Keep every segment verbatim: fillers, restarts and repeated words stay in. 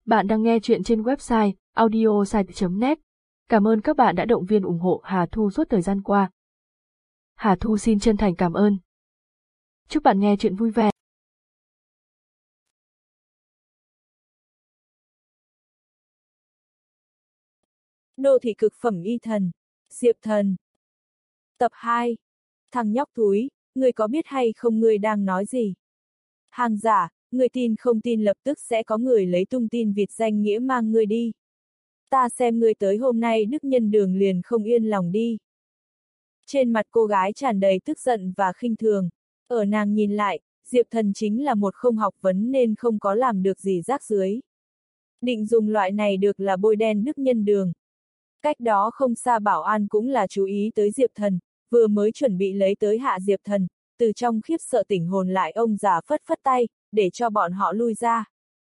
Bạn đang nghe chuyện trên website audiosite chấm net. Cảm ơn các bạn đã động viên ủng hộ Hà Thu suốt thời gian qua. Hà Thu xin chân thành cảm ơn. Chúc bạn nghe chuyện vui vẻ. Đô thị cực phẩm y thần, Diệp Thần. Tập hai. Thằng nhóc thúi, ngươi có biết hay không ngươi đang nói gì? Hàng giả, ngươi tin không tin lập tức sẽ có người lấy tung tin vịt danh nghĩa mang ngươi đi. Ta xem ngươi tới hôm nay đức nhân đường liền không yên lòng đi. Trên mặt cô gái tràn đầy tức giận và khinh thường. Ở nàng nhìn lại, Diệp Thần chính là một không học vấn nên không có làm được gì rác rưới. Định dùng loại này được là bôi đen đức nhân đường. Cách đó không xa bảo an cũng là chú ý tới Diệp Thần, vừa mới chuẩn bị lấy tới hạ Diệp Thần, từ trong khiếp sợ tỉnh hồn lại ông già phất phất tay, để cho bọn họ lui ra.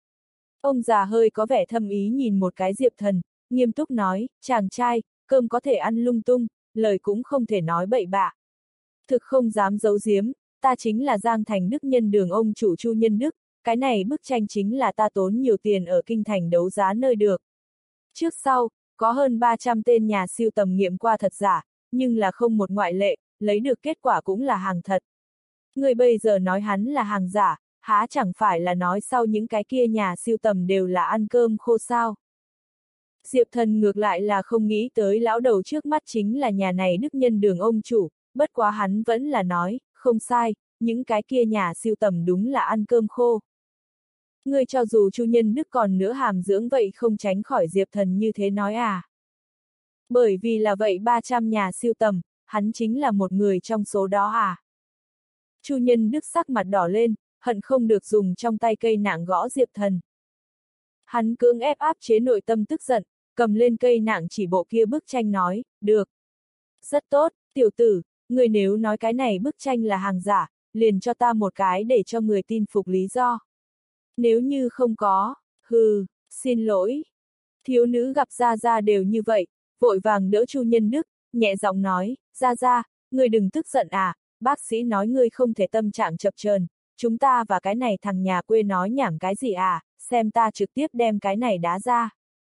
Ông già hơi có vẻ thâm ý nhìn một cái Diệp Thần, nghiêm túc nói, chàng trai, cơm có thể ăn lung tung, lời cũng không thể nói bậy bạ. Thực không dám giấu giếm, ta chính là Giang Thành Đức Nhân Đường ông chủ Chu Nhân Đức, cái này bức tranh chính là ta tốn nhiều tiền ở kinh thành đấu giá nơi được. Trước sau, có hơn ba trăm tên nhà siêu tầm nghiệm qua thật giả, nhưng là không một ngoại lệ, lấy được kết quả cũng là hàng thật. Người bây giờ nói hắn là hàng giả, há chẳng phải là nói sau những cái kia nhà siêu tầm đều là ăn cơm khô sao. Diệp Thần ngược lại là không nghĩ tới lão đầu trước mắt chính là nhà này Đức Nhân Đường ông chủ, bất quá hắn vẫn là nói, không sai, những cái kia nhà siêu tầm đúng là ăn cơm khô. Ngươi cho dù Chu Nhân Đức còn nữa hàm dưỡng vậy không tránh khỏi Diệp Thần như thế nói à. Bởi vì là vậy ba trăm nhà siêu tầm, hắn chính là một người trong số đó à. Chu Nhân Đức sắc mặt đỏ lên, hận không được dùng trong tay cây nạng gõ Diệp Thần. Hắn cưỡng ép áp chế nội tâm tức giận, cầm lên cây nạng chỉ bộ kia bức tranh nói, được. Rất tốt, tiểu tử, người nếu nói cái này bức tranh là hàng giả, liền cho ta một cái để cho người tin phục lý do. Nếu như không có, hừ, xin lỗi. Thiếu nữ gặp Gia Gia đều như vậy, vội vàng đỡ Chu Nhân Đức, nhẹ giọng nói, Gia Gia, ngươi đừng tức giận à, bác sĩ nói ngươi không thể tâm trạng chập chờn, chúng ta và cái này thằng nhà quê nói nhảm cái gì à, xem ta trực tiếp đem cái này đá ra.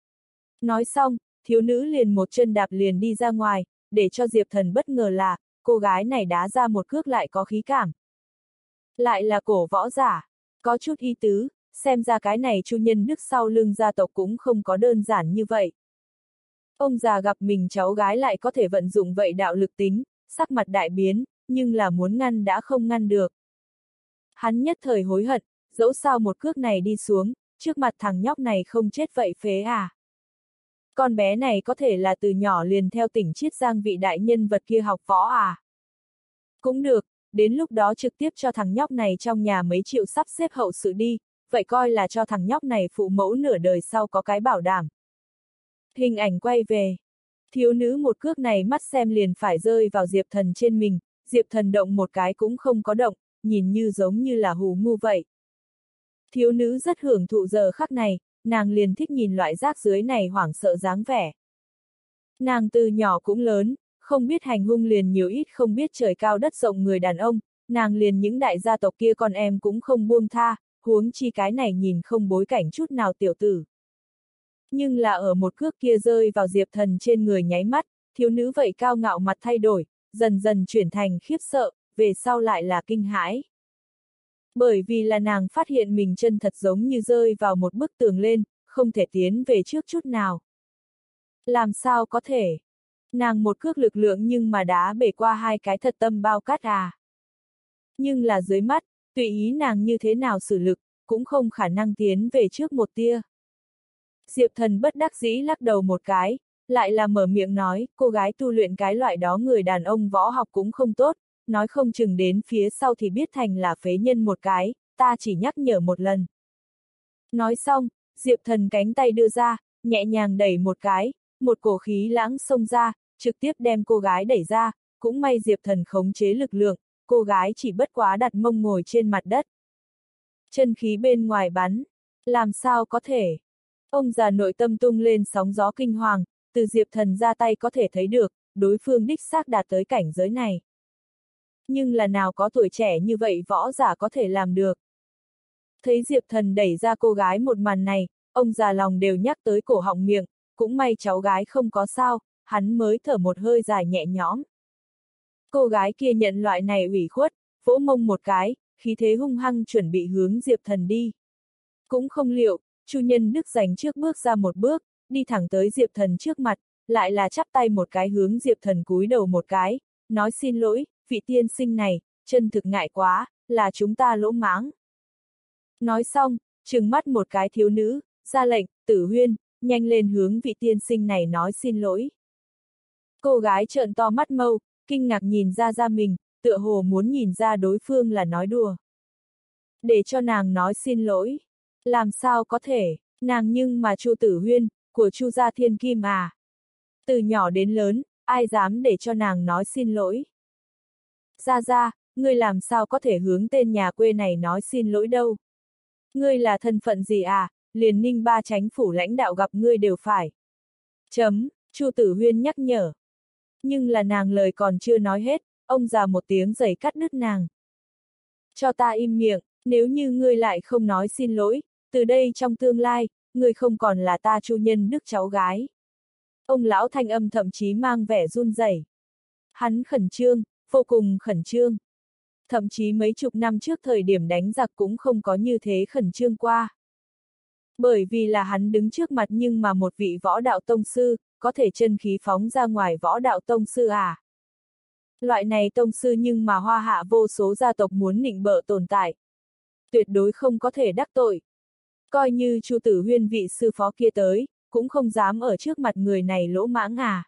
Nói xong, thiếu nữ liền một chân đạp liền đi ra ngoài, để cho Diệp Thần bất ngờ là, cô gái này đá ra một cước lại có khí cảm. Lại là cổ võ giả, có chút ý tứ, xem ra cái này Chu Nhân Đức sau lưng gia tộc cũng không có đơn giản như vậy. Ông già gặp mình cháu gái lại có thể vận dụng vậy đạo lực tính, sắc mặt đại biến, nhưng là muốn ngăn đã không ngăn được. Hắn nhất thời hối hận, dẫu sao một cước này đi xuống, trước mặt thằng nhóc này không chết vậy phế à. Con bé này có thể là từ nhỏ liền theo tỉnh Chiết Giang vị đại nhân vật kia học võ à. Cũng được, đến lúc đó trực tiếp cho thằng nhóc này trong nhà mấy triệu sắp xếp hậu sự đi, vậy coi là cho thằng nhóc này phụ mẫu nửa đời sau có cái bảo đảm. Hình ảnh quay về. Thiếu nữ một cước này mắt xem liền phải rơi vào Diệp Thần trên mình, Diệp Thần động một cái cũng không có động, nhìn như giống như là hù ngu vậy. Thiếu nữ rất hưởng thụ giờ khắc này, nàng liền thích nhìn loại rác dưới này hoảng sợ dáng vẻ. Nàng từ nhỏ cũng lớn, không biết hành hung liền nhiều ít không biết trời cao đất rộng người đàn ông, nàng liền những đại gia tộc kia con em cũng không buông tha, huống chi cái này nhìn không bối cảnh chút nào tiểu tử. Nhưng là ở một cước kia rơi vào Diệp Thần trên người nháy mắt, thiếu nữ vậy cao ngạo mặt thay đổi, dần dần chuyển thành khiếp sợ, về sau lại là kinh hãi. Bởi vì là nàng phát hiện mình chân thật giống như rơi vào một bức tường lên, không thể tiến về trước chút nào. Làm sao có thể? Nàng một cước lực lượng nhưng mà đá bể qua hai cái thật tâm bao cát à. Nhưng là dưới mắt, tùy ý nàng như thế nào xử lực, cũng không khả năng tiến về trước một tia. Diệp Thần bất đắc dĩ lắc đầu một cái, lại là mở miệng nói, cô gái tu luyện cái loại đó người đàn ông võ học cũng không tốt, nói không chừng đến phía sau thì biết thành là phế nhân một cái, ta chỉ nhắc nhở một lần. Nói xong, Diệp Thần cánh tay đưa ra, nhẹ nhàng đẩy một cái, một cổ khí lãng xông ra, trực tiếp đem cô gái đẩy ra, cũng may Diệp Thần khống chế lực lượng, cô gái chỉ bất quá đặt mông ngồi trên mặt đất. Chân khí bên ngoài bắn, làm sao có thể? Ông già nội tâm tung lên sóng gió kinh hoàng, từ Diệp Thần ra tay có thể thấy được, đối phương đích xác đạt tới cảnh giới này. Nhưng là nào có tuổi trẻ như vậy võ giả có thể làm được. Thấy Diệp Thần đẩy ra cô gái một màn này, ông già lòng đều nhắc tới cổ họng miệng, cũng may cháu gái không có sao, hắn mới thở một hơi dài nhẹ nhõm. Cô gái kia nhận loại này ủy khuất, vỗ mông một cái, khí thế hung hăng chuẩn bị hướng Diệp Thần đi. Cũng không liệu, Chu Nhân Đức giành trước bước ra một bước, đi thẳng tới Diệp Thần trước mặt, lại là chắp tay một cái hướng Diệp Thần cúi đầu một cái, nói xin lỗi, vị tiên sinh này, chân thực ngại quá, là chúng ta lỗ mãng. Nói xong, trừng mắt một cái thiếu nữ, ra lệnh, Tử Huyên, nhanh lên hướng vị tiên sinh này nói xin lỗi. Cô gái trợn to mắt mâu, kinh ngạc nhìn ra ra mình, tựa hồ muốn nhìn ra đối phương là nói đùa. Để cho nàng nói xin lỗi. Làm sao có thể, nàng nhưng mà Chu Tử Huyên, của Chu gia thiên kim à. Từ nhỏ đến lớn, ai dám để cho nàng nói xin lỗi. Ra ra, ngươi làm sao có thể hướng tên nhà quê này nói xin lỗi đâu. Ngươi là thân phận gì à, liền Ninh Ba Chánh phủ lãnh đạo gặp ngươi đều phải. Chấm, Chu Tử Huyên nhắc nhở. Nhưng là nàng lời còn chưa nói hết, ông già một tiếng giày cắt đứt nàng. Cho ta im miệng, nếu như ngươi lại không nói xin lỗi, từ đây trong tương lai, ngươi không còn là ta Chu Nhân Đức cháu gái. Ông lão thanh âm thậm chí mang vẻ run rẩy. Hắn khẩn trương, vô cùng khẩn trương. Thậm chí mấy chục năm trước thời điểm đánh giặc cũng không có như thế khẩn trương qua. Bởi vì là hắn đứng trước mặt nhưng mà một vị võ đạo tông sư, có thể chân khí phóng ra ngoài võ đạo tông sư à. Loại này tông sư nhưng mà hoa hạ vô số gia tộc muốn nịnh bợ tồn tại. Tuyệt đối không có thể đắc tội. Coi như Chu Tử Huyên vị sư phó kia tới, cũng không dám ở trước mặt người này lỗ mãng à.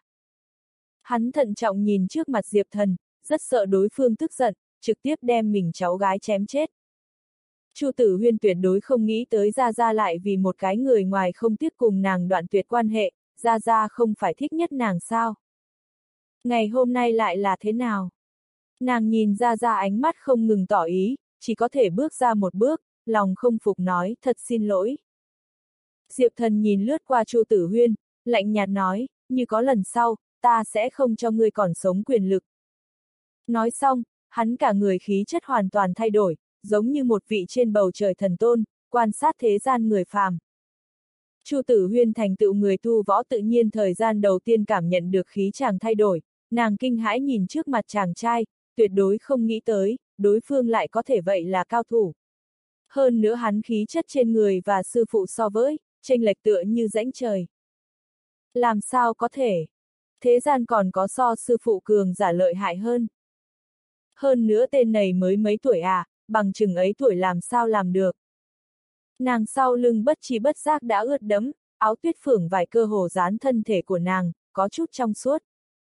Hắn thận trọng nhìn trước mặt Diệp Thần, rất sợ đối phương tức giận, trực tiếp đem mình cháu gái chém chết. Chu Tử Huyên tuyệt đối không nghĩ tới Gia Gia lại vì một cái người ngoài không tiếc cùng nàng đoạn tuyệt quan hệ, Gia Gia không phải thích nhất nàng sao? Ngày hôm nay lại là thế nào? Nàng nhìn Gia Gia ánh mắt không ngừng tỏ ý, chỉ có thể bước ra một bước, lòng không phục nói, thật xin lỗi. Diệp Thần nhìn lướt qua Chu Tử Huyên, lạnh nhạt nói, như có lần sau, ta sẽ không cho ngươi còn sống quyền lực. Nói xong, hắn cả người khí chất hoàn toàn thay đổi, giống như một vị trên bầu trời thần tôn, quan sát thế gian người phàm. Chu Tử Huyên thành tựu người tu võ tự nhiên thời gian đầu tiên cảm nhận được khí chàng thay đổi, nàng kinh hãi nhìn trước mặt chàng trai, tuyệt đối không nghĩ tới, đối phương lại có thể vậy là cao thủ. Hơn nữa hắn khí chất trên người và sư phụ so với, chênh lệch tựa như rãnh trời. Làm sao có thể? Thế gian còn có so sư phụ cường giả lợi hại hơn. Hơn nữa tên này mới mấy tuổi à, bằng chừng ấy tuổi làm sao làm được. Nàng sau lưng bất chi bất giác đã ướt đẫm, áo tuyết phưởng vài cơ hồ dán thân thể của nàng, có chút trong suốt.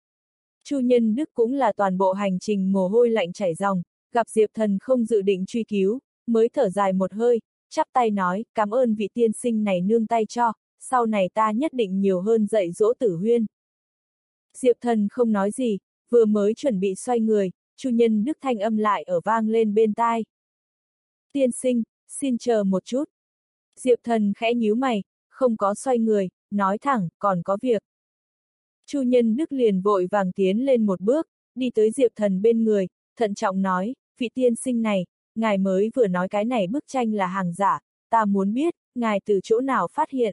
Chu Nhân Đức cũng là toàn bộ hành trình mồ hôi lạnh chảy ròng, gặp Diệp Thần không dự định truy cứu, mới thở dài một hơi, chắp tay nói, cảm ơn vị tiên sinh này nương tay cho, sau này ta nhất định nhiều hơn dạy dỗ Tử Huyên. Diệp Thần không nói gì, vừa mới chuẩn bị xoay người, Chu Nhân Đức thanh âm lại ở vang lên bên tai. Tiên sinh, xin chờ một chút. Diệp Thần khẽ nhíu mày, không có xoay người, nói thẳng, còn có việc. Chu Nhân Đức liền vội vàng tiến lên một bước, đi tới Diệp Thần bên người, thận trọng nói, vị tiên sinh này, ngài mới vừa nói cái này bức tranh là hàng giả, ta muốn biết, ngài từ chỗ nào phát hiện.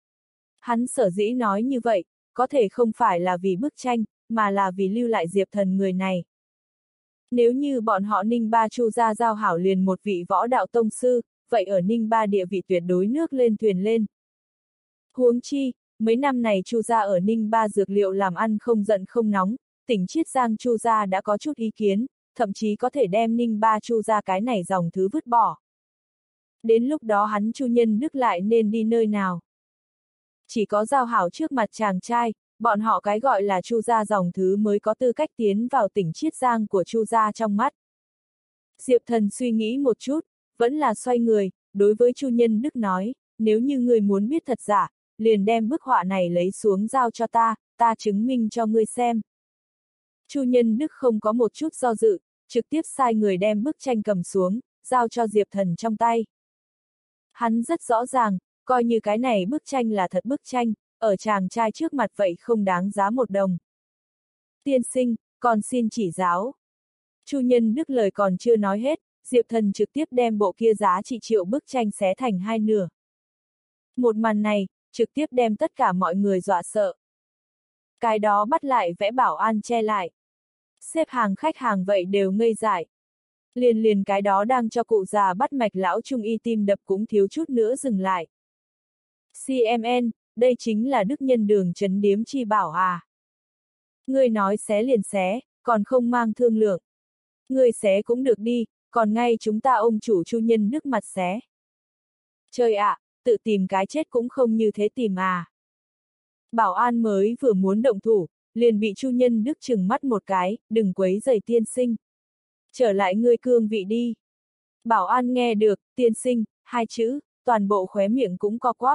Hắn sở dĩ nói như vậy, có thể không phải là vì bức tranh, mà là vì lưu lại Diệp Thần người này. Nếu như bọn họ Ninh Ba Chu gia giao hảo liền một vị võ đạo tông sư, vậy ở Ninh Ba địa vị tuyệt đối nước lên thuyền lên. Huống chi, mấy năm này Chu gia ở Ninh Ba dược liệu làm ăn không giận không nóng, tỉnh Chiết Giang Chu gia đã có chút ý kiến, thậm chí có thể đem Ninh Ba Chu gia cái này dòng thứ vứt bỏ. Đến lúc đó hắn Chu Nhân Đức lại nên đi nơi nào? Chỉ có giao hảo trước mặt chàng trai, bọn họ cái gọi là Chu gia dòng thứ mới có tư cách tiến vào tỉnh Chiết Giang của Chu gia trong mắt. Diệp Thần suy nghĩ một chút, vẫn là xoay người, đối với Chu Nhân Đức nói, nếu như người muốn biết thật giả, liền đem bức họa này lấy xuống giao cho ta, ta chứng minh cho ngươi xem. Chu Nhân Đức không có một chút do dự, trực tiếp sai người đem bức tranh cầm xuống, giao cho Diệp Thần trong tay. Hắn rất rõ ràng, coi như cái này bức tranh là thật bức tranh, ở chàng trai trước mặt vậy không đáng giá một đồng. Tiên sinh, còn xin chỉ giáo. Chu Nhân Đức lời còn chưa nói hết, Diệp Thần trực tiếp đem bộ kia giá trị triệu bức tranh xé thành hai nửa. Một màn này, trực tiếp đem tất cả mọi người dọa sợ. Cái đó bắt lại vẽ bảo an che lại. Xếp hàng khách hàng vậy đều ngây dại. Liền liền cái đó đang cho cụ già bắt mạch lão trung y tim đập cũng thiếu chút nữa dừng lại. xê em en, đây chính là đức nhân đường trấn điếm chi bảo à. Ngươi nói xé liền xé, còn không mang thương lượng. Ngươi xé cũng được đi, còn ngay chúng ta ông chủ Chu Nhân Đức mặt xé. Trời ạ, à, tự tìm cái chết cũng không như thế tìm à. Bảo an mới vừa muốn động thủ, liền bị Chu Nhân Đức trừng mắt một cái, đừng quấy rầy tiên sinh. Trở lại ngươi cương vị đi. Bảo an nghe được, tiên sinh, hai chữ, toàn bộ khóe miệng cũng co quắp.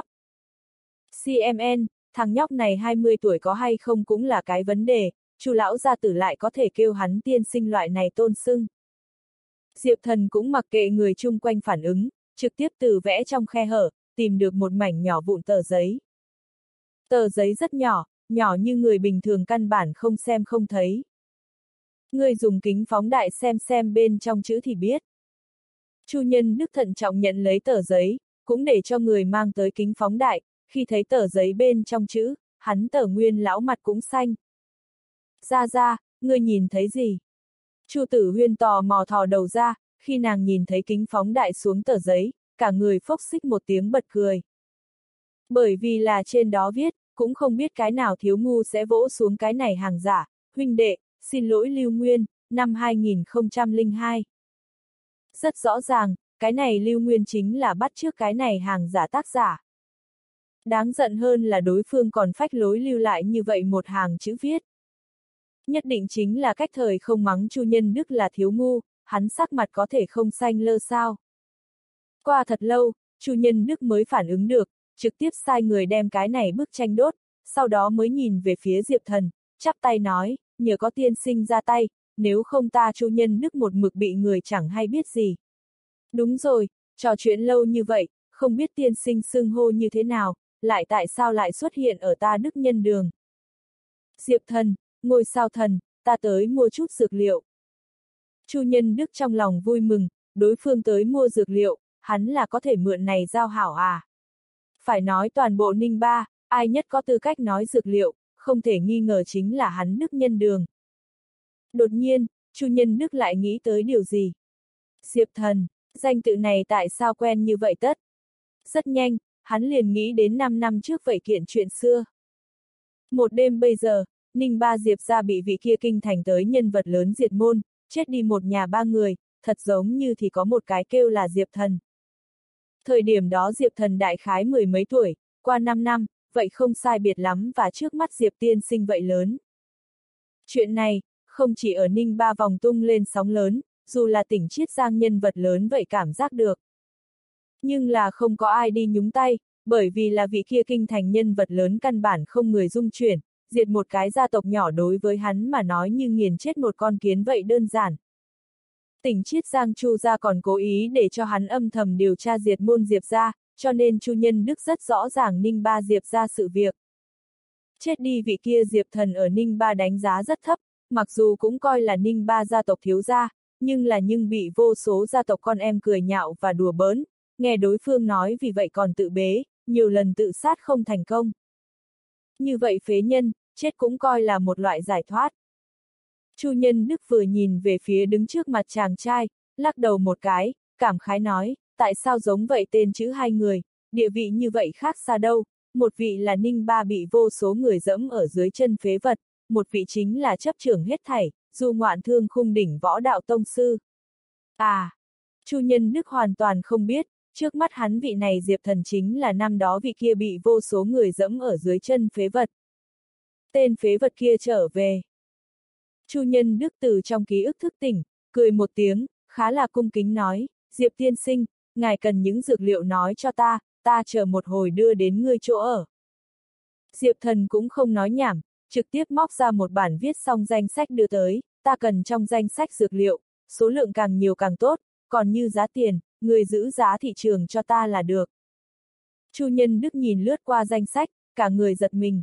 xê em en, thằng nhóc này hai mươi tuổi có hay không cũng là cái vấn đề, Chu lão gia tử lại có thể kêu hắn tiên sinh loại này tôn xưng. Diệp Thần cũng mặc kệ người chung quanh phản ứng, trực tiếp từ vẽ trong khe hở, tìm được một mảnh nhỏ vụn tờ giấy. Tờ giấy rất nhỏ, nhỏ như người bình thường căn bản không xem không thấy. Người dùng kính phóng đại xem xem bên trong chữ thì biết. Chu Nhân Đức thận trọng nhận lấy tờ giấy, cũng để cho người mang tới kính phóng đại, khi thấy tờ giấy bên trong chữ, hắn Tờ Nguyên lão mặt cũng xanh. Ra ra, ngươi nhìn thấy gì? Chu Tử Huyên tò mò thò đầu ra, khi nàng nhìn thấy kính phóng đại xuống tờ giấy, cả người phốc xích một tiếng bật cười. Bởi vì là trên đó viết, cũng không biết cái nào thiếu ngu sẽ vỗ xuống cái này hàng giả, huynh đệ, xin lỗi Lưu Nguyên, năm hai nghìn không trăm lẻ hai. Rất rõ ràng, cái này Lưu Nguyên chính là bắt chước cái này hàng giả tác giả. Đáng giận hơn là đối phương còn phách lối lưu lại như vậy một hàng chữ viết. Nhất định chính là cách thời không mắng Chu Nhân Đức là thiếu ngu, hắn sắc mặt có thể không xanh lơ sao. Qua thật lâu, Chu Nhân Đức mới phản ứng được, trực tiếp sai người đem cái này bức tranh đốt, sau đó mới nhìn về phía Diệp Thần, chắp tay nói, nhờ có tiên sinh ra tay, nếu không ta Chu Nhân Đức một mực bị người chẳng hay biết gì. Đúng rồi, trò chuyện lâu như vậy, không biết tiên sinh xưng hô như thế nào, lại tại sao lại xuất hiện ở ta Đức Nhân Đường. Diệp Thần, ngôi sao thần, ta tới mua chút dược liệu. Chu Nhân Đức trong lòng vui mừng, đối phương tới mua dược liệu, hắn là có thể mượn này giao hảo à. Phải nói toàn bộ Ninh Ba, ai nhất có tư cách nói dược liệu, không thể nghi ngờ chính là hắn Đức Nhân Đường. Đột nhiên, Chu Nhân Đức lại nghĩ tới điều gì? Diệp Thần, danh tự này tại sao quen như vậy tất? Rất nhanh, hắn liền nghĩ đến năm năm trước vậy kiện chuyện xưa. Một đêm bây giờ, Ninh Ba Diệp gia bị vị kia kinh thành tới nhân vật lớn diệt môn, chết đi một nhà ba người, thật giống như thì có một cái kêu là Diệp Thần. Thời điểm đó Diệp Thần đại khái mười mấy tuổi, qua năm năm, vậy không sai biệt lắm và trước mắt Diệp tiên sinh vậy lớn. Chuyện này, không chỉ ở Ninh Ba vòng tung lên sóng lớn, dù là tỉnh Chiết Giang nhân vật lớn vậy cảm giác được. Nhưng là không có ai đi nhúng tay, bởi vì là vị kia kinh thành nhân vật lớn căn bản không người dung chuyển, diệt một cái gia tộc nhỏ đối với hắn mà nói như nghiền chết một con kiến vậy đơn giản. Tỉnh Chiết Giang Chu gia còn cố ý để cho hắn âm thầm điều tra diệt môn Diệp gia, cho nên Chu Nhân Đức rất rõ ràng Ninh Ba Diệp gia sự việc. Chết đi vị kia Diệp Thần ở Ninh Ba đánh giá rất thấp, mặc dù cũng coi là Ninh Ba gia tộc thiếu gia, nhưng là nhưng bị vô số gia tộc con em cười nhạo và đùa bỡn, nghe đối phương nói vì vậy còn tự bế, nhiều lần tự sát không thành công. Như vậy phế nhân, chết cũng coi là một loại giải thoát. Chu Nhân Đức vừa nhìn về phía đứng trước mặt chàng trai, lắc đầu một cái, cảm khái nói, tại sao giống vậy tên chữ hai người, địa vị như vậy khác xa đâu, một vị là Ninh Ba bị vô số người dẫm ở dưới chân phế vật, một vị chính là chấp trưởng hết thảy, Du Ngoạn Thương khung đỉnh võ đạo tông sư. À, Chu Nhân Đức hoàn toàn không biết, trước mắt hắn vị này Diệp Thần chính là năm đó vị kia bị vô số người dẫm ở dưới chân phế vật. Tên phế vật kia trở về. Chu Nhân Đức từ trong ký ức thức tỉnh, cười một tiếng, khá là cung kính nói, Diệp tiên sinh, ngài cần những dược liệu nói cho ta, ta chờ một hồi đưa đến ngươi chỗ ở. Diệp Thần cũng không nói nhảm, trực tiếp móc ra một bản viết xong danh sách đưa tới, ta cần trong danh sách dược liệu, số lượng càng nhiều càng tốt, còn như giá tiền, người giữ giá thị trường cho ta là được. Chu Nhân Đức nhìn lướt qua danh sách, cả người giật mình.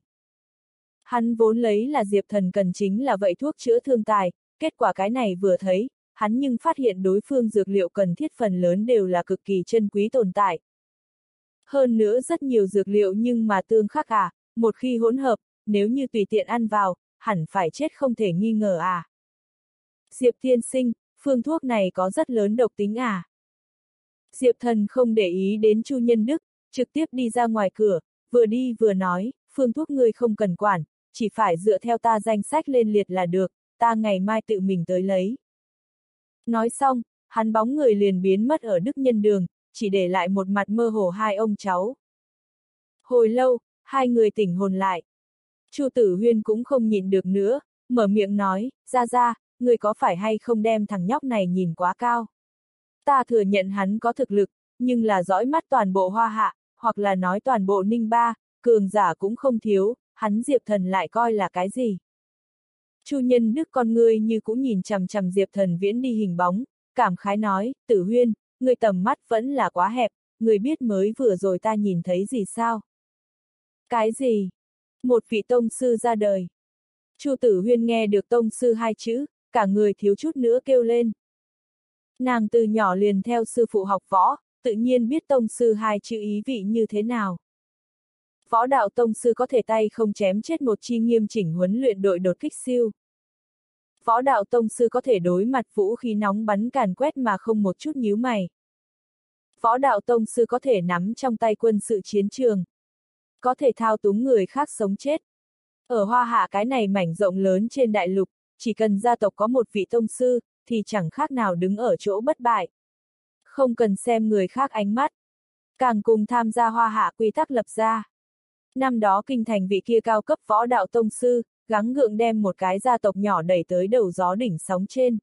Hắn vốn lấy là Diệp Thần cần chính là vậy thuốc chữa thương tài, kết quả cái này vừa thấy, hắn nhưng phát hiện đối phương dược liệu cần thiết phần lớn đều là cực kỳ chân quý tồn tại. Hơn nữa rất nhiều dược liệu nhưng mà tương khắc à, một khi hỗn hợp, nếu như tùy tiện ăn vào, hẳn phải chết không thể nghi ngờ à. Diệp tiên sinh, phương thuốc này có rất lớn độc tính à. Diệp Thần không để ý đến Chu Nhân Đức, trực tiếp đi ra ngoài cửa, vừa đi vừa nói, phương thuốc ngươi không cần quản, chỉ phải dựa theo ta danh sách lên liệt là được, ta ngày mai tự mình tới lấy. Nói xong, hắn bóng người liền biến mất ở Đức Nhân Đường, chỉ để lại một mặt mơ hồ hai ông cháu. Hồi lâu, hai người tỉnh hồn lại. Chu Tử Huyên cũng không nhịn được nữa, mở miệng nói, ra ra, ngươi có phải hay không đem thằng nhóc này nhìn quá cao. Ta thừa nhận hắn có thực lực, nhưng là dõi mắt toàn bộ Hoa Hạ, hoặc là nói toàn bộ Ninh Ba, cường giả cũng không thiếu, hắn Diệp Thần lại coi là cái gì. Chu Nhân Đức con ngươi như cũng nhìn chằm chằm Diệp Thần viễn đi hình bóng, cảm khái nói, Tử Huyên, ngươi tầm mắt vẫn là quá hẹp, ngươi biết mới vừa rồi ta nhìn thấy gì sao? Cái gì? Một vị tông sư ra đời. Chu Tử Huyên nghe được tông sư hai chữ, cả người thiếu chút nữa kêu lên. Nàng từ nhỏ liền theo sư phụ học võ, tự nhiên biết tông sư hai chữ ý vị như thế nào. Võ đạo tông sư có thể tay không chém chết một chi nghiêm chỉnh huấn luyện đội đột kích siêu. Võ đạo tông sư có thể đối mặt vũ khí nóng bắn càn quét mà không một chút nhíu mày. Võ đạo tông sư có thể nắm trong tay quân sự chiến trường. Có thể thao túng người khác sống chết. Ở Hoa Hạ cái này mảnh rộng lớn trên đại lục, chỉ cần gia tộc có một vị tông sư, thì chẳng khác nào đứng ở chỗ bất bại. Không cần xem người khác ánh mắt. Càng cùng tham gia Hoa Hạ quy tắc lập ra. Năm đó kinh thành vị kia cao cấp võ đạo tông sư, gắng gượng đem một cái gia tộc nhỏ đẩy tới đầu gió đỉnh sóng trên.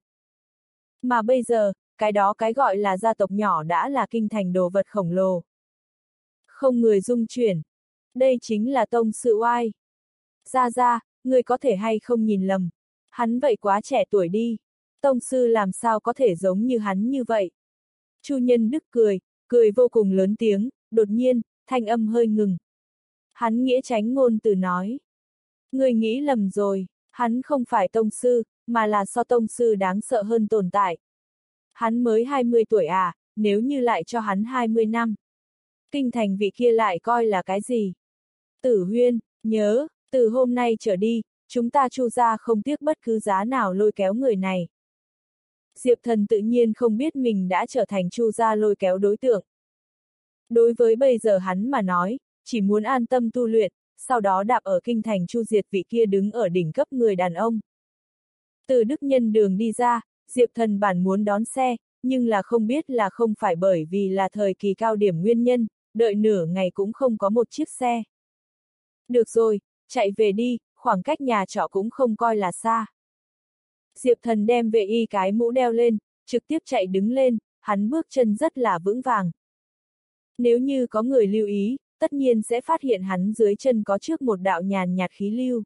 Mà bây giờ, cái đó cái gọi là gia tộc nhỏ đã là kinh thành đồ vật khổng lồ. Không người dung chuyển. Đây chính là tông sư oai. Ra ra, người có thể hay không nhìn lầm. Hắn vậy quá trẻ tuổi đi. Tông sư làm sao có thể giống như hắn như vậy. Chu Nhân Đức cười, cười vô cùng lớn tiếng, đột nhiên, thanh âm hơi ngừng. Hắn nghĩa tránh ngôn từ nói. Người nghĩ lầm rồi, hắn không phải tông sư, mà là so tông sư đáng sợ hơn tồn tại. Hắn mới hai mươi tuổi à, nếu như lại cho hắn hai mươi năm. Kinh thành vị kia lại coi là cái gì? Tử Huyên, nhớ, từ hôm nay trở đi, chúng ta Chu gia không tiếc bất cứ giá nào lôi kéo người này. Diệp Thần tự nhiên không biết mình đã trở thành Chu gia lôi kéo đối tượng. Đối với bây giờ hắn mà nói, chỉ muốn an tâm tu luyện, sau đó đạp ở kinh thành chu diệt vị kia đứng ở đỉnh cấp người đàn ông. Từ Đức Nhân Đường đi ra, Diệp Thần bản muốn đón xe, nhưng là không biết là không phải bởi vì là thời kỳ cao điểm nguyên nhân, đợi nửa ngày cũng không có một chiếc xe. Được rồi, chạy về đi, khoảng cách nhà trọ cũng không coi là xa. Diệp Thần đem vệ y cái mũ đeo lên, trực tiếp chạy đứng lên, hắn bước chân rất là vững vàng. Nếu như có người lưu ý, tất nhiên sẽ phát hiện hắn dưới chân có trước một đạo nhàn nhạt khí lưu.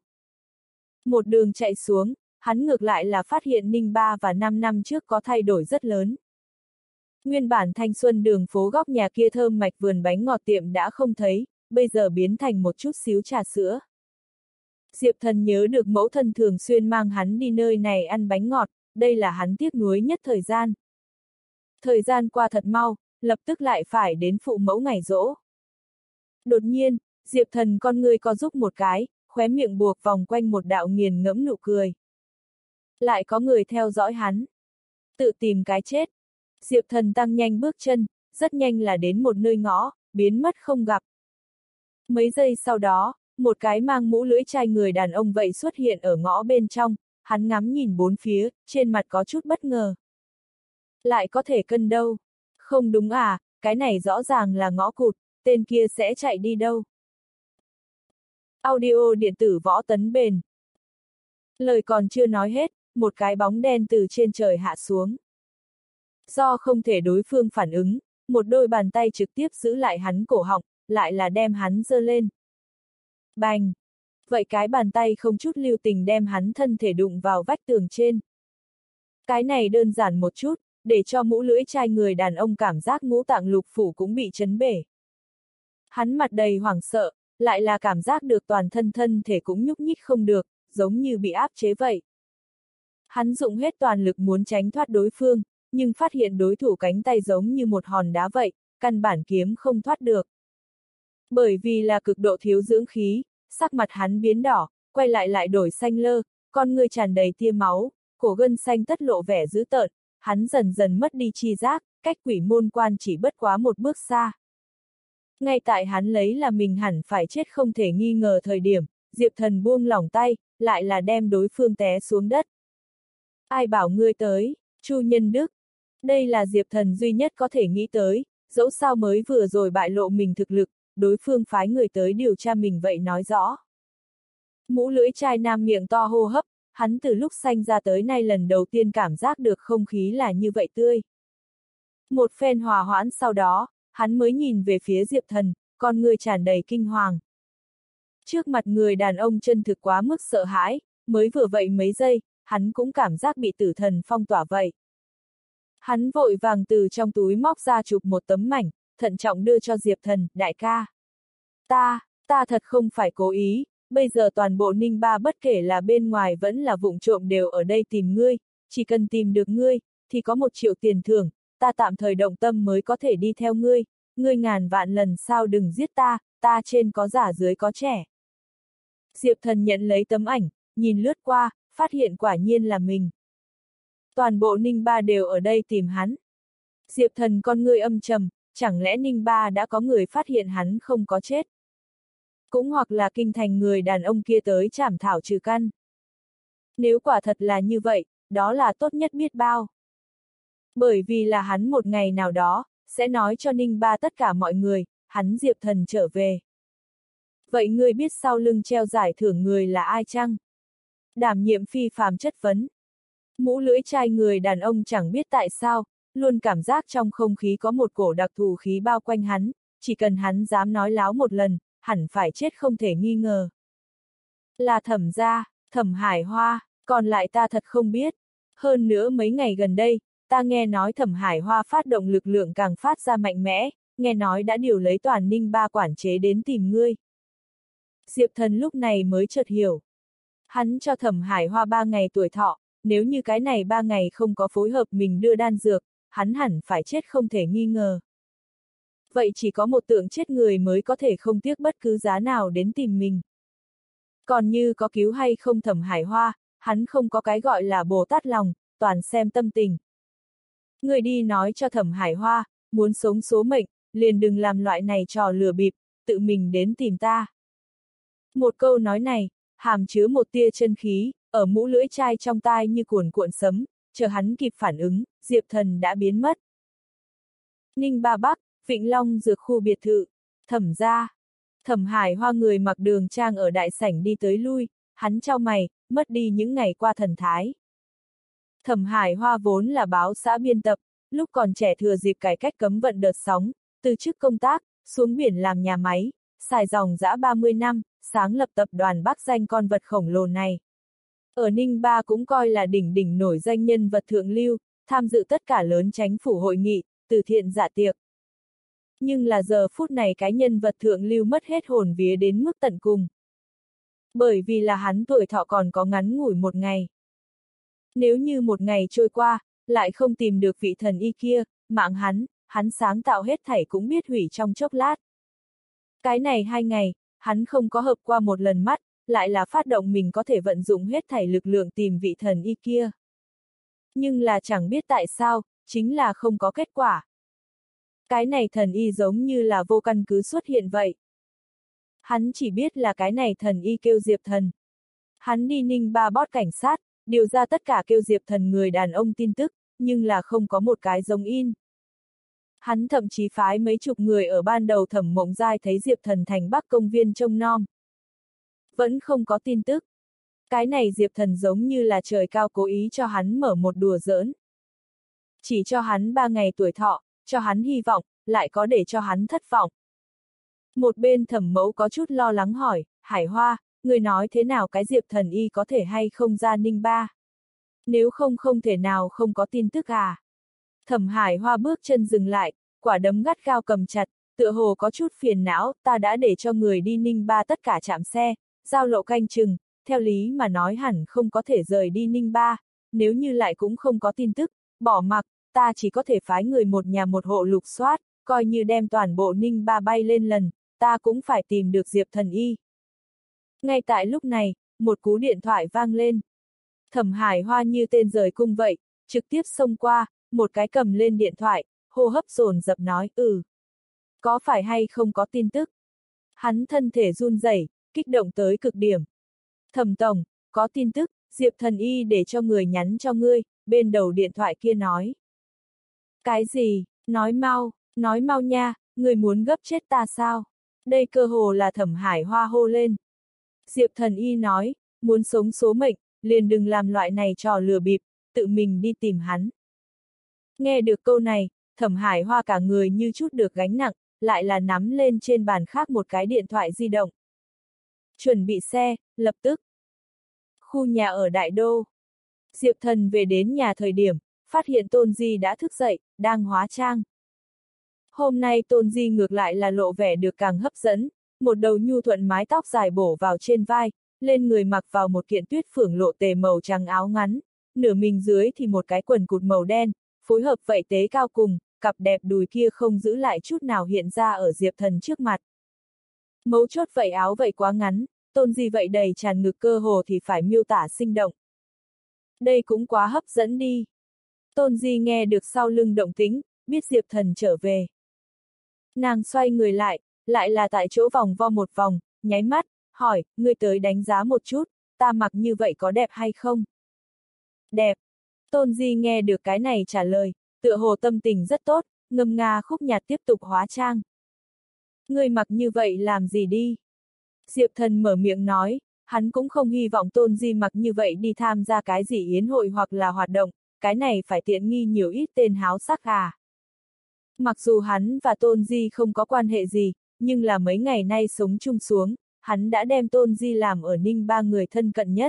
Một đường chạy xuống, hắn ngược lại là phát hiện Ninh Ba và năm năm trước có thay đổi rất lớn. Nguyên bản thanh xuân đường phố góc nhà kia thơm mạch vườn bánh ngọt tiệm đã không thấy, bây giờ biến thành một chút xíu trà sữa. Diệp Thần nhớ được mẫu thân thường xuyên mang hắn đi nơi này ăn bánh ngọt, đây là hắn tiếc nuối nhất thời gian. Thời gian qua thật mau, lập tức lại phải đến phụ mẫu ngày giỗ. Đột nhiên, Diệp Thần con người co rúm một cái, khóe miệng buộc vòng quanh một đạo nghiền ngẫm nụ cười. Lại có người theo dõi hắn. Tự tìm cái chết. Diệp Thần tăng nhanh bước chân, rất nhanh là đến một nơi ngõ, biến mất không gặp. Mấy giây sau đó, một cái mang mũ lưỡi chai người đàn ông vậy xuất hiện ở ngõ bên trong, hắn ngắm nhìn bốn phía, trên mặt có chút bất ngờ. Lại có thể cân đâu? Không đúng à, cái này rõ ràng là ngõ cụt, tên kia sẽ chạy đi đâu? Audio điện tử Võ Tấn Bền. Lời còn chưa nói hết, một cái bóng đen từ trên trời hạ xuống. Do không thể đối phương phản ứng, một đôi bàn tay trực tiếp giữ lại hắn cổ họng, lại là đem hắn giơ lên. Bành! Vậy cái bàn tay không chút lưu tình đem hắn thân thể đụng vào vách tường trên. Cái này đơn giản một chút, để cho mũ lưỡi chai người đàn ông cảm giác ngũ tạng lục phủ cũng bị chấn bể. Hắn mặt đầy hoảng sợ, lại là cảm giác được toàn thân thân thể cũng nhúc nhích không được, giống như bị áp chế vậy. Hắn dụng hết toàn lực muốn tránh thoát đối phương, nhưng phát hiện đối thủ cánh tay giống như một hòn đá vậy, căn bản kiếm không thoát được. Bởi vì là cực độ thiếu dưỡng khí, sắc mặt hắn biến đỏ, quay lại lại đổi xanh lơ, con ngươi tràn đầy tia máu, cổ gân xanh tất lộ vẻ dữ tợn, hắn dần dần mất đi chi giác, cách quỷ môn quan chỉ bất quá một bước xa. Ngay tại hắn lấy là mình hẳn phải chết không thể nghi ngờ thời điểm, Diệp Thần buông lỏng tay, lại là đem đối phương té xuống đất. Ai bảo ngươi tới, Chu Nhân Đức? Đây là Diệp Thần duy nhất có thể nghĩ tới, dẫu sao mới vừa rồi bại lộ mình thực lực, đối phương phái người tới điều tra mình vậy nói rõ. Mũ lưỡi trai nam miệng to hô hấp, hắn từ lúc sanh ra tới nay lần đầu tiên cảm giác được không khí là như vậy tươi. Một phen hòa hoãn sau đó, hắn mới nhìn về phía Diệp Thần, con người tràn đầy kinh hoàng. Trước mặt người đàn ông chân thực quá mức sợ hãi, mới vừa vậy mấy giây, hắn cũng cảm giác bị tử thần phong tỏa vậy. Hắn vội vàng từ trong túi móc ra chụp một tấm mảnh, thận trọng đưa cho Diệp Thần, đại ca. Ta, ta thật không phải cố ý, bây giờ toàn bộ Ninh Ba bất kể là bên ngoài vẫn là vụng trộm đều ở đây tìm ngươi, chỉ cần tìm được ngươi, thì có một triệu tiền thưởng, ta tạm thời động tâm mới có thể đi theo ngươi, ngươi ngàn vạn lần sao đừng giết ta, ta trên có già dưới có trẻ. Diệp Thần nhận lấy tấm ảnh, nhìn lướt qua, phát hiện quả nhiên là mình. Toàn bộ Ninh Ba đều ở đây tìm hắn. Diệp Thần con ngươi âm trầm, chẳng lẽ Ninh Ba đã có người phát hiện hắn không có chết? Cũng hoặc là kinh thành người đàn ông kia tới trảm thảo trừ căn. Nếu quả thật là như vậy, đó là tốt nhất biết bao. Bởi vì là hắn một ngày nào đó, sẽ nói cho Ninh Ba tất cả mọi người, hắn Diệp Thần trở về. Vậy ngươi biết sau lưng treo giải thưởng người là ai chăng? Đảm nhiệm phi phàm chất vấn. Mũ lưỡi trai người đàn ông chẳng biết tại sao, luôn cảm giác trong không khí có một cổ đặc thù khí bao quanh hắn, chỉ cần hắn dám nói láo một lần, hẳn phải chết không thể nghi ngờ. Là Thẩm gia, Thẩm Hải Hoa, còn lại ta thật không biết. Hơn nữa mấy ngày gần đây, ta nghe nói Thẩm Hải Hoa phát động lực lượng càng phát ra mạnh mẽ, nghe nói đã điều lấy toàn Ninh Ba quản chế đến tìm ngươi. Diệp Thần lúc này mới chợt hiểu. Hắn cho Thẩm Hải Hoa ba ngày tuổi thọ, nếu như cái này ba ngày không có phối hợp mình đưa đan dược, hắn hẳn phải chết không thể nghi ngờ. Vậy chỉ có một tượng chết người mới có thể không tiếc bất cứ giá nào đến tìm mình. Còn như có cứu hay không Thẩm Hải Hoa, hắn không có cái gọi là Bồ Tát lòng, toàn xem tâm tình. Người đi nói cho Thẩm Hải Hoa, muốn sống số mệnh, liền đừng làm loại này trò lừa bịp, tự mình đến tìm ta. Một câu nói này, hàm chứa một tia chân khí, ở mũ lưỡi trai trong tai như cuồn cuộn sấm, chờ hắn kịp phản ứng, Diệp Thần đã biến mất. Ninh Ba Bắc, Vịnh Long dược khu biệt thự, Thẩm gia. Thẩm Hải Hoa người mặc đường trang ở đại sảnh đi tới lui, hắn chau mày, mất đi những ngày qua thần thái. Thẩm Hải Hoa vốn là báo xã biên tập, lúc còn trẻ thừa dịp cải cách cấm vận đợt sóng, từ chức công tác, xuống biển làm nhà máy, xài dòng dã ba mươi năm, sáng lập tập đoàn Bắc danh con vật khổng lồ này. Ở Ninh Ba cũng coi là đỉnh đỉnh nổi danh nhân vật thượng lưu, tham dự tất cả lớn chánh phủ hội nghị, từ thiện dạ tiệc. Nhưng là giờ phút này cái nhân vật thượng lưu mất hết hồn vía đến mức tận cùng. Bởi vì là hắn tuổi thọ còn có ngắn ngủi một ngày. Nếu như một ngày trôi qua, lại không tìm được vị thần y kia, mạng hắn, hắn sáng tạo hết thảy cũng biết hủy trong chốc lát. Cái này hai ngày, hắn không có hợp qua một lần mắt, lại là phát động mình có thể vận dụng hết thảy lực lượng tìm vị thần y kia. Nhưng là chẳng biết tại sao, chính là không có kết quả. Cái này thần y giống như là vô căn cứ xuất hiện vậy. Hắn chỉ biết là cái này thần y kêu Diệp Thần. Hắn đi Ninh Ba bót cảnh sát, điều ra tất cả kêu Diệp Thần người đàn ông tin tức, nhưng là không có một cái giống in. Hắn thậm chí phái mấy chục người ở ban đầu Thẩm Mộng Giai thấy Diệp Thần thành Bắc công viên trông nom. Vẫn không có tin tức. Cái này Diệp Thần giống như là trời cao cố ý cho hắn mở một đùa giỡn. Chỉ cho hắn ba ngày tuổi thọ, cho hắn hy vọng, lại có để cho hắn thất vọng. Một bên Thẩm Mẫu có chút lo lắng hỏi, Hải Hoa, người nói thế nào cái Diệp Thần y có thể hay không ra Ninh Ba? Nếu không không thể nào không có tin tức à? Thẩm Hải Hoa bước chân dừng lại, quả đấm gắt gao cầm chặt, tựa hồ có chút phiền não, ta đã để cho người đi Ninh Ba tất cả trạm xe, giao lộ canh chừng, theo lý mà nói hẳn không có thể rời đi Ninh Ba, nếu như lại cũng không có tin tức, bỏ mặc, ta chỉ có thể phái người một nhà một hộ lục soát, coi như đem toàn bộ Ninh Ba bay lên lần, ta cũng phải tìm được Diệp Thần Y. Ngay tại lúc này, một cú điện thoại vang lên. Thẩm Hải Hoa như tên rời cung vậy, trực tiếp xông qua, một cái cầm lên điện thoại, hô hấp dồn dập nói, ừ. Có phải hay không có tin tức? Hắn thân thể run rẩy, kích động tới cực điểm. Thẩm tổng, có tin tức, Diệp Thần Y để cho người nhắn cho ngươi, bên đầu điện thoại kia nói. Cái gì? Nói mau, nói mau nha, ngươi muốn gấp chết ta sao? Đây cơ hồ là Thẩm Hải Hoa hô lên. Diệp Thần Y nói, muốn sống số mệnh, liền đừng làm loại này trò lừa bịp, tự mình đi tìm hắn. Nghe được câu này, Thẩm Hải Hoa cả người như chút được gánh nặng, lại là nắm lên trên bàn khác một cái điện thoại di động. Chuẩn bị xe, lập tức. Khu nhà ở Đại Đô. Diệp Thần về đến nhà thời điểm, phát hiện Tôn Di đã thức dậy, đang hóa trang. Hôm nay Tôn Di ngược lại là lộ vẻ được càng hấp dẫn, một đầu nhu thuận mái tóc dài bổ vào trên vai, lên người mặc vào một kiện tuyết phưởng lộ tề màu trắng áo ngắn, nửa mình dưới thì một cái quần cụt màu đen, phối hợp vậy tế cao cùng, cặp đẹp đùi kia không giữ lại chút nào hiện ra ở Diệp Thần trước mặt. Mấu chốt vậy áo vậy quá ngắn, Tôn Di vậy đầy tràn ngực cơ hồ thì phải miêu tả sinh động. Đây cũng quá hấp dẫn đi. Tôn Di nghe được sau lưng động tĩnh, biết Diệp Thần trở về. Nàng xoay người lại, lại là tại chỗ vòng vo một vòng, nháy mắt, hỏi, ngươi tới đánh giá một chút, ta mặc như vậy có đẹp hay không? Đẹp. Tôn Di nghe được cái này trả lời, tựa hồ tâm tình rất tốt, ngâm nga khúc nhạc tiếp tục hóa trang. Ngươi mặc như vậy làm gì đi? Diệp Thần mở miệng nói, hắn cũng không hy vọng Tôn Di mặc như vậy đi tham gia cái gì yến hội hoặc là hoạt động, cái này phải tiện nghi nhiều ít tên háo sắc à. Mặc dù hắn và Tôn Di không có quan hệ gì, nhưng là mấy ngày nay sống chung xuống, hắn đã đem Tôn Di làm ở Ninh Ba người thân cận nhất.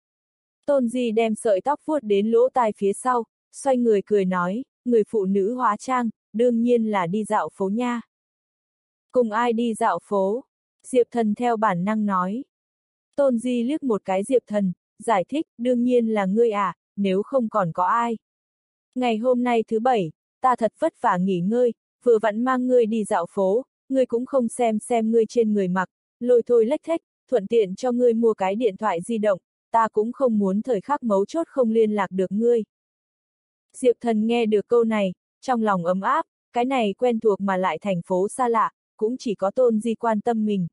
Tôn Di đem sợi tóc vuốt đến lỗ tai phía sau, xoay người cười nói, người phụ nữ hóa trang, đương nhiên là đi dạo phố nha. Cùng ai đi dạo phố? Diệp Thần theo bản năng nói. Tôn Di liếc một cái Diệp Thần, giải thích, đương nhiên là ngươi à, nếu không còn có ai. Ngày hôm nay thứ bảy, ta thật vất vả nghỉ ngơi, vừa vặn mang ngươi đi dạo phố, ngươi cũng không xem xem ngươi trên người mặc, lôi thôi lếch thếch, thuận tiện cho ngươi mua cái điện thoại di động, ta cũng không muốn thời khắc mấu chốt không liên lạc được ngươi. Diệp Thần nghe được câu này, trong lòng ấm áp, cái này quen thuộc mà lại thành phố xa lạ, cũng chỉ có Tôn Di quan tâm mình.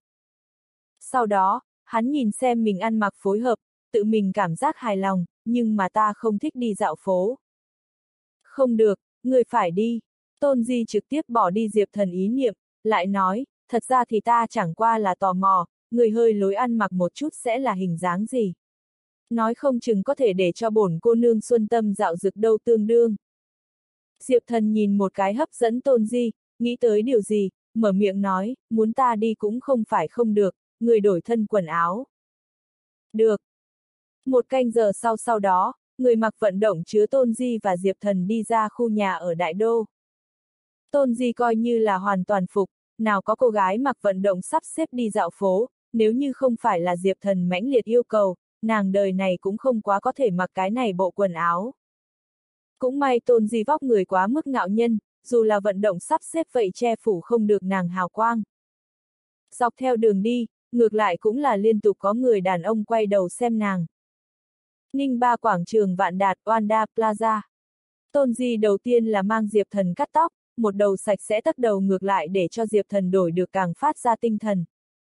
Sau đó, hắn nhìn xem mình ăn mặc phối hợp, tự mình cảm giác hài lòng, nhưng mà ta không thích đi dạo phố. Không được, ngươi phải đi. Tôn Di trực tiếp bỏ đi Diệp Thần ý niệm, lại nói, thật ra thì ta chẳng qua là tò mò, người hơi lối ăn mặc một chút sẽ là hình dáng gì. Nói không chừng có thể để cho bổn cô nương xuân tâm dạo dực đâu tương đương. Diệp Thần nhìn một cái hấp dẫn Tôn Di, nghĩ tới điều gì, mở miệng nói, muốn ta đi cũng không phải không được, người đổi thân quần áo. Được. Một canh giờ sau sau đó, người mặc vận động chứa Tôn Di và Diệp Thần đi ra khu nhà ở Đại Đô. Tôn Di coi như là hoàn toàn phục, nào có cô gái mặc vận động sắp xếp đi dạo phố, nếu như không phải là Diệp Thần mãnh liệt yêu cầu, nàng đời này cũng không quá có thể mặc cái này bộ quần áo. Cũng may Tôn Di vóc người quá mức ngạo nhân, dù là vận động sắp xếp vậy che phủ không được nàng hào quang. Dọc theo đường đi, ngược lại cũng là liên tục có người đàn ông quay đầu xem nàng. Ninh Ba quảng trường Vạn Đạt Oanda Plaza. Tôn Di đầu tiên là mang Diệp Thần cắt tóc, một đầu sạch sẽ tất đầu ngược lại để cho Diệp Thần đổi được càng phát ra tinh thần.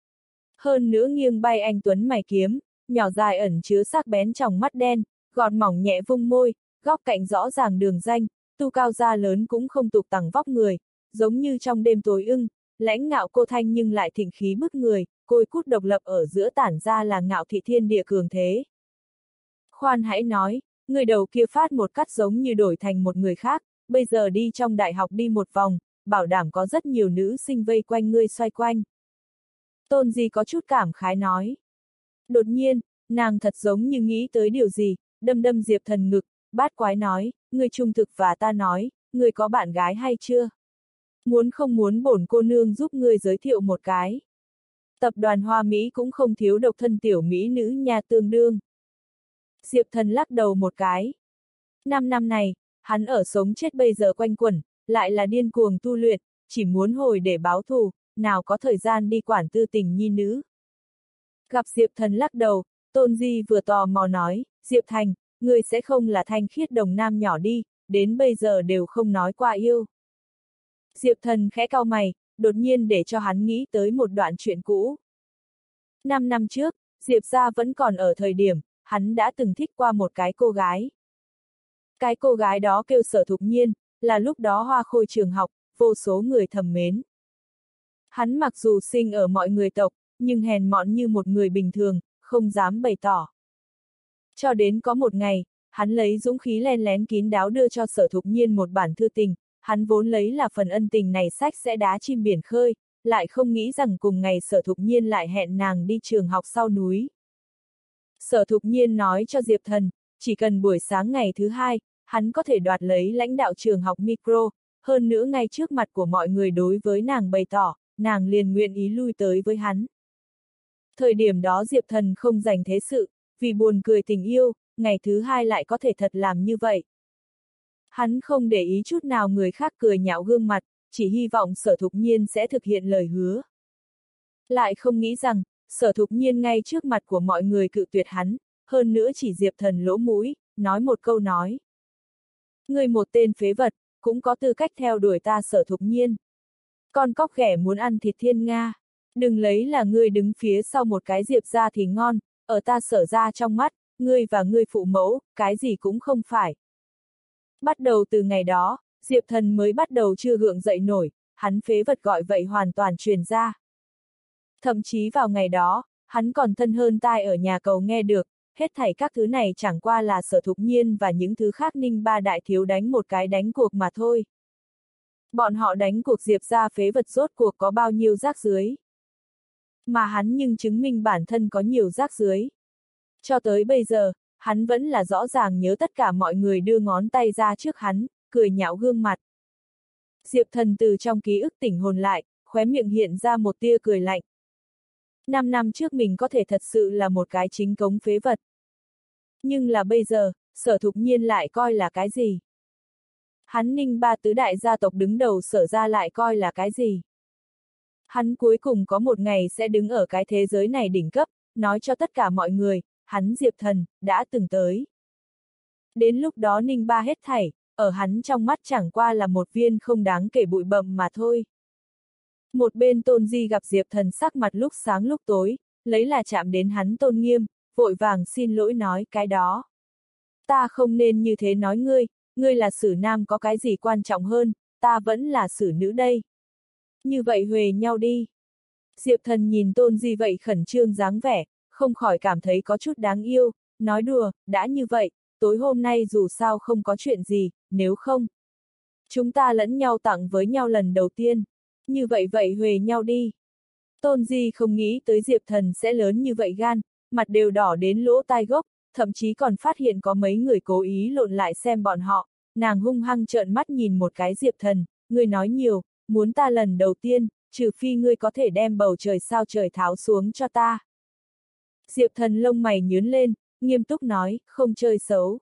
Hơn nữa nghiêng bay anh tuấn mày kiếm, nhỏ dài ẩn chứa sắc bén trong mắt đen, gọt mỏng nhẹ vung môi, góc cạnh rõ ràng đường danh, tu cao da lớn cũng không tục tằng vóc người, giống như trong đêm tối ưng, lãnh ngạo cô thanh nhưng lại thịnh khí bức người, côi cút độc lập ở giữa tản ra là ngạo thị thiên địa cường thế. Khoan hãy nói, người đầu kia phát một cắt giống như đổi thành một người khác, bây giờ đi trong đại học đi một vòng, bảo đảm có rất nhiều nữ sinh vây quanh ngươi xoay quanh. Tôn Di có chút cảm khái nói. Đột nhiên, nàng thật giống như nghĩ tới điều gì, đâm đâm Diệp Thần ngực, bát quái nói, ngươi trung thực và ta nói, ngươi có bạn gái hay chưa? Muốn không muốn bổn cô nương giúp ngươi giới thiệu một cái. Tập đoàn Hoa Mỹ cũng không thiếu độc thân tiểu mỹ nữ nhà tương đương. Diệp Thần lắc đầu một cái. Năm năm này, hắn ở sống chết bây giờ quanh quẩn, lại là điên cuồng tu luyện, chỉ muốn hồi để báo thù, nào có thời gian đi quản tư tình nhi nữ. Gặp Diệp Thần lắc đầu, Tôn Di vừa tò mò nói, Diệp Thành, người sẽ không là thanh khiết đồng nam nhỏ đi, đến bây giờ đều không nói qua yêu. Diệp Thần khẽ cau mày, đột nhiên để cho hắn nghĩ tới một đoạn chuyện cũ. Năm năm trước, Diệp gia vẫn còn ở thời điểm, hắn đã từng thích qua một cái cô gái. Cái cô gái đó kêu Sở Thục Nhiên, là lúc đó hoa khôi trường học, vô số người thầm mến. Hắn mặc dù sinh ở mọi người tộc, nhưng hèn mọn như một người bình thường, không dám bày tỏ. Cho đến có một ngày, hắn lấy dũng khí len lén kín đáo đưa cho Sở Thục Nhiên một bản thư tình, hắn vốn lấy là phần ân tình này sách sẽ đá chim biển khơi, lại không nghĩ rằng cùng ngày Sở Thục Nhiên lại hẹn nàng đi trường học sau núi. Sở Thục Nhiên nói cho Diệp Thần, chỉ cần buổi sáng ngày thứ hai, hắn có thể đoạt lấy lãnh đạo trường học micro, hơn nữa ngay trước mặt của mọi người đối với nàng bày tỏ, nàng liền nguyện ý lui tới với hắn. Thời điểm đó Diệp Thần không dành thế sự, vì buồn cười tình yêu, ngày thứ hai lại có thể thật làm như vậy. Hắn không để ý chút nào người khác cười nhạo gương mặt, chỉ hy vọng Sở Thục Nhiên sẽ thực hiện lời hứa. Lại không nghĩ rằng, Sở Thục Nhiên ngay trước mặt của mọi người cự tuyệt hắn, hơn nữa chỉ Diệp Thần lỗ mũi, nói một câu nói. Ngươi một tên phế vật, cũng có tư cách theo đuổi ta Sở Thục Nhiên. Con cóc ghẻ muốn ăn thịt thiên nga, đừng lấy là ngươi đứng phía sau một cái Diệp gia thì ngon, ở ta Sở gia trong mắt, ngươi và ngươi phụ mẫu, cái gì cũng không phải. Bắt đầu từ ngày đó, Diệp Thần mới bắt đầu chưa gượng dậy nổi, hắn phế vật gọi vậy hoàn toàn truyền ra. Thậm chí vào ngày đó, hắn còn thân hơn tai ở nhà cầu nghe được, hết thảy các thứ này chẳng qua là Sở Thục Nhiên và những thứ khác Ninh Ba đại thiếu đánh một cái đánh cuộc mà thôi. Bọn họ đánh cuộc Diệp gia phế vật rốt cuộc có bao nhiêu rác rưới. Mà hắn nhưng chứng minh bản thân có nhiều rác rưới. Cho tới bây giờ, hắn vẫn là rõ ràng nhớ tất cả mọi người đưa ngón tay ra trước hắn, cười nhạo gương mặt. Diệp Thần từ trong ký ức tỉnh hồn lại, khóe miệng hiện ra một tia cười lạnh. Năm năm trước mình có thể thật sự là một cái chính cống phế vật. Nhưng là bây giờ, Sở Thục Nhiên lại coi là cái gì? Hắn Ninh Ba tứ đại gia tộc đứng đầu Sở gia lại coi là cái gì? Hắn cuối cùng có một ngày sẽ đứng ở cái thế giới này đỉnh cấp, nói cho tất cả mọi người, hắn Diệp Thần, đã từng tới. Đến lúc đó Ninh Ba hết thảy, ở hắn trong mắt chẳng qua là một viên không đáng kể bụi bặm mà thôi. Một bên Tôn Di gặp Diệp Thần sắc mặt lúc sáng lúc tối, lấy là chạm đến hắn tôn nghiêm, vội vàng xin lỗi nói cái đó. Ta không nên như thế nói ngươi, ngươi là sử nam có cái gì quan trọng hơn, ta vẫn là sử nữ đây. Như vậy huề nhau đi. Diệp Thần nhìn Tôn Di vậy khẩn trương dáng vẻ, không khỏi cảm thấy có chút đáng yêu, nói đùa, đã như vậy, tối hôm nay dù sao không có chuyện gì, nếu không. Chúng ta lẫn nhau tặng với nhau lần đầu tiên, như vậy vậy huề nhau đi. Tôn Di không nghĩ tới Diệp Thần sẽ lớn như vậy gan, mặt đều đỏ đến lỗ tai gốc, thậm chí còn phát hiện có mấy người cố ý lộn lại xem bọn họ, nàng hung hăng trợn mắt nhìn một cái Diệp Thần, ngươi nói nhiều, muốn ta lần đầu tiên, trừ phi ngươi có thể đem bầu trời sao trời tháo xuống cho ta. Diệp Thần lông mày nhướng lên, nghiêm túc nói, không chơi xấu.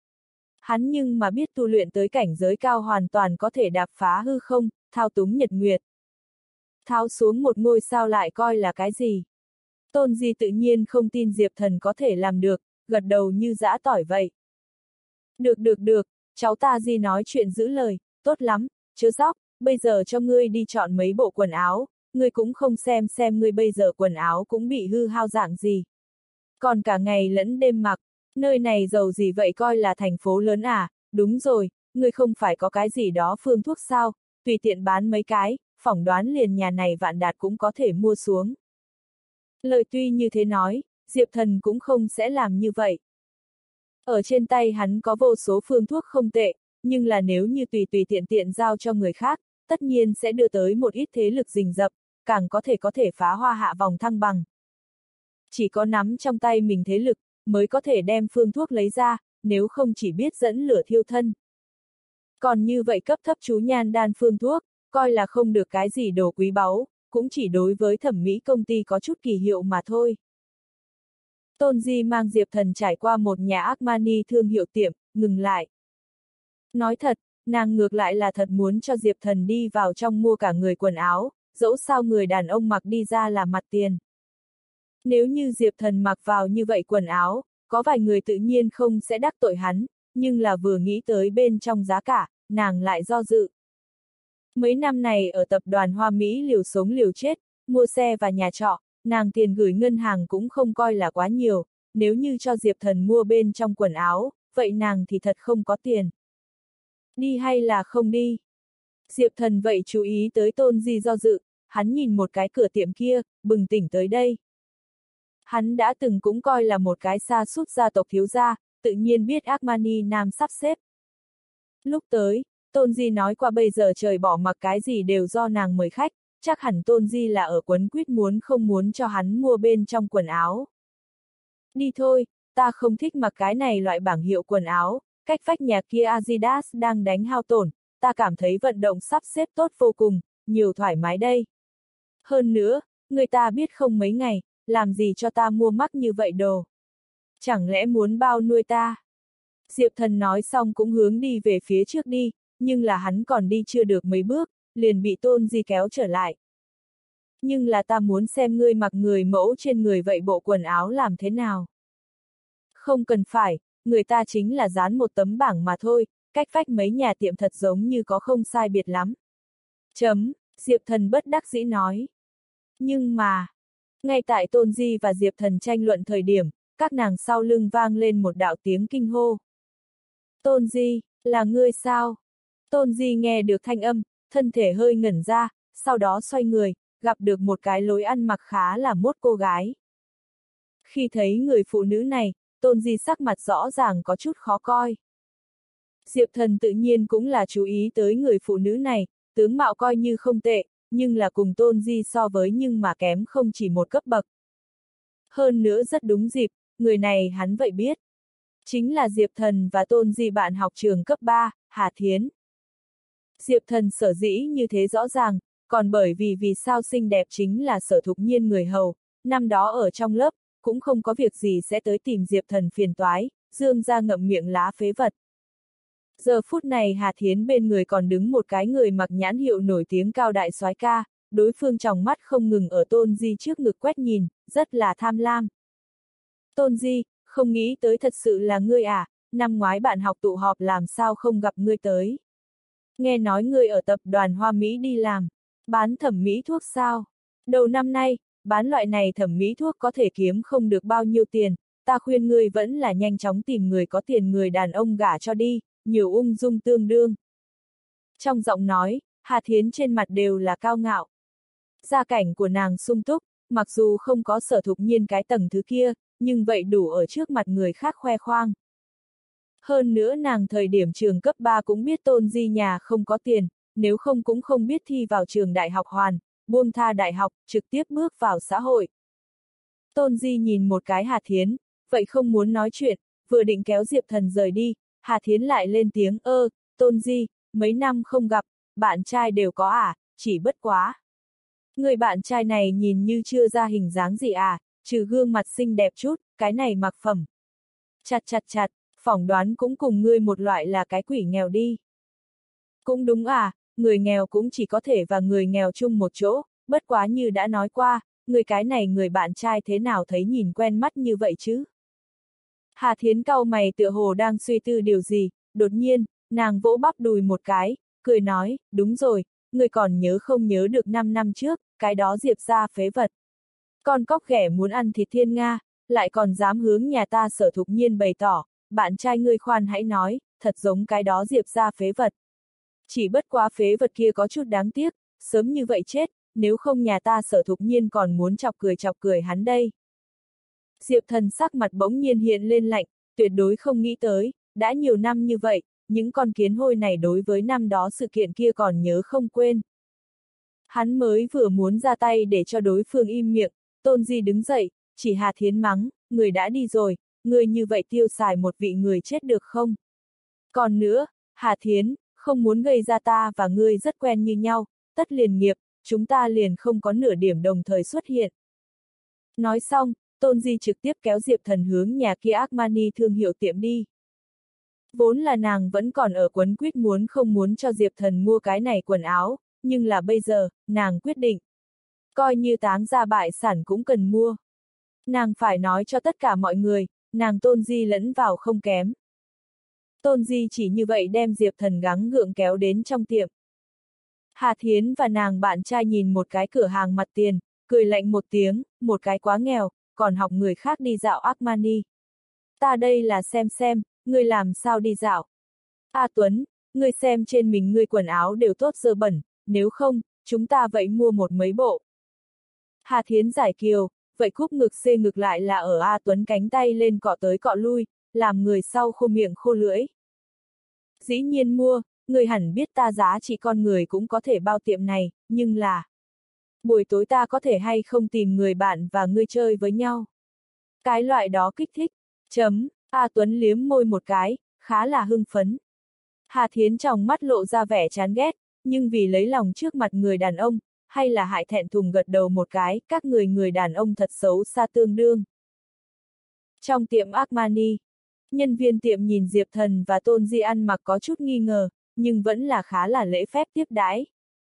Hắn nhưng mà biết tu luyện tới cảnh giới cao hoàn toàn có thể đạp phá hư không, thao túng nhật nguyệt. Tháo xuống một ngôi sao lại coi là cái gì? Tôn Di tự nhiên không tin Diệp Thần có thể làm được, gật đầu như giã tỏi vậy. Được được được, cháu ta Di nói chuyện giữ lời, tốt lắm, chớ dóc, bây giờ cho ngươi đi chọn mấy bộ quần áo, ngươi cũng không xem xem ngươi bây giờ quần áo cũng bị hư hao dạng gì. Còn cả ngày lẫn đêm mặc, nơi này giàu gì vậy coi là thành phố lớn à, đúng rồi, ngươi không phải có cái gì đó phương thuốc sao, tùy tiện bán mấy cái, phỏng đoán liền nhà này Vạn Đạt cũng có thể mua xuống. Lời tuy như thế nói, Diệp Thần cũng không sẽ làm như vậy. Ở trên tay hắn có vô số phương thuốc không tệ, nhưng là nếu như tùy tùy tiện tiện giao cho người khác, tất nhiên sẽ đưa tới một ít thế lực rình rập, càng có thể có thể phá hoa hạ vòng thăng bằng. Chỉ có nắm trong tay mình thế lực, mới có thể đem phương thuốc lấy ra, nếu không chỉ biết dẫn lửa thiêu thân. Còn như vậy cấp thấp chú nhan đan phương thuốc, coi là không được cái gì đồ quý báu, cũng chỉ đối với thẩm mỹ công ty có chút kỳ hiệu mà thôi. Tôn Di mang Diệp Thần trải qua một nhà Armani thương hiệu tiệm, ngừng lại. Nói thật, nàng ngược lại là thật muốn cho Diệp Thần đi vào trong mua cả người quần áo, dẫu sao người đàn ông mặc đi ra là mặt tiền. Nếu như Diệp Thần mặc vào như vậy quần áo, có vài người tự nhiên không sẽ đắc tội hắn, nhưng là vừa nghĩ tới bên trong giá cả, nàng lại do dự. Mấy năm này ở tập đoàn Hoa Mỹ liều sống liều chết, mua xe và nhà trọ, nàng tiền gửi ngân hàng cũng không coi là quá nhiều, nếu như cho Diệp Thần mua bên trong quần áo, vậy nàng thì thật không có tiền. Đi hay là không đi? Diệp Thần vậy chú ý tới Tôn Di do dự, hắn nhìn một cái cửa tiệm kia, bừng tỉnh tới đây. Hắn đã từng cũng coi là một cái sa sút gia tộc thiếu gia, tự nhiên biết Armani Nam sắp xếp. Lúc tới, Tôn Di nói qua bây giờ trời bỏ mặc cái gì đều do nàng mời khách, chắc hẳn Tôn Di là ở quấn quýt muốn không muốn cho hắn mua bên trong quần áo. Đi thôi, ta không thích mặc cái này loại bảng hiệu quần áo, cách vách nhà kia Adidas đang đánh hao tổn, ta cảm thấy vận động sắp xếp tốt vô cùng, nhiều thoải mái đây. Hơn nữa, người ta biết không mấy ngày, làm gì cho ta mua mắc như vậy đồ. Chẳng lẽ muốn bao nuôi ta? Diệp Thần nói xong cũng hướng đi về phía trước đi, nhưng là hắn còn đi chưa được mấy bước, liền bị Tôn Di kéo trở lại. Nhưng là ta muốn xem ngươi mặc người mẫu trên người vậy bộ quần áo làm thế nào. Không cần phải, người ta chính là dán một tấm bảng mà thôi, cách vách mấy nhà tiệm thật giống như có không sai biệt lắm. Chấm, Diệp Thần bất đắc dĩ nói. Nhưng mà, ngay tại Tôn Di và Diệp Thần tranh luận thời điểm, các nàng sau lưng vang lên một đạo tiếng kinh hô. Tôn Di, là ngươi sao? Tôn Di nghe được thanh âm, thân thể hơi ngẩn ra, sau đó xoay người, gặp được một cái lối ăn mặc khá là mốt cô gái. Khi thấy người phụ nữ này, Tôn Di sắc mặt rõ ràng có chút khó coi. Diệp Thần tự nhiên cũng là chú ý tới người phụ nữ này, tướng mạo coi như không tệ, nhưng là cùng Tôn Di so với nhưng mà kém không chỉ một cấp bậc. Hơn nữa rất đúng dịp, người này hắn vậy biết. Chính là Diệp Thần và Tôn Di bạn học trường cấp ba, Hà Thiến. Diệp Thần sở dĩ như thế rõ ràng, còn bởi vì vì sao xinh đẹp chính là Sở Thục Nhiên người hầu, năm đó ở trong lớp, cũng không có việc gì sẽ tới tìm Diệp Thần phiền toái, dương ra ngậm miệng lá phế vật. Giờ phút này Hà Thiến bên người còn đứng một cái người mặc nhãn hiệu nổi tiếng cao đại soái ca, đối phương tròng mắt không ngừng ở Tôn Di trước ngực quét nhìn, rất là tham lam. Tôn Di, không nghĩ tới thật sự là ngươi à, năm ngoái bạn học tụ họp làm sao không gặp ngươi tới. Nghe nói ngươi ở tập đoàn Hoa Mỹ đi làm, bán thẩm mỹ thuốc sao? Đầu năm nay, bán loại này thẩm mỹ thuốc có thể kiếm không được bao nhiêu tiền, ta khuyên ngươi vẫn là nhanh chóng tìm người có tiền người đàn ông gả cho đi, nhiều ung dung tương đương. Trong giọng nói, Hà Thiến trên mặt đều là cao ngạo. Gia cảnh của nàng sung túc, mặc dù không có Sở Thục Nhiên cái tầng thứ kia, nhưng vậy đủ ở trước mặt người khác khoe khoang. Hơn nữa nàng thời điểm trường cấp ba cũng biết Tôn Di nhà không có tiền, nếu không cũng không biết thi vào trường đại học Hoàn, buông tha đại học, trực tiếp bước vào xã hội. Tôn Di nhìn một cái Hà Thiến, vậy không muốn nói chuyện, vừa định kéo Diệp Thần rời đi, Hà Thiến lại lên tiếng ơ, Tôn Di, mấy năm không gặp, bạn trai đều có à, chỉ bất quá. Người bạn trai này nhìn như chưa ra hình dáng gì à, trừ gương mặt xinh đẹp chút, cái này mặc phẩm. Chặt chặt chặt, phỏng đoán cũng cùng ngươi một loại là cái quỷ nghèo đi. Cũng đúng à, người nghèo cũng chỉ có thể và người nghèo chung một chỗ, bất quá như đã nói qua, người cái này người bạn trai thế nào thấy nhìn quen mắt như vậy chứ? Hà Thiến cau mày tựa hồ đang suy tư điều gì, đột nhiên, nàng vỗ bắp đùi một cái, cười nói, đúng rồi, người còn nhớ không nhớ được năm năm trước, cái đó Diệp ra phế vật. Con cóc ghẻ muốn ăn thịt thiên Nga, lại còn dám hướng nhà ta Sở Thục Nhiên bày tỏ, bạn trai ngươi khoan hãy nói, thật giống cái đó Diệp ra phế vật. Chỉ bất quá phế vật kia có chút đáng tiếc, sớm như vậy chết, nếu không nhà ta Sở Thục Nhiên còn muốn chọc cười chọc cười hắn đây. Diệp Thần sắc mặt bỗng nhiên hiện lên lạnh, tuyệt đối không nghĩ tới, đã nhiều năm như vậy, những con kiến hôi này đối với năm đó sự kiện kia còn nhớ không quên. Hắn mới vừa muốn ra tay để cho đối phương im miệng, Tôn Di đứng dậy, chỉ Hà Thiến mắng, người đã đi rồi, người như vậy tiêu xài một vị người chết được không? Còn nữa, Hà Thiến, không muốn gây ra ta và ngươi rất quen như nhau, tất liền nghiệp, chúng ta liền không có nửa điểm đồng thời xuất hiện. Nói xong, Tôn Di trực tiếp kéo Diệp Thần hướng nhà kia Armani thương hiệu tiệm đi. Vốn là nàng vẫn còn ở quấn quýt muốn không muốn cho Diệp Thần mua cái này quần áo, nhưng là bây giờ, nàng quyết định. Coi như táng ra bại sản cũng cần mua. Nàng phải nói cho tất cả mọi người, nàng Tôn Di lẫn vào không kém. Tôn Di chỉ như vậy đem Diệp Thần gắng gượng kéo đến trong tiệm. Hà Thiến và nàng bạn trai nhìn một cái cửa hàng mặt tiền, cười lạnh một tiếng, một cái quá nghèo, còn học người khác đi dạo Armani. Ta đây là xem xem, ngươi làm sao đi dạo. A Tuấn, ngươi xem trên mình ngươi quần áo đều tốt dơ bẩn, nếu không, chúng ta vậy mua một mấy bộ. Hà Thiến giải kiều, vậy cúp ngực xê ngực lại là ở A Tuấn cánh tay lên cọ tới cọ lui, làm người sau khô miệng khô lưỡi. Dĩ nhiên mua, người hẳn biết ta giá trị con người cũng có thể bao tiệm này, nhưng là... buổi tối ta có thể hay không tìm người bạn và ngươi chơi với nhau. Cái loại đó kích thích. Chấm, A Tuấn liếm môi một cái, khá là hưng phấn. Hà Thiến trong mắt lộ ra vẻ chán ghét, nhưng vì lấy lòng trước mặt người đàn ông, hay là hại thẹn thùng gật đầu một cái, các người người đàn ông thật xấu xa tương đương. Trong tiệm Armani, nhân viên tiệm nhìn Diệp Thần và Tôn Di ăn mặc có chút nghi ngờ, nhưng vẫn là khá là lễ phép tiếp đãi.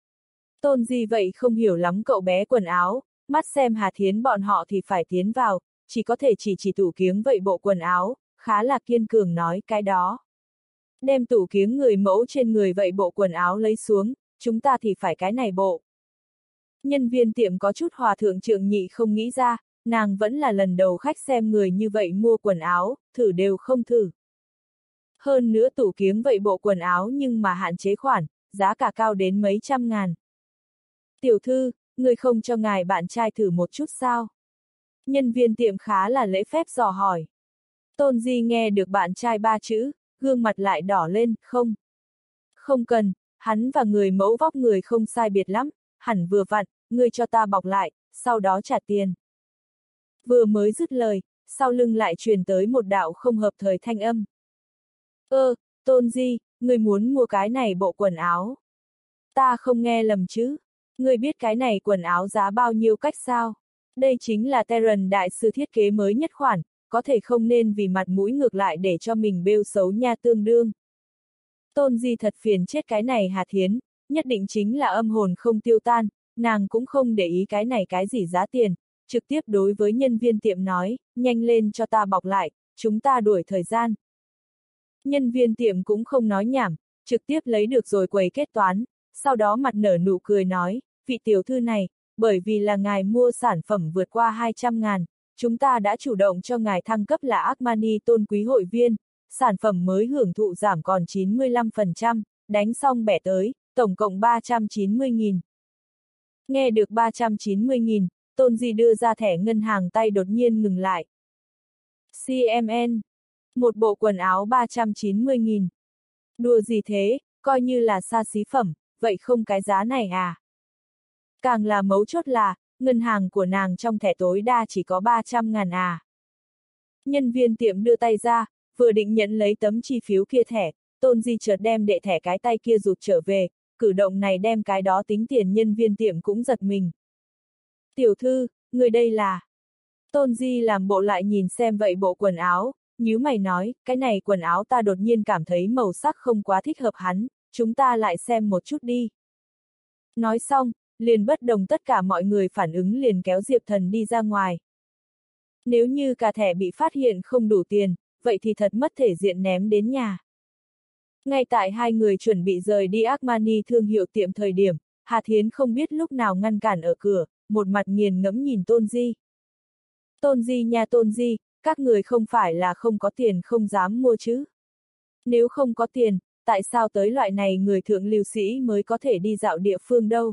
Tôn Di vậy không hiểu lắm cậu bé quần áo, mắt xem Hà Thiến bọn họ thì phải tiến vào, chỉ có thể chỉ chỉ tủ kiếng vậy bộ quần áo, khá là kiên cường nói cái đó. Đem tủ kiếng người mẫu trên người vậy bộ quần áo lấy xuống, chúng ta thì phải cái này bộ. Nhân viên tiệm có chút hòa thượng trượng nhị không nghĩ ra, nàng vẫn là lần đầu khách xem người như vậy mua quần áo, thử đều không thử. Hơn nữa tủ kiếng vậy bộ quần áo nhưng mà hạn chế khoản, giá cả cao đến mấy trăm ngàn. Tiểu thư, người không cho ngài bạn trai thử một chút sao? Nhân viên tiệm khá là lễ phép dò hỏi. Tôn Di nghe được bạn trai ba chữ, gương mặt lại đỏ lên, không. Không cần, hắn và người mẫu vóc người không sai biệt lắm, hẳn vừa vặn, ngươi cho ta bọc lại, sau đó trả tiền. Vừa mới dứt lời, sau lưng lại truyền tới một đạo không hợp thời thanh âm. Ơ, Tôn Di, ngươi muốn mua cái này bộ quần áo. Ta không nghe lầm chứ, ngươi biết cái này quần áo giá bao nhiêu cách sao? Đây chính là Terran đại sư thiết kế mới nhất khoản, có thể không nên vì mặt mũi ngược lại để cho mình bêu xấu nha tương đương. Tôn Di thật phiền chết cái này Hà Thiến, nhất định chính là âm hồn không tiêu tan, nàng cũng không để ý cái này cái gì giá tiền, trực tiếp đối với nhân viên tiệm nói, nhanh lên cho ta bọc lại, chúng ta đuổi thời gian. Nhân viên tiệm cũng không nói nhảm, trực tiếp lấy được rồi quầy kết toán, sau đó mặt nở nụ cười nói, vị tiểu thư này, bởi vì là ngài mua sản phẩm vượt qua hai trăm ngàn, chúng ta đã chủ động cho ngài thăng cấp là Armani tôn quý hội viên, sản phẩm mới hưởng thụ giảm còn chín mươi lăm phần trăm, đánh xong bẻ tới, tổng cộng ba trăm chín mươi nghìn. Nghe được ba trăm chín mươi nghìn, Tôn Di đưa ra thẻ ngân hàng tay đột nhiên ngừng lại. xê em en, một bộ quần áo ba trăm chín mươi nghìn. Đùa gì thế, coi như là xa xí phẩm, vậy không cái giá này à? Càng là mấu chốt là, ngân hàng của nàng trong thẻ tối đa chỉ có ba trăm ngàn à. Nhân viên tiệm đưa tay ra, vừa định nhận lấy tấm chi phiếu kia thẻ, Tôn Di chợt đem đệ thẻ cái tay kia rụt trở về, cử động này đem cái đó tính tiền nhân viên tiệm cũng giật mình. Tiểu thư, người đây là... Tôn Di làm bộ lại nhìn xem vậy bộ quần áo, nhíu mày nói, cái này quần áo ta đột nhiên cảm thấy màu sắc không quá thích hợp hắn, chúng ta lại xem một chút đi. Nói xong, liền bất đồng tất cả mọi người phản ứng liền kéo Diệp Thần đi ra ngoài. Nếu như cả thẻ bị phát hiện không đủ tiền, vậy thì thật mất thể diện ném đến nhà. Ngay tại hai người chuẩn bị rời đi Armani thương hiệu tiệm thời điểm, Hà Thiến không biết lúc nào ngăn cản ở cửa, một mặt nghiền ngẫm nhìn Tôn Di. Tôn Di nha Tôn Di, các người không phải là không có tiền không dám mua chứ. Nếu không có tiền, tại sao tới loại này người thượng lưu sĩ mới có thể đi dạo địa phương đâu?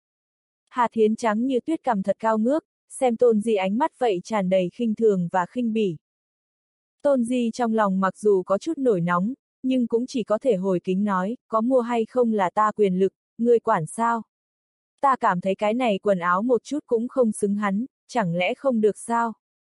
Hà Thiến trắng như tuyết cằm thật cao ngước, xem Tôn Di ánh mắt vậy tràn đầy khinh thường và khinh bỉ. Tôn Di trong lòng mặc dù có chút nổi nóng, nhưng cũng chỉ có thể hồi kính nói, có mua hay không là ta quyền lực, ngươi quản sao? Ta cảm thấy cái này quần áo một chút cũng không xứng hắn, chẳng lẽ không được sao?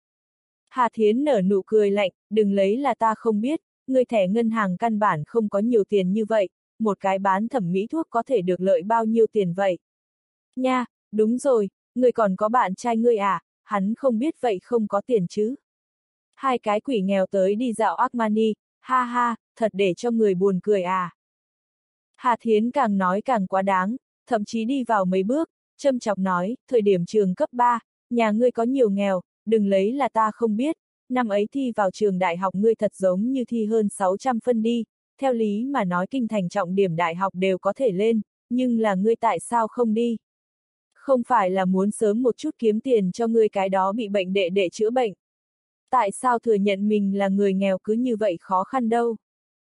Hà Thiến nở nụ cười lạnh, đừng lấy là ta không biết, người thẻ ngân hàng căn bản không có nhiều tiền như vậy, một cái bán thẩm mỹ thuốc có thể được lợi bao nhiêu tiền vậy? Nha, đúng rồi, người còn có bạn trai ngươi à, hắn không biết vậy không có tiền chứ? Hai cái quỷ nghèo tới đi dạo Armani, ha ha, thật để cho người buồn cười à. Hà Thiến càng nói càng quá đáng, thậm chí đi vào mấy bước, châm chọc nói, thời điểm trường cấp ba, nhà ngươi có nhiều nghèo, đừng lấy là ta không biết, năm ấy thi vào trường đại học ngươi thật giống như thi hơn sáu trăm phân đi, theo lý mà nói kinh thành trọng điểm đại học đều có thể lên, nhưng là ngươi tại sao không đi? Không phải là muốn sớm một chút kiếm tiền cho ngươi cái đó bị bệnh đệ đệ chữa bệnh. Tại sao thừa nhận mình là người nghèo cứ như vậy khó khăn đâu?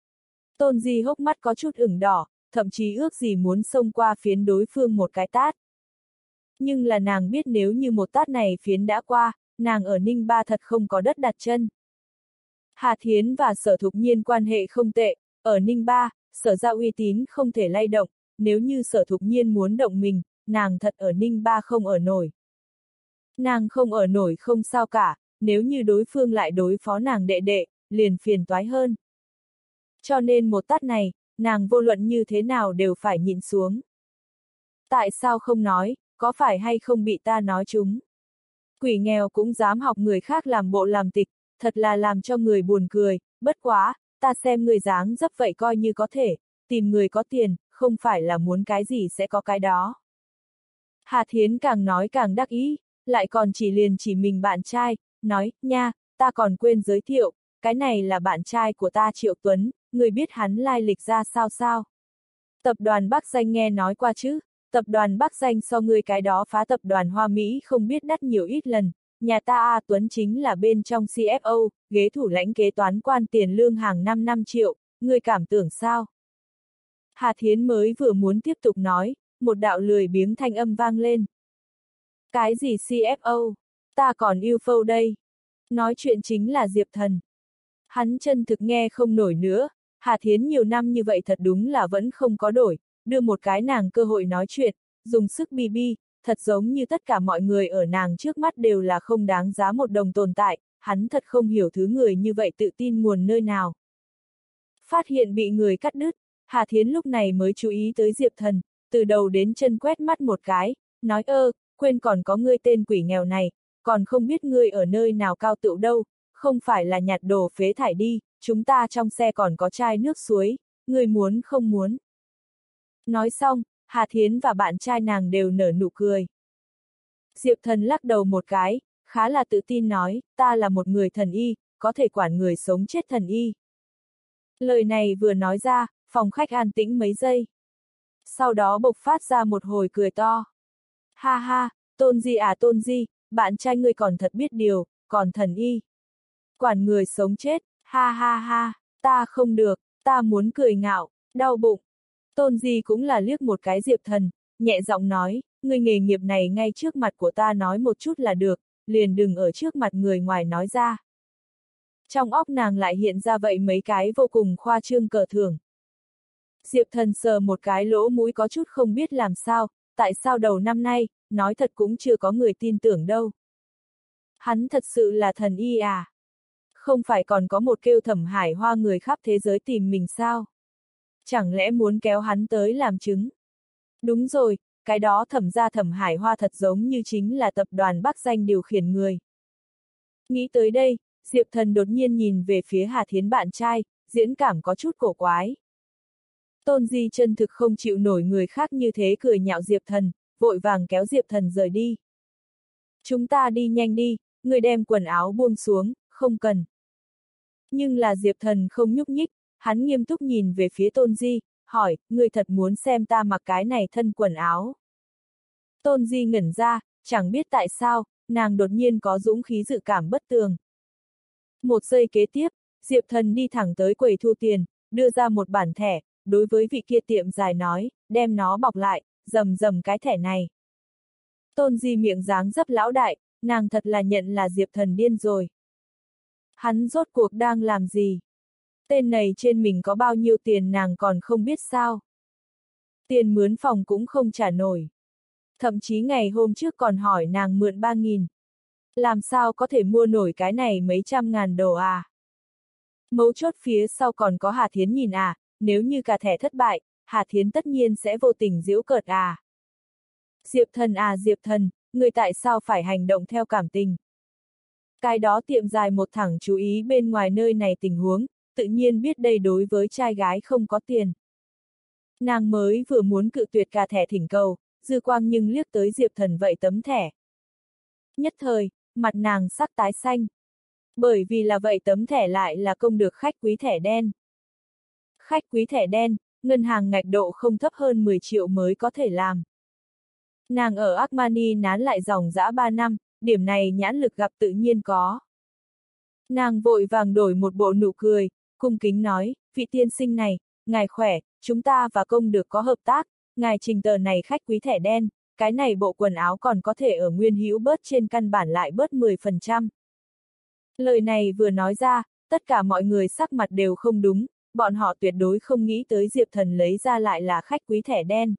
Tôn Di hốc mắt có chút ửng đỏ, thậm chí ước gì muốn xông qua phiến đối phương một cái tát. Nhưng là nàng biết nếu như một tát này phiến đã qua, nàng ở Ninh Ba thật không có đất đặt chân. Hà Thiến và Sở Thục Nhiên quan hệ không tệ, ở Ninh Ba, Sở ra uy tín không thể lay động, nếu như Sở Thục Nhiên muốn động mình, nàng thật ở Ninh Ba không ở nổi. Nàng không ở nổi không sao cả, nếu như đối phương lại đối phó nàng đệ đệ, liền phiền toái hơn. Cho nên một tát này, nàng vô luận như thế nào đều phải nhịn xuống. Tại sao không nói, có phải hay không bị ta nói chúng? Quỷ nghèo cũng dám học người khác làm bộ làm tịch, thật là làm cho người buồn cười, bất quá, ta xem người dáng dấp vậy coi như có thể, tìm người có tiền, không phải là muốn cái gì sẽ có cái đó. Hà Thiến càng nói càng đắc ý, lại còn chỉ liền chỉ mình bạn trai, nói, nha, ta còn quên giới thiệu, cái này là bạn trai của ta Triệu Tuấn, người biết hắn lai lịch ra sao sao? Tập đoàn Bắc Danh nghe nói qua chứ, tập đoàn Bắc Danh so người cái đó phá tập đoàn Hoa Mỹ không biết đắt nhiều ít lần, nhà ta A Tuấn chính là bên trong xê ép ô, ghế thủ lãnh kế toán quan tiền lương hàng năm năm triệu, người cảm tưởng sao? Hà Thiến mới vừa muốn tiếp tục nói, một đạo lười biếng thanh âm vang lên. Cái gì xê ép ô? Ta còn yêu phâu đây. Nói chuyện chính là Diệp Thần. Hắn chân thực nghe không nổi nữa, Hà Thiến nhiều năm như vậy thật đúng là vẫn không có đổi, đưa một cái nàng cơ hội nói chuyện, dùng sức bi bi, thật giống như tất cả mọi người ở nàng trước mắt đều là không đáng giá một đồng tồn tại, hắn thật không hiểu thứ người như vậy tự tin nguồn nơi nào. Phát hiện bị người cắt đứt, Hà Thiến lúc này mới chú ý tới Diệp Thần, từ đầu đến chân quét mắt một cái, nói ơ, quên còn có ngươi tên quỷ nghèo này, còn không biết ngươi ở nơi nào cao tựu đâu, không phải là nhặt đồ phế thải đi, chúng ta trong xe còn có chai nước suối, ngươi muốn không muốn. Nói xong, Hà Thiến và bạn trai nàng đều nở nụ cười. Diệp Thần lắc đầu một cái, khá là tự tin nói, ta là một người thần y, có thể quản người sống chết thần y. Lời này vừa nói ra, phòng khách an tĩnh mấy giây. Sau đó bộc phát ra một hồi cười to. Ha ha, Tôn Di à Tôn Di, bạn trai ngươi còn thật biết điều, còn thần y. Quản người sống chết, ha ha ha, ta không được, ta muốn cười ngạo, đau bụng. Tôn Di cũng là liếc một cái Diệp Thần, nhẹ giọng nói, ngươi nghề nghiệp này ngay trước mặt của ta nói một chút là được, liền đừng ở trước mặt người ngoài nói ra. Trong óc nàng lại hiện ra vậy mấy cái vô cùng khoa trương cờ thưởng. Diệp Thần sờ một cái lỗ mũi có chút không biết làm sao, tại sao đầu năm nay, nói thật cũng chưa có người tin tưởng đâu. Hắn thật sự là thần y à? Không phải còn có một kêu Thẩm Hải Hoa người khắp thế giới tìm mình sao? Chẳng lẽ muốn kéo hắn tới làm chứng? Đúng rồi, cái đó thẩm ra Thẩm Hải Hoa thật giống như chính là tập đoàn Bắc Danh điều khiển người. Nghĩ tới đây, Diệp Thần đột nhiên nhìn về phía Hà Thiến bạn trai, diễn cảm có chút cổ quái. Tôn Di chân thực không chịu nổi người khác như thế cười nhạo Diệp Thần, vội vàng kéo Diệp Thần rời đi. Chúng ta đi nhanh đi, người đem quần áo buông xuống, không cần. Nhưng là Diệp Thần không nhúc nhích, hắn nghiêm túc nhìn về phía Tôn Di, hỏi, người thật muốn xem ta mặc cái này thân quần áo. Tôn Di ngẩn ra, chẳng biết tại sao, nàng đột nhiên có dũng khí dự cảm bất tường. Một giây kế tiếp, Diệp Thần đi thẳng tới quầy thu tiền, đưa ra một bản thẻ, đối với vị kia tiệm dài nói, đem nó bọc lại, rầm rầm cái thẻ này. Tôn Di miệng dáng dấp lão đại, nàng thật là nhận là Diệp Thần điên rồi. Hắn rốt cuộc đang làm gì? Tên này trên mình có bao nhiêu tiền nàng còn không biết sao? Tiền mướn phòng cũng không trả nổi. Thậm chí ngày hôm trước còn hỏi nàng mượn ba nghìn. Làm sao có thể mua nổi cái này mấy trăm ngàn đồ à? Mấu chốt phía sau còn có Hà Thiến nhìn à, nếu như cả thẻ thất bại, Hà Thiến tất nhiên sẽ vô tình giễu cợt à. Diệp Thần à Diệp Thần, người tại sao phải hành động theo cảm tình? Cái đó tiệm dài một thẳng chú ý bên ngoài nơi này tình huống, tự nhiên biết đây đối với trai gái không có tiền. Nàng mới vừa muốn cự tuyệt cả thẻ thỉnh cầu, dư quang nhưng liếc tới Diệp Thần vậy tấm thẻ. Nhất thời, mặt nàng sắc tái xanh. Bởi vì là vậy tấm thẻ lại là công được khách quý thẻ đen. Khách quý thẻ đen, ngân hàng ngạch độ không thấp hơn mười triệu mới có thể làm. Nàng ở Armani nán lại dòng dã ba năm, điểm này nhãn lực gặp tự nhiên có. Nàng vội vàng đổi một bộ nụ cười, cung kính nói, vị tiên sinh này, ngài khỏe, chúng ta và công được có hợp tác, ngài trình tờ này khách quý thẻ đen, cái này bộ quần áo còn có thể ở nguyên hữu bớt trên căn bản lại bớt mười phần trăm. Lời này vừa nói ra, tất cả mọi người sắc mặt đều không đúng, bọn họ tuyệt đối không nghĩ tới Diệp Thần lấy ra lại là khách quý thẻ đen.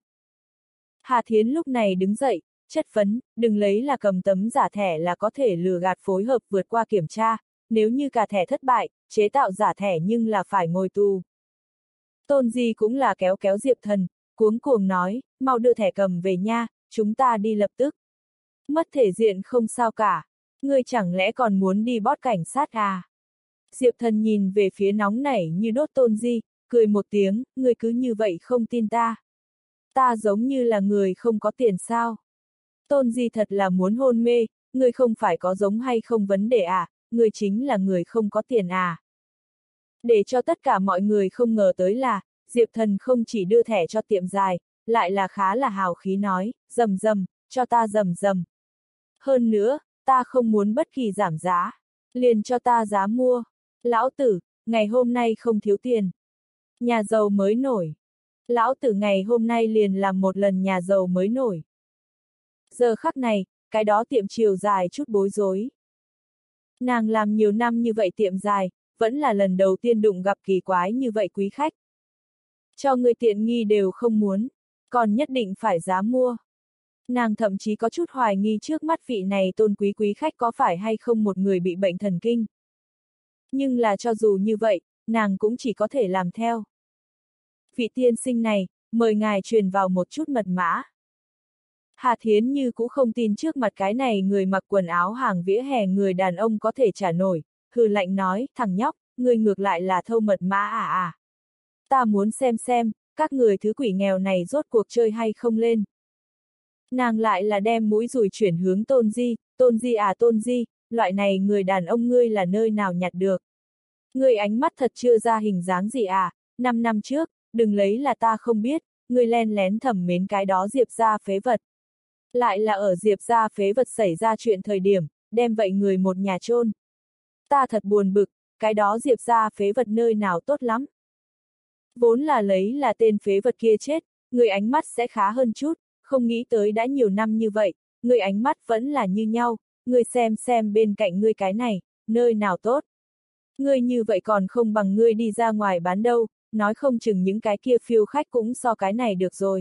Hà Thiến lúc này đứng dậy, chất vấn, đừng lấy là cầm tấm giả thẻ là có thể lừa gạt phối hợp vượt qua kiểm tra, nếu như cả thẻ thất bại, chế tạo giả thẻ nhưng là phải ngồi tù. Tôn Di cũng là kéo kéo Diệp Thần, cuống cuồng nói, mau đưa thẻ cầm về nha, chúng ta đi lập tức. Mất thể diện không sao cả, ngươi chẳng lẽ còn muốn đi bót cảnh sát à? Diệp Thần nhìn về phía nóng nảy như đốt Tôn Di, cười một tiếng, ngươi cứ như vậy không tin ta. Ta giống như là người không có tiền sao? Tôn Di thật là muốn hôn mê, ngươi không phải có giống hay không vấn đề à, ngươi chính là người không có tiền à. Để cho tất cả mọi người không ngờ tới là, Diệp Thần không chỉ đưa thẻ cho tiệm dài, lại là khá là hào khí nói, rầm rầm, cho ta rầm rầm. Hơn nữa, ta không muốn bất kỳ giảm giá, liền cho ta giá mua. Lão tử, ngày hôm nay không thiếu tiền. Nhà giàu mới nổi. Lão tử ngày hôm nay liền làm một lần nhà giàu mới nổi. Giờ khắc này, cái đó tiệm chiều dài chút bối rối. Nàng làm nhiều năm như vậy tiệm dài, vẫn là lần đầu tiên đụng gặp kỳ quái như vậy quý khách. Cho người tiện nghi đều không muốn, còn nhất định phải giá mua. Nàng thậm chí có chút hoài nghi trước mắt vị này tôn quý quý khách có phải hay không một người bị bệnh thần kinh. Nhưng là cho dù như vậy, nàng cũng chỉ có thể làm theo. Vị tiên sinh này, mời ngài truyền vào một chút mật mã. Hà Thiến Như cũng không tin trước mặt cái này người mặc quần áo hàng vỉa hè người đàn ông có thể trả nổi, hừ lạnh nói, thằng nhóc, người ngược lại là thâu mật mã à à. Ta muốn xem xem, các người thứ quỷ nghèo này rốt cuộc chơi hay không lên. Nàng lại là đem mũi dùi chuyển hướng Tôn Di, Tôn Di à Tôn Di, loại này người đàn ông ngươi là nơi nào nhặt được. Ngươi ánh mắt thật chưa ra hình dáng gì à, năm năm trước, đừng lấy là ta không biết, ngươi len lén thầm mến cái đó Diệp gia phế vật. Lại là ở Diệp gia phế vật xảy ra chuyện thời điểm, đem vậy người một nhà chôn. Ta thật buồn bực, cái đó Diệp gia phế vật nơi nào tốt lắm. Vốn là lấy là tên phế vật kia chết, người ánh mắt sẽ khá hơn chút, không nghĩ tới đã nhiều năm như vậy, người ánh mắt vẫn là như nhau, người xem xem bên cạnh ngươi cái này, nơi nào tốt. Ngươi như vậy còn không bằng ngươi đi ra ngoài bán đâu, nói không chừng những cái kia phiêu khách cũng so cái này được rồi.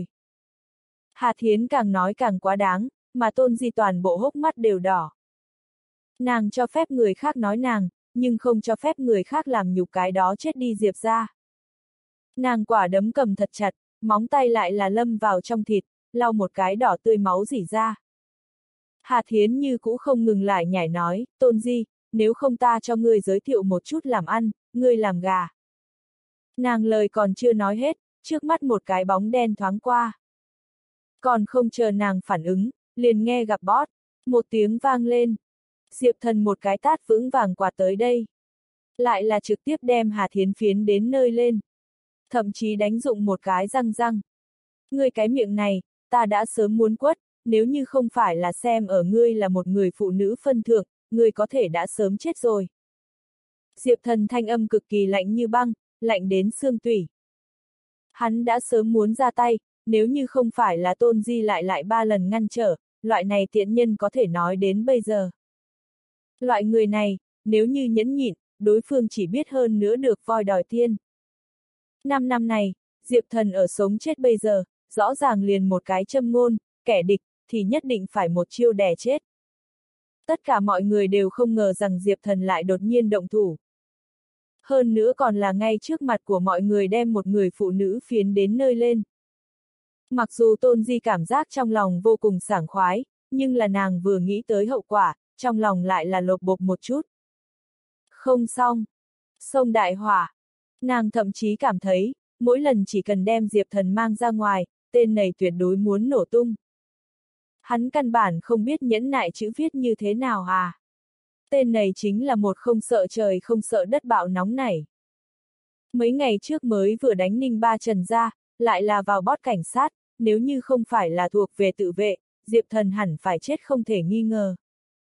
Hà Thiến càng nói càng quá đáng, mà Tôn Di toàn bộ hốc mắt đều đỏ. Nàng cho phép người khác nói nàng, nhưng không cho phép người khác làm nhục cái đó chết đi Diệp ra. Nàng quả đấm cầm thật chặt, móng tay lại là lâm vào trong thịt, lau một cái đỏ tươi máu rỉ ra. Hà Thiến Như cũng không ngừng lại nhảy nói, Tôn Di, nếu không ta cho ngươi giới thiệu một chút làm ăn, ngươi làm gà. Nàng lời còn chưa nói hết, trước mắt một cái bóng đen thoáng qua. Còn không chờ nàng phản ứng, liền nghe gặp bót, một tiếng vang lên. Diệp Thần một cái tát vững vàng quạt tới đây. Lại là trực tiếp đem Hà Thiến phiến đến nơi lên. Thậm chí đánh dụng một cái răng răng. Ngươi cái miệng này, ta đã sớm muốn quất, nếu như không phải là xem ở ngươi là một người phụ nữ phân thượng, ngươi có thể đã sớm chết rồi. Diệp Thần thanh âm cực kỳ lạnh như băng, lạnh đến xương tủy. Hắn đã sớm muốn ra tay, nếu như không phải là Tôn Di lại lại ba lần ngăn trở, loại này tiện nhân có thể nói đến bây giờ. Loại người này, nếu như nhẫn nhịn, đối phương chỉ biết hơn nữa được voi đòi tiên. Năm năm này, Diệp Thần ở sống chết bây giờ, rõ ràng liền một cái châm ngôn, kẻ địch, thì nhất định phải một chiêu đè chết. Tất cả mọi người đều không ngờ rằng Diệp Thần lại đột nhiên động thủ. Hơn nữa còn là ngay trước mặt của mọi người đem một người phụ nữ phiến đến nơi lên. Mặc dù Tôn Di cảm giác trong lòng vô cùng sảng khoái, nhưng là nàng vừa nghĩ tới hậu quả, trong lòng lại là lột bột một chút. Không xong. Sông đại hỏa. Nàng thậm chí cảm thấy, mỗi lần chỉ cần đem Diệp Thần mang ra ngoài, tên này tuyệt đối muốn nổ tung. Hắn căn bản không biết nhẫn nại chữ viết như thế nào à. Tên này chính là một không sợ trời không sợ đất bạo nóng nảy. Mấy ngày trước mới vừa đánh Ninh Ba Trần ra, lại là vào bót cảnh sát, nếu như không phải là thuộc về tự vệ, Diệp Thần hẳn phải chết không thể nghi ngờ.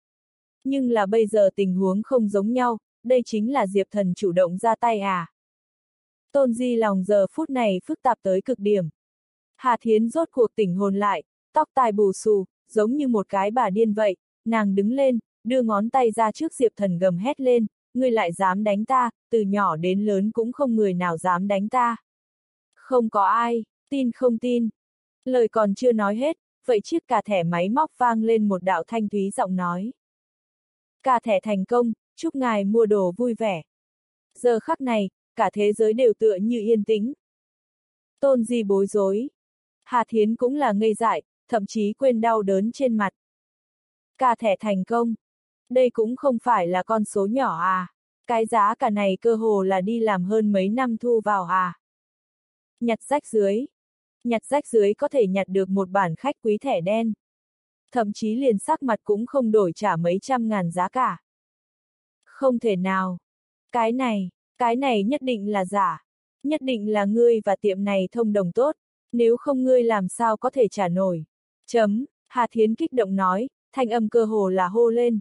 Nhưng là bây giờ tình huống không giống nhau, đây chính là Diệp Thần chủ động ra tay à. Tôn Di lòng giờ phút này phức tạp tới cực điểm. Hà Thiến rốt cuộc tỉnh hồn lại, tóc tai bù xù, giống như một cái bà điên vậy, nàng đứng lên, đưa ngón tay ra trước Diệp Thần gầm hét lên, ngươi lại dám đánh ta, từ nhỏ đến lớn cũng không người nào dám đánh ta. Không có ai, tin không tin. Lời còn chưa nói hết, vậy chiếc cà thẻ máy móc vang lên một đạo thanh thúy giọng nói. Cà thẻ thành công, chúc ngài mua đồ vui vẻ. Giờ khắc này, cả thế giới đều tựa như yên tĩnh. Tôn Di bối rối. Hà Thiến cũng là ngây dại, thậm chí quên đau đớn trên mặt. Cà thẻ thành công. Đây cũng không phải là con số nhỏ à. Cái giá cả này cơ hồ là đi làm hơn mấy năm thu vào à. Nhặt rách dưới. Nhặt rách dưới có thể nhặt được một bản khách quý thẻ đen. Thậm chí liền sắc mặt cũng không đổi trả mấy trăm ngàn giá cả. Không thể nào. Cái này, cái này nhất định là giả. Nhất định là ngươi và tiệm này thông đồng tốt. Nếu không ngươi làm sao có thể trả nổi. Chấm, Hà Thiến kích động nói, thanh âm cơ hồ là hô lên.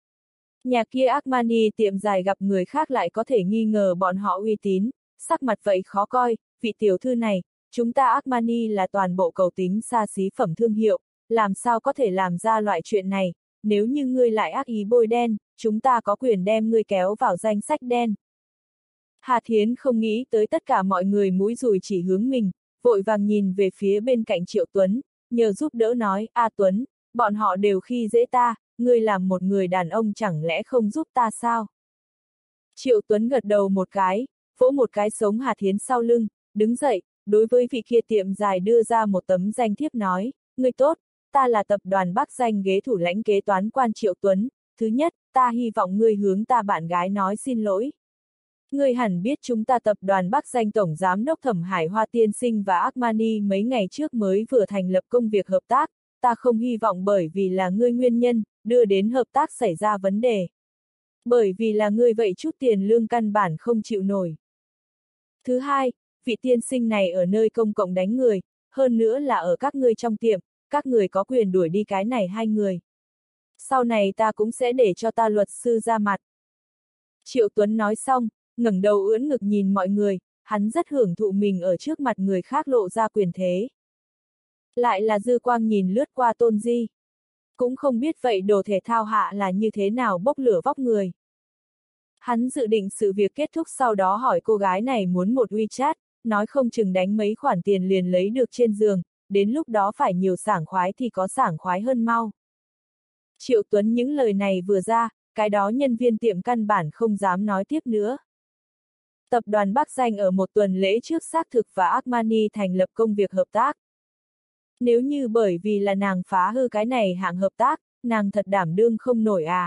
Nhà kia Armani tiệm dài gặp người khác lại có thể nghi ngờ bọn họ uy tín, sắc mặt vậy khó coi, vị tiểu thư này, chúng ta Armani là toàn bộ cầu tính xa xí phẩm thương hiệu, làm sao có thể làm ra loại chuyện này, nếu như ngươi lại ác ý bôi đen, chúng ta có quyền đem ngươi kéo vào danh sách đen. Hà Thiến không nghĩ tới tất cả mọi người mũi dùi chỉ hướng mình, vội vàng nhìn về phía bên cạnh Triệu Tuấn, nhờ giúp đỡ nói, A Tuấn, bọn họ đều khi dễ ta, ngươi làm một người đàn ông chẳng lẽ không giúp ta sao? Triệu Tuấn gật đầu một cái, vỗ một cái sống Hà Thiến sau lưng, đứng dậy, đối với vị kia tiệm dài đưa ra một tấm danh thiếp nói, ngươi tốt, ta là tập đoàn Bắc Danh ghế thủ lãnh kế toán quan Triệu Tuấn, thứ nhất, ta hy vọng ngươi hướng ta bạn gái nói xin lỗi. Ngươi hẳn biết chúng ta tập đoàn Bắc Danh tổng giám đốc Thẩm Hải Hoa tiên sinh và Armani mấy ngày trước mới vừa thành lập công việc hợp tác, ta không hy vọng bởi vì là ngươi nguyên nhân, đưa đến hợp tác xảy ra vấn đề. Bởi vì là ngươi vậy chút tiền lương căn bản không chịu nổi. Thứ hai, vị tiên sinh này ở nơi công cộng đánh người, hơn nữa là ở các ngươi trong tiệm, các người có quyền đuổi đi cái này hai người. Sau này ta cũng sẽ để cho ta luật sư ra mặt. Triệu Tuấn nói xong, ngẩng đầu ưỡn ngực nhìn mọi người, hắn rất hưởng thụ mình ở trước mặt người khác lộ ra quyền thế. Lại là dư quang nhìn lướt qua Tôn Di. Cũng không biết vậy đồ thể thao hạ là như thế nào bốc lửa vóc người. Hắn dự định sự việc kết thúc sau đó hỏi cô gái này muốn một WeChat, nói không chừng đánh mấy khoản tiền liền lấy được trên giường, đến lúc đó phải nhiều sảng khoái thì có sảng khoái hơn mau. Triệu Tuấn những lời này vừa ra, cái đó nhân viên tiệm căn bản không dám nói tiếp nữa. Tập đoàn Bắc Danh ở một tuần lễ trước xác thực và Armani thành lập công việc hợp tác. Nếu như bởi vì là nàng phá hư cái này hạng hợp tác, nàng thật đảm đương không nổi à.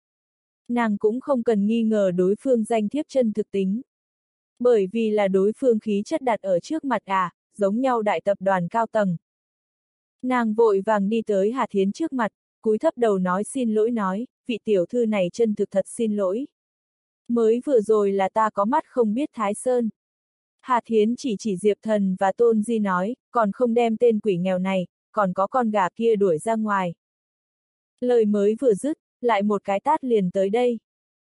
Nàng cũng không cần nghi ngờ đối phương danh thiếp chân thực tính. Bởi vì là đối phương khí chất đặt ở trước mặt à, giống nhau đại tập đoàn cao tầng. Nàng vội vàng đi tới Hà Thiến trước mặt, cúi thấp đầu nói xin lỗi nói, vị tiểu thư này chân thực thật xin lỗi. Mới vừa rồi là ta có mắt không biết Thái Sơn. Hà Thiến chỉ chỉ Diệp Thần và Tôn Di nói, còn không đem tên quỷ nghèo này, còn có con gà kia đuổi ra ngoài. Lời mới vừa dứt, lại một cái tát liền tới đây.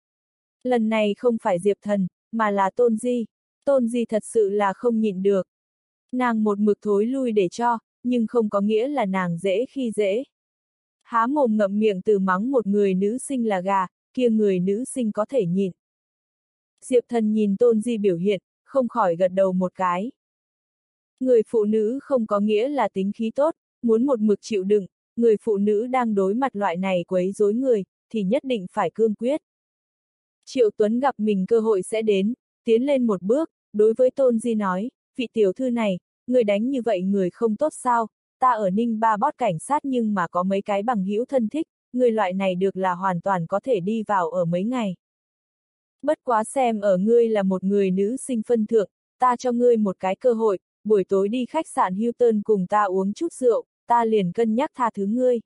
Lần này không phải Diệp Thần, mà là Tôn Di. Tôn Di thật sự là không nhịn được. Nàng một mực thối lui để cho, nhưng không có nghĩa là nàng dễ khi dễ. Há mồm ngậm miệng từ mắng một người nữ sinh là gà, kia người nữ sinh có thể nhịn. Diệp Thần nhìn Tôn Di biểu hiện, không khỏi gật đầu một cái. Người phụ nữ không có nghĩa là tính khí tốt, muốn một mực chịu đựng, người phụ nữ đang đối mặt loại này quấy rối người, thì nhất định phải cương quyết. Triệu Tuấn gặp mình cơ hội sẽ đến, tiến lên một bước, đối với Tôn Di nói, vị tiểu thư này, người đánh như vậy người không tốt sao, ta ở Ninh Ba bót cảnh sát nhưng mà có mấy cái bằng hữu thân thích, người loại này được là hoàn toàn có thể đi vào ở mấy ngày. Bất quá xem ở ngươi là một người nữ sinh phân thượng, ta cho ngươi một cái cơ hội, buổi tối đi khách sạn Hilton cùng ta uống chút rượu, ta liền cân nhắc tha thứ ngươi.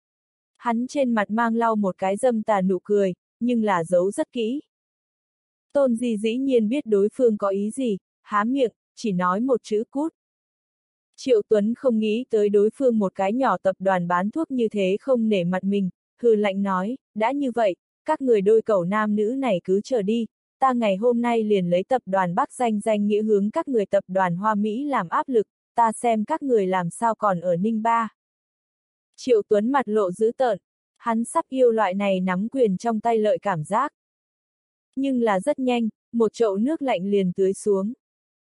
Hắn trên mặt mang lau một cái dâm tà nụ cười, nhưng là giấu rất kỹ. Tôn Di dĩ nhiên biết đối phương có ý gì, há miệng, chỉ nói một chữ cút. Triệu Tuấn không nghĩ tới đối phương một cái nhỏ tập đoàn bán thuốc như thế không nể mặt mình, hừ lạnh nói, đã như vậy, các người đôi cẩu nam nữ này cứ chờ đi, ta ngày hôm nay liền lấy tập đoàn Bắc Danh danh nghĩa hướng các người tập đoàn Hoa Mỹ làm áp lực, ta xem các người làm sao còn ở Ninh Ba. Triệu Tuấn mặt lộ dữ tợn, hắn sắp yêu loại này nắm quyền trong tay lợi cảm giác. Nhưng là rất nhanh, một chậu nước lạnh liền tưới xuống.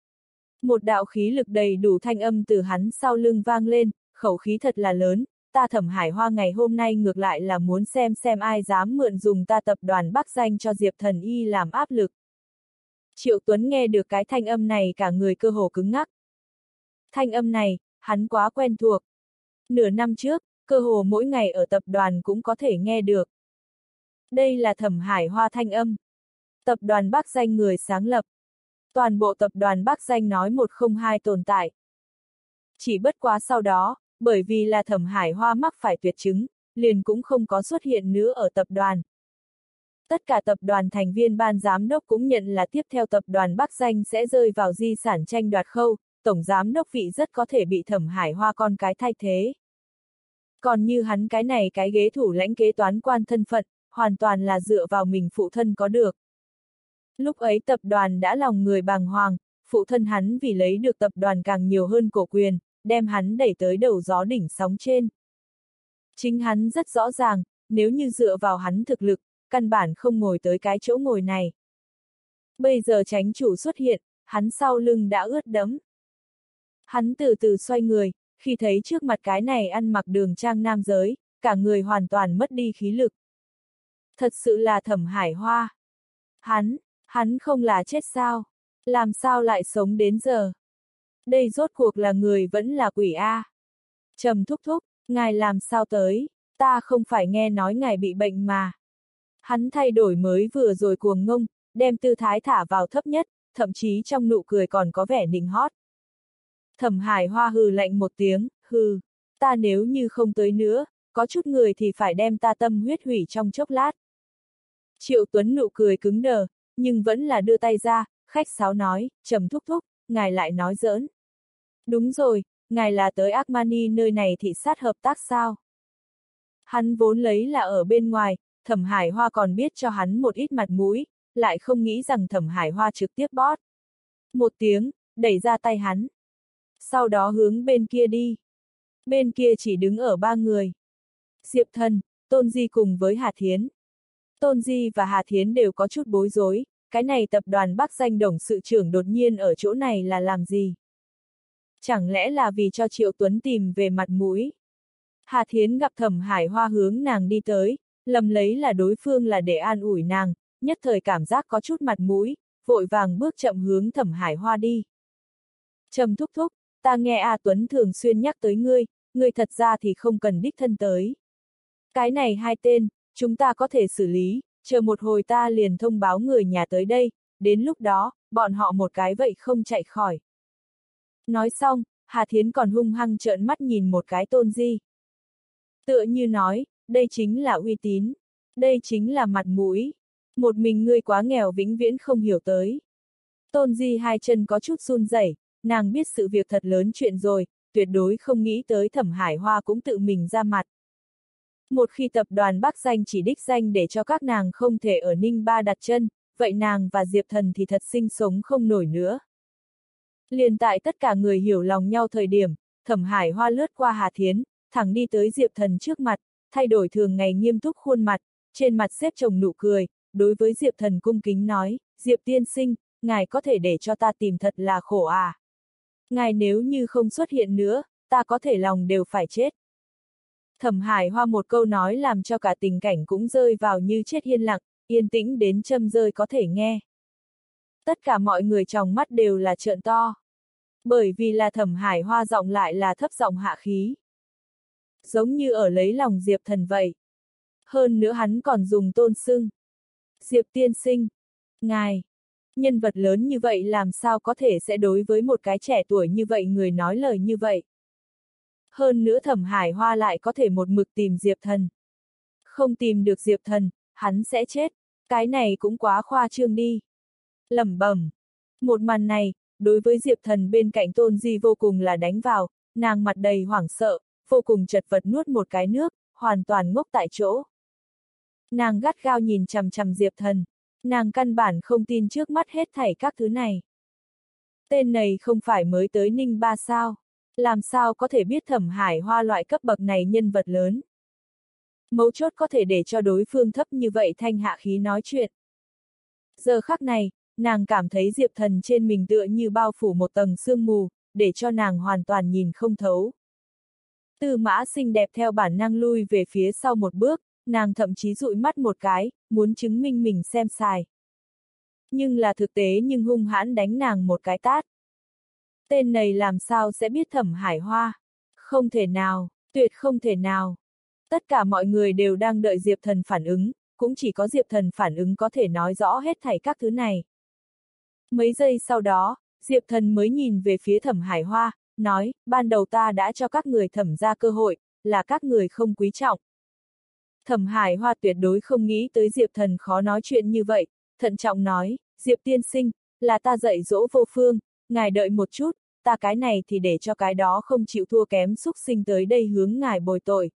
Một đạo khí lực đầy đủ thanh âm từ hắn sau lưng vang lên, khẩu khí thật là lớn, ta Thẩm Hải Hoa ngày hôm nay ngược lại là muốn xem xem ai dám mượn dùng ta tập đoàn Bắc Danh cho Diệp Thần Y làm áp lực. Triệu Tuấn nghe được cái thanh âm này cả người cơ hồ cứng ngắc. Thanh âm này, hắn quá quen thuộc. Nửa năm trước, cơ hồ mỗi ngày ở tập đoàn cũng có thể nghe được. Đây là Thẩm Hải Hoa thanh âm. Tập đoàn Bắc Danh người sáng lập. Toàn bộ tập đoàn Bắc Danh nói một không hai tồn tại. Chỉ bất quá sau đó, bởi vì là Thẩm Hải Hoa mắc phải tuyệt chứng, liền cũng không có xuất hiện nữa ở tập đoàn. Tất cả tập đoàn thành viên ban giám đốc cũng nhận là tiếp theo tập đoàn Bắc Danh sẽ rơi vào di sản tranh đoạt khâu, tổng giám đốc vị rất có thể bị Thẩm Hải Hoa con cái thay thế. Còn như hắn cái này cái ghế thủ lãnh kế toán quan thân phận, hoàn toàn là dựa vào mình phụ thân có được. Lúc ấy tập đoàn đã lòng người bàng hoàng, phụ thân hắn vì lấy được tập đoàn càng nhiều hơn cổ quyền, đem hắn đẩy tới đầu gió đỉnh sóng trên. Chính hắn rất rõ ràng, nếu như dựa vào hắn thực lực, căn bản không ngồi tới cái chỗ ngồi này. Bây giờ chánh chủ xuất hiện, hắn sau lưng đã ướt đẫm. Hắn từ từ xoay người, khi thấy trước mặt cái này ăn mặc đường trang nam giới, cả người hoàn toàn mất đi khí lực. Thật sự là Thẩm Hải Hoa. Hắn, hắn không là chết sao? Làm sao lại sống đến giờ? Đây rốt cuộc là người vẫn là quỷ a? Trầm thúc thúc, ngài làm sao tới? Ta không phải nghe nói ngài bị bệnh mà. Hắn thay đổi mới vừa rồi cuồng ngông, đem tư thái thả vào thấp nhất, thậm chí trong nụ cười còn có vẻ nịnh hót. Thẩm Hải Hoa hừ lạnh một tiếng, hừ, ta nếu như không tới nữa, có chút người thì phải đem ta tâm huyết hủy trong chốc lát. Triệu Tuấn nụ cười cứng đờ, nhưng vẫn là đưa tay ra, khách sáo nói, Trầm thúc thúc, ngài lại nói giỡn. Đúng rồi, ngài là tới Armani nơi này thị sát hợp tác sao? Hắn vốn lấy là ở bên ngoài, Thẩm Hải Hoa còn biết cho hắn một ít mặt mũi, lại không nghĩ rằng Thẩm Hải Hoa trực tiếp bót. Một tiếng, đẩy ra tay hắn. Sau đó hướng bên kia đi. Bên kia chỉ đứng ở ba người. Diệp Thần, Tôn Di cùng với Hà Thiến. Tôn Di và Hà Thiến đều có chút bối rối, cái này tập đoàn Bắc Danh董sự trưởng đột nhiên ở chỗ này là làm gì? Chẳng lẽ là vì cho Triệu Tuấn tìm về mặt mũi? Hà Thiến gặp Thẩm Hải Hoa hướng nàng đi tới, lầm lấy là đối phương là để an ủi nàng, nhất thời cảm giác có chút mặt mũi, vội vàng bước chậm hướng Thẩm Hải Hoa đi. Trầm thúc thúc, ta nghe A Tuấn thường xuyên nhắc tới ngươi, ngươi thật ra thì không cần đích thân tới. Cái này hai tên, chúng ta có thể xử lý, chờ một hồi ta liền thông báo người nhà tới đây, đến lúc đó, bọn họ một cái vậy không chạy khỏi. Nói xong, Hà Thiến còn hung hăng trợn mắt nhìn một cái Tôn Di. Tựa như nói, đây chính là uy tín, đây chính là mặt mũi, một mình ngươi quá nghèo vĩnh viễn không hiểu tới. Tôn Di hai chân có chút run rẩy, nàng biết sự việc thật lớn chuyện rồi, tuyệt đối không nghĩ tới Thẩm Hải Hoa cũng tự mình ra mặt. Một khi tập đoàn Bắc Danh chỉ đích danh để cho các nàng không thể ở Ninh Ba đặt chân, vậy nàng và Diệp Thần thì thật sinh sống không nổi nữa. Liền tại tất cả người hiểu lòng nhau thời điểm, Thẩm Hải Hoa lướt qua Hà Thiến, thẳng đi tới Diệp Thần trước mặt, thay đổi thường ngày nghiêm túc khuôn mặt, trên mặt xếp chồng nụ cười, đối với Diệp Thần cung kính nói, Diệp tiên sinh, ngài có thể để cho ta tìm thật là khổ à. Ngài nếu như không xuất hiện nữa, ta có thể lòng đều phải chết. Thẩm Hải Hoa một câu nói làm cho cả tình cảnh cũng rơi vào như chết yên lặng, yên tĩnh đến châm rơi có thể nghe. Tất cả mọi người trong mắt đều là trợn to. Bởi vì là Thẩm Hải Hoa giọng lại là thấp giọng hạ khí. Giống như ở lấy lòng Diệp Thần vậy. Hơn nữa hắn còn dùng tôn xưng. Diệp tiên sinh. Ngài. Nhân vật lớn như vậy làm sao có thể sẽ đối với một cái trẻ tuổi như vậy người nói lời như vậy. Hơn nữa Thẩm Hải Hoa lại có thể một mực tìm Diệp Thần. Không tìm được Diệp Thần, hắn sẽ chết. Cái này cũng quá khoa trương đi. Lẩm bẩm. Một màn này, đối với Diệp Thần bên cạnh Tôn Di vô cùng là đánh vào, nàng mặt đầy hoảng sợ, vô cùng chật vật nuốt một cái nước, hoàn toàn ngốc tại chỗ. Nàng gắt gao nhìn chằm chằm Diệp Thần, nàng căn bản không tin trước mắt hết thảy các thứ này. Tên này không phải mới tới Ninh Ba sao? Làm sao có thể biết Thẩm Hải Hoa loại cấp bậc này nhân vật lớn? Mấu chốt có thể để cho đối phương thấp như vậy thanh hạ khí nói chuyện. Giờ khắc này, nàng cảm thấy Diệp Thần trên mình tựa như bao phủ một tầng sương mù, để cho nàng hoàn toàn nhìn không thấu. Tư Mã xinh đẹp theo bản năng lui về phía sau một bước, nàng thậm chí dụi mắt một cái, muốn chứng minh mình xem xài. Nhưng là thực tế nhưng hung hãn đánh nàng một cái tát. Tên này làm sao sẽ biết Thẩm Hải Hoa? Không thể nào, tuyệt không thể nào. Tất cả mọi người đều đang đợi Diệp Thần phản ứng, cũng chỉ có Diệp Thần phản ứng có thể nói rõ hết thảy các thứ này. Mấy giây sau đó, Diệp Thần mới nhìn về phía Thẩm Hải Hoa, nói, ban đầu ta đã cho các người Thẩm ra cơ hội, là các người không quý trọng. Thẩm Hải Hoa tuyệt đối không nghĩ tới Diệp Thần khó nói chuyện như vậy, thận trọng nói, Diệp tiên sinh, là ta dạy dỗ vô phương, ngài đợi một chút, ta cái này thì để cho cái đó không chịu thua kém xúc sinh tới đây hướng ngài bồi tội.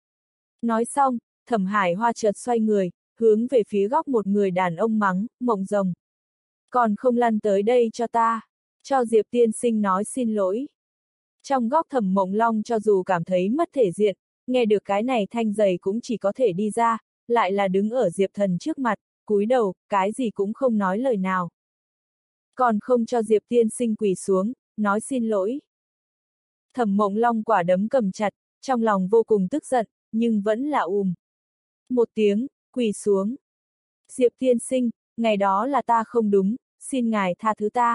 Nói xong, Thẩm Hải Hoa chợt xoay người, hướng về phía góc một người đàn ông mắng, mộng rồng. Còn không lăn tới đây cho ta, cho Diệp tiên sinh nói xin lỗi. Trong góc Thẩm Mộng Long cho dù cảm thấy mất thể diện, nghe được cái này thanh giày cũng chỉ có thể đi ra, lại là đứng ở Diệp Thần trước mặt, cúi đầu, cái gì cũng không nói lời nào. Còn không cho Diệp tiên sinh quỳ xuống, nói xin lỗi. Thẩm Mộng Long quả đấm cầm chặt, trong lòng vô cùng tức giận, nhưng vẫn là ùm. Một tiếng, quỳ xuống. Diệp tiên sinh, ngày đó là ta không đúng, xin ngài tha thứ ta.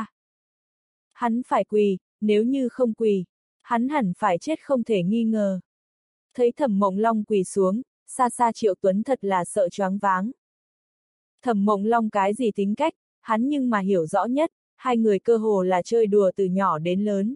Hắn phải quỳ, nếu như không quỳ, hắn hẳn phải chết không thể nghi ngờ. Thấy Thẩm Mộng Long quỳ xuống, xa xa Triệu Tuấn thật là sợ choáng váng. Thẩm Mộng Long cái gì tính cách, hắn nhưng mà hiểu rõ nhất, hai người cơ hồ là chơi đùa từ nhỏ đến lớn.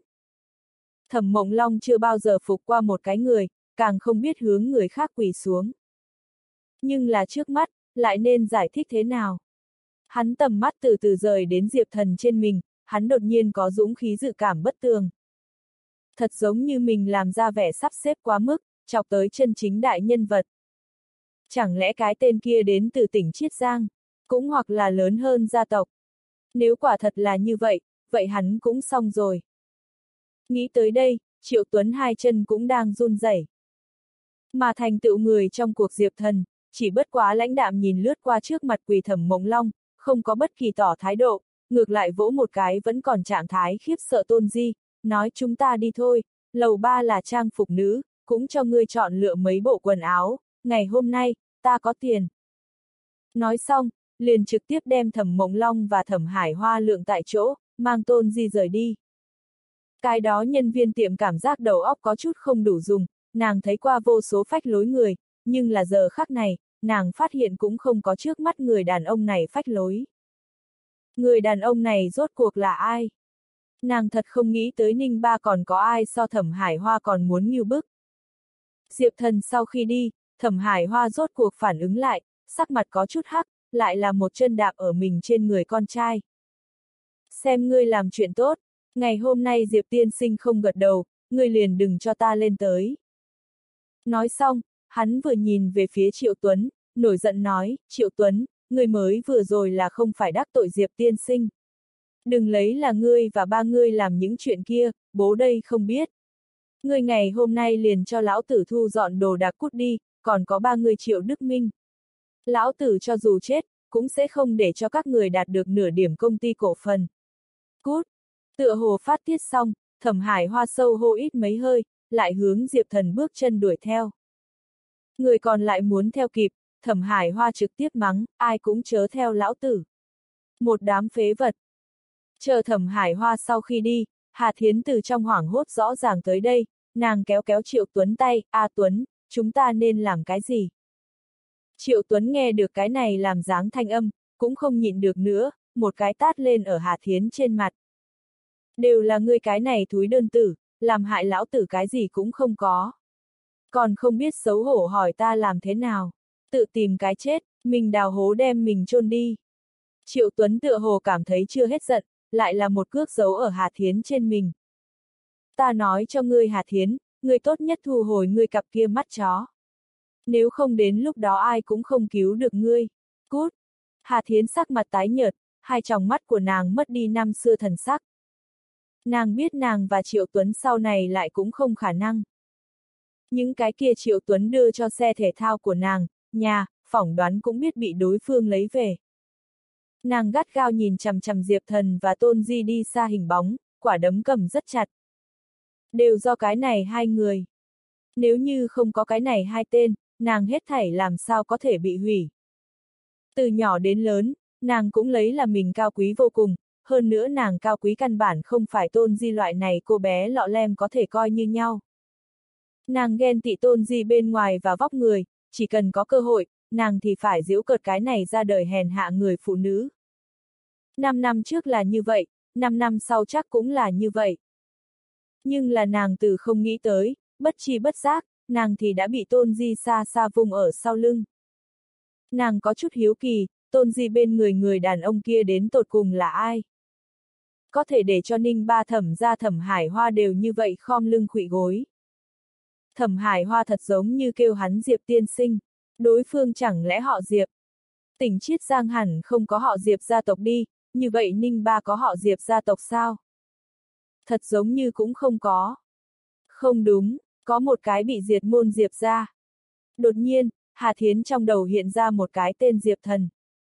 Thẩm Mộng Long chưa bao giờ phục qua một cái người, càng không biết hướng người khác quỳ xuống. Nhưng là trước mắt, lại nên giải thích thế nào? Hắn tầm mắt từ từ rời đến Diệp Thần trên mình, hắn đột nhiên có dũng khí dự cảm bất tường. Thật giống như mình làm ra vẻ sắp xếp quá mức, chọc tới chân chính đại nhân vật. Chẳng lẽ cái tên kia đến từ tỉnh Chiết Giang, cũng hoặc là lớn hơn gia tộc. Nếu quả thật là như vậy, vậy hắn cũng xong rồi. Nghĩ tới đây, Triệu Tuấn hai chân cũng đang run rẩy. Mà thành tựu người trong cuộc Diệp Thần, chỉ bất quá lãnh đạm nhìn lướt qua trước mặt quỳ Thẩm Mộng Long, không có bất kỳ tỏ thái độ, ngược lại vỗ một cái vẫn còn trạng thái khiếp sợ Tôn Di, nói chúng ta đi thôi, lầu ba là trang phục nữ, cũng cho ngươi chọn lựa mấy bộ quần áo, ngày hôm nay, ta có tiền. Nói xong, liền trực tiếp đem Thẩm Mộng Long và Thẩm Hải Hoa lượng tại chỗ, mang Tôn Di rời đi. Cái đó nhân viên tiệm cảm giác đầu óc có chút không đủ dùng, nàng thấy qua vô số phách lối người, nhưng là giờ khắc này, nàng phát hiện cũng không có trước mắt người đàn ông này phách lối. Người đàn ông này rốt cuộc là ai? Nàng thật không nghĩ tới Ninh Ba còn có ai so Thẩm Hải Hoa còn muốn nghêu bức. Diệp Thần sau khi đi, Thẩm Hải Hoa rốt cuộc phản ứng lại, sắc mặt có chút hắc, lại là một chân đạp ở mình trên người con trai. Xem ngươi làm chuyện tốt, ngày hôm nay Diệp tiên sinh không gật đầu, ngươi liền đừng cho ta lên tới. Nói xong, hắn vừa nhìn về phía Triệu Tuấn, nổi giận nói, Triệu Tuấn, ngươi mới vừa rồi là không phải đắc tội Diệp tiên sinh. Đừng lấy là ngươi và ba ngươi làm những chuyện kia, bố đây không biết. Ngươi ngày hôm nay liền cho lão tử thu dọn đồ đạc cút đi, còn có ba ngươi Triệu Đức Minh. Lão tử cho dù chết, cũng sẽ không để cho các người đạt được nửa điểm công ty cổ phần. Cút! Tựa hồ phát tiết xong, Thẩm Hải Hoa sâu hô ít mấy hơi, lại hướng Diệp Thần bước chân đuổi theo. Người còn lại muốn theo kịp, Thẩm Hải Hoa trực tiếp mắng, ai cũng chớ theo lão tử. Một đám phế vật. Chờ Thẩm Hải Hoa sau khi đi, Hà Thiến từ trong hoảng hốt rõ ràng tới đây, nàng kéo kéo Triệu Tuấn tay, A Tuấn, chúng ta nên làm cái gì? Triệu Tuấn nghe được cái này làm dáng thanh âm, cũng không nhịn được nữa, một cái tát lên ở Hà Thiến trên mặt. Đều là ngươi cái này thúi đơn tử, làm hại lão tử cái gì cũng không có. Còn không biết xấu hổ hỏi ta làm thế nào, tự tìm cái chết, mình đào hố đem mình chôn đi. Triệu Tuấn tựa hồ cảm thấy chưa hết giận, lại là một cước giấu ở Hà Thiến trên mình. Ta nói cho ngươi Hà Thiến, ngươi tốt nhất thu hồi ngươi cặp kia mắt chó. Nếu không đến lúc đó ai cũng không cứu được ngươi. Cút! Hà Thiến sắc mặt tái nhợt, hai tròng mắt của nàng mất đi năm xưa thần sắc. Nàng biết nàng và Triệu Tuấn sau này lại cũng không khả năng. Những cái kia Triệu Tuấn đưa cho xe thể thao của nàng, nhà, phỏng đoán cũng biết bị đối phương lấy về. Nàng gắt gao nhìn chằm chằm Diệp Thần và Tôn Di đi xa hình bóng, quả đấm cầm rất chặt. Đều do cái này hai người. Nếu như không có cái này hai tên, nàng hết thảy làm sao có thể bị hủy. Từ nhỏ đến lớn, nàng cũng lấy là mình cao quý vô cùng, hơn nữa nàng cao quý căn bản không phải Tôn Di loại này cô bé lọ lem có thể coi như nhau. Nàng ghen tị Tôn Di bên ngoài và vóc người, chỉ cần có cơ hội, nàng thì phải giễu cợt cái này ra đời hèn hạ người phụ nữ. Năm năm trước là như vậy, năm năm sau chắc cũng là như vậy. Nhưng là nàng từ không nghĩ tới, bất tri bất giác, nàng thì đã bị Tôn Di xa xa vùng ở sau lưng. Nàng có chút hiếu kỳ, Tôn Di bên người người đàn ông kia đến tột cùng là ai? Có thể để cho Ninh Ba Thẩm ra Thẩm Hải Hoa đều như vậy khom lưng khuỵu gối. Thẩm Hải Hoa thật giống như kêu hắn Diệp tiên sinh, đối phương chẳng lẽ họ Diệp? Tỉnh Chiết Giang hẳn không có họ Diệp gia tộc đi, như vậy Ninh Ba có họ Diệp gia tộc sao? Thật giống như cũng không có. Không đúng, có một cái bị diệt môn Diệp gia. Đột nhiên, Hà Thiến trong đầu hiện ra một cái tên Diệp Thần.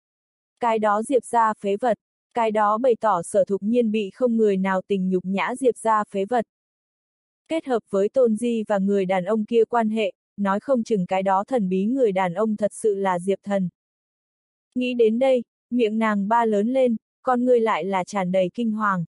Cái đó Diệp gia phế vật, cái đó bày tỏ Sở Thục Nhiên bị không người nào tình nhục nhã Diệp gia phế vật. Kết hợp với Tôn Di và người đàn ông kia quan hệ, nói không chừng cái đó thần bí người đàn ông thật sự là Diệp Thần. Nghĩ đến đây, miệng nàng ba lớn lên, con người lại là tràn đầy kinh hoàng.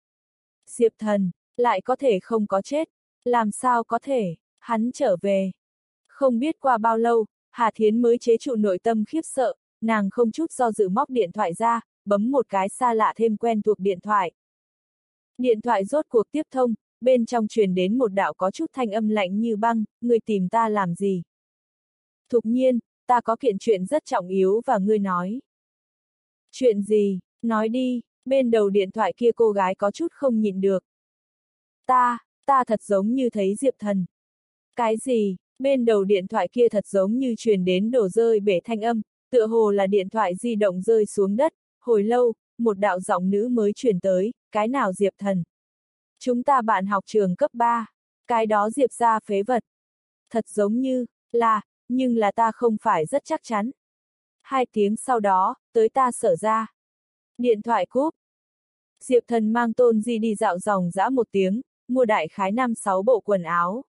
Diệp Thần, lại có thể không có chết, làm sao có thể, hắn trở về. Không biết qua bao lâu, Hà Thiến mới chế trụ nội tâm khiếp sợ, nàng không chút do dự móc điện thoại ra, bấm một cái xa lạ thêm quen thuộc điện thoại. Điện thoại rốt cuộc tiếp thông, bên trong truyền đến một đạo có chút thanh âm lạnh như băng, người tìm ta làm gì? Thục Nhiên, ta có kiện chuyện rất trọng yếu và ngươi nói. Chuyện gì, nói đi, bên đầu điện thoại kia cô gái có chút không nhịn được. Ta, ta thật giống như thấy Diệp Thần. Cái gì, bên đầu điện thoại kia thật giống như truyền đến đổ rơi bể thanh âm, tựa hồ là điện thoại di động rơi xuống đất, hồi lâu, một đạo giọng nữ mới truyền tới, cái nào Diệp Thần? Chúng ta bạn học trường cấp ba, cái đó Diệp gia phế vật. Thật giống như, là, nhưng là ta không phải rất chắc chắn. Hai tiếng sau đó, tới ta Sở ra. Điện thoại cúp. Diệp Thần mang Tôn Di đi dạo dòng dã một tiếng, mua đại khái năm sáu bộ quần áo.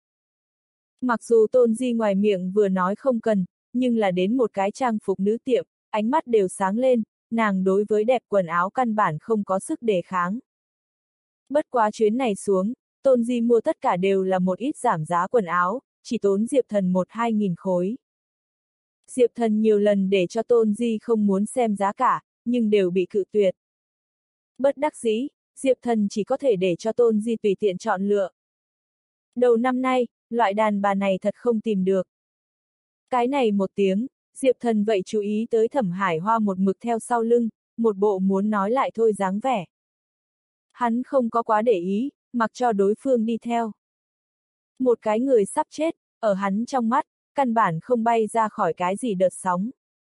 Mặc dù Tôn Di ngoài miệng vừa nói không cần, nhưng là đến một cái trang phục nữ tiệm, ánh mắt đều sáng lên, nàng đối với đẹp quần áo căn bản không có sức đề kháng. Bất quá chuyến này xuống, Tôn Di mua tất cả đều là một ít giảm giá quần áo, chỉ tốn Diệp Thần một hai nghìn khối. Diệp Thần nhiều lần để cho Tôn Di không muốn xem giá cả, nhưng đều bị cự tuyệt. Bất đắc dĩ, Diệp Thần chỉ có thể để cho Tôn Di tùy tiện chọn lựa. Đầu năm nay, loại đàn bà này thật không tìm được. Cái này một tiếng, Diệp Thần vậy chú ý tới Thẩm Hải Hoa một mực theo sau lưng, một bộ muốn nói lại thôi dáng vẻ. Hắn không có quá để ý, mặc cho đối phương đi theo. Một cái người sắp chết, ở hắn trong mắt, căn bản không bay ra khỏi cái gì đợt sóng.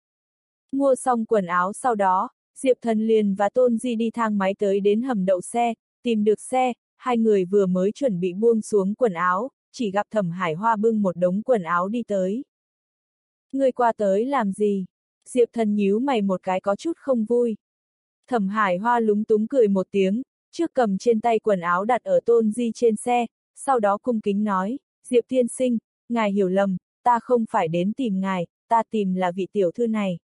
Mua xong quần áo sau đó, Diệp Thần liền và Tôn Di đi thang máy tới đến hầm đậu xe, tìm được xe, hai người vừa mới chuẩn bị buông xuống quần áo, chỉ gặp Thẩm Hải Hoa bưng một đống quần áo đi tới. Người qua tới làm gì? Diệp Thần nhíu mày một cái có chút không vui. Thẩm Hải Hoa lúng túng cười một tiếng, trước cầm trên tay quần áo đặt ở Tôn Di trên xe, sau đó cung kính nói, Diệp tiên sinh, ngài hiểu lầm, ta không phải đến tìm ngài, ta tìm là vị tiểu thư này.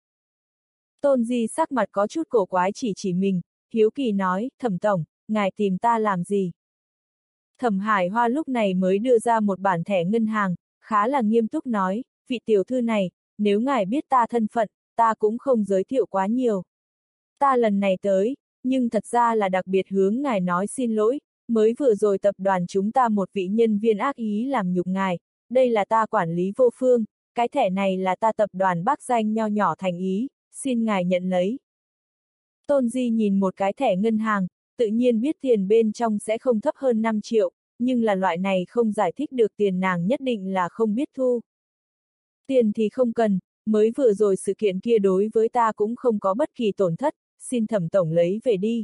Tôn Di sắc mặt có chút cổ quái chỉ chỉ mình, hiếu kỳ nói, Thẩm tổng, ngài tìm ta làm gì? Thẩm Hải Hoa lúc này mới đưa ra một bản thẻ ngân hàng, khá là nghiêm túc nói, vị tiểu thư này, nếu ngài biết ta thân phận, ta cũng không giới thiệu quá nhiều. Ta lần này tới, nhưng thật ra là đặc biệt hướng ngài nói xin lỗi, mới vừa rồi tập đoàn chúng ta một vị nhân viên ác ý làm nhục ngài, đây là ta quản lý vô phương, cái thẻ này là ta tập đoàn Bắc Danh nho nhỏ thành ý, xin ngài nhận lấy. Tôn Di nhìn một cái thẻ ngân hàng, tự nhiên biết tiền bên trong sẽ không thấp hơn năm triệu, nhưng là loại này không giải thích được tiền nàng nhất định là không biết thu. Tiền thì không cần, mới vừa rồi sự kiện kia đối với ta cũng không có bất kỳ tổn thất, xin Thẩm tổng lấy về đi.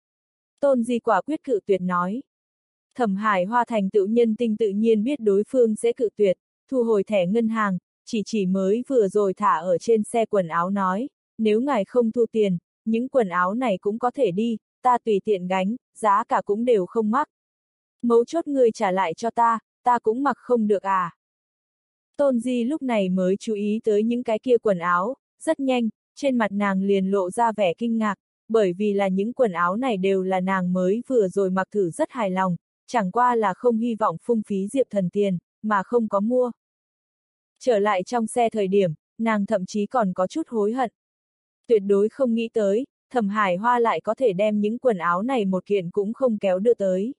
Tôn Di quả quyết cự tuyệt nói. Thẩm Hải Hoa thành tựu nhân tinh tự nhiên biết đối phương sẽ cự tuyệt, thu hồi thẻ ngân hàng, chỉ chỉ mới vừa rồi thả ở trên xe quần áo nói, nếu ngài không thu tiền, những quần áo này cũng có thể đi, ta tùy tiện gánh, giá cả cũng đều không mắc. Mấu chốt người trả lại cho ta, ta cũng mặc không được à. Tôn Di lúc này mới chú ý tới những cái kia quần áo, rất nhanh, trên mặt nàng liền lộ ra vẻ kinh ngạc, bởi vì là những quần áo này đều là nàng mới vừa rồi mặc thử rất hài lòng, chẳng qua là không hy vọng phung phí Diệp Thần tiền, mà không có mua. Trở lại trong xe thời điểm, nàng thậm chí còn có chút hối hận. Tuyệt đối không nghĩ tới, Thẩm Hải Hoa lại có thể đem những quần áo này một kiện cũng không kéo đưa tới.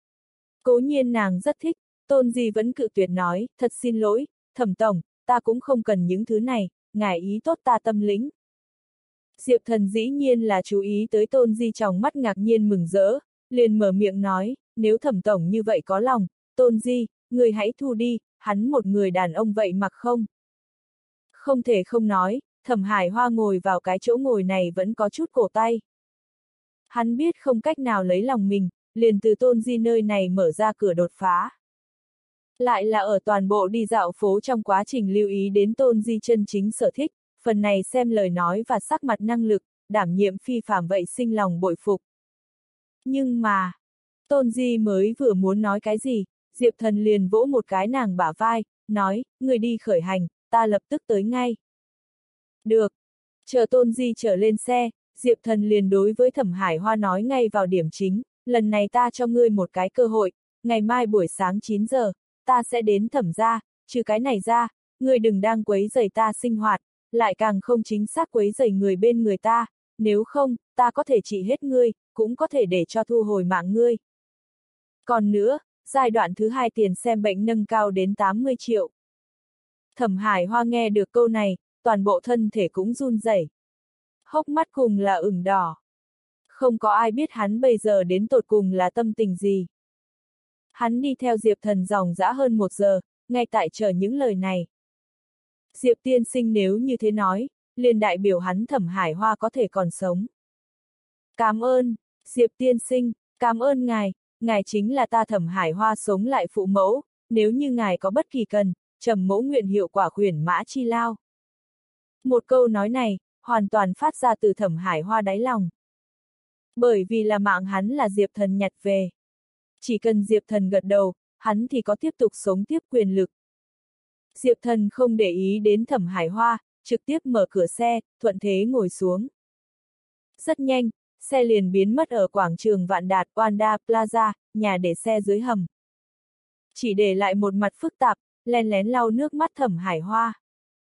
Cố nhiên nàng rất thích, Tôn Di vẫn cự tuyệt nói, thật xin lỗi, Thẩm tổng, ta cũng không cần những thứ này, ngài ý tốt ta tâm lĩnh. Diệp Thần dĩ nhiên là chú ý tới Tôn Di trong mắt ngạc nhiên mừng rỡ, liền mở miệng nói, nếu Thẩm tổng như vậy có lòng, Tôn Di, người hãy thu đi, hắn một người đàn ông vậy mặc không? Không thể không nói, Thẩm Hải Hoa ngồi vào cái chỗ ngồi này vẫn có chút cổ tay. Hắn biết không cách nào lấy lòng mình, liền từ Tôn Di nơi này mở ra cửa đột phá. Lại là ở toàn bộ đi dạo phố trong quá trình lưu ý đến Tôn Di chân chính sở thích, phần này xem lời nói và sắc mặt năng lực, đảm nhiệm phi phàm vậy sinh lòng bội phục. Nhưng mà, Tôn Di mới vừa muốn nói cái gì, Diệp Thần liền vỗ một cái nàng bả vai, nói, người đi khởi hành, ta lập tức tới ngay. Được. Chờ Tôn Di trở lên xe, Diệp Thần liền đối với Thẩm Hải Hoa nói ngay vào điểm chính, lần này ta cho ngươi một cái cơ hội, ngày mai buổi sáng chín giờ, ta sẽ đến Thẩm gia, trừ cái này ra, ngươi đừng đang quấy rầy ta sinh hoạt, lại càng không chính xác quấy rầy người bên người ta, nếu không, ta có thể trị hết ngươi, cũng có thể để cho thu hồi mạng ngươi. Còn nữa, giai đoạn thứ hai tiền xem bệnh nâng cao đến tám mươi triệu. Thẩm Hải Hoa nghe được câu này, toàn bộ thân thể cũng run rẩy. Hốc mắt cùng là ửng đỏ. Không có ai biết hắn bây giờ đến tột cùng là tâm tình gì. Hắn đi theo Diệp Thần dòng dã hơn một giờ, ngay tại chờ những lời này. Diệp tiên sinh nếu như thế nói, liền đại biểu hắn Thẩm Hải Hoa có thể còn sống. Cảm ơn, Diệp tiên sinh, cảm ơn ngài, ngài chính là ta Thẩm Hải Hoa sống lại phụ mẫu, nếu như ngài có bất kỳ cần, trầm mẫu nguyện hiệu quả khuyển mã chi lao. Một câu nói này, hoàn toàn phát ra từ Thẩm Hải Hoa đáy lòng. Bởi vì là mạng hắn là Diệp Thần nhặt về. Chỉ cần Diệp Thần gật đầu, hắn thì có tiếp tục sống tiếp quyền lực. Diệp Thần không để ý đến Thẩm Hải Hoa, trực tiếp mở cửa xe, thuận thế ngồi xuống. Rất nhanh, xe liền biến mất ở quảng trường Vạn Đạt Wanda Plaza, nhà để xe dưới hầm. Chỉ để lại một mặt phức tạp, len lén lau nước mắt Thẩm Hải Hoa.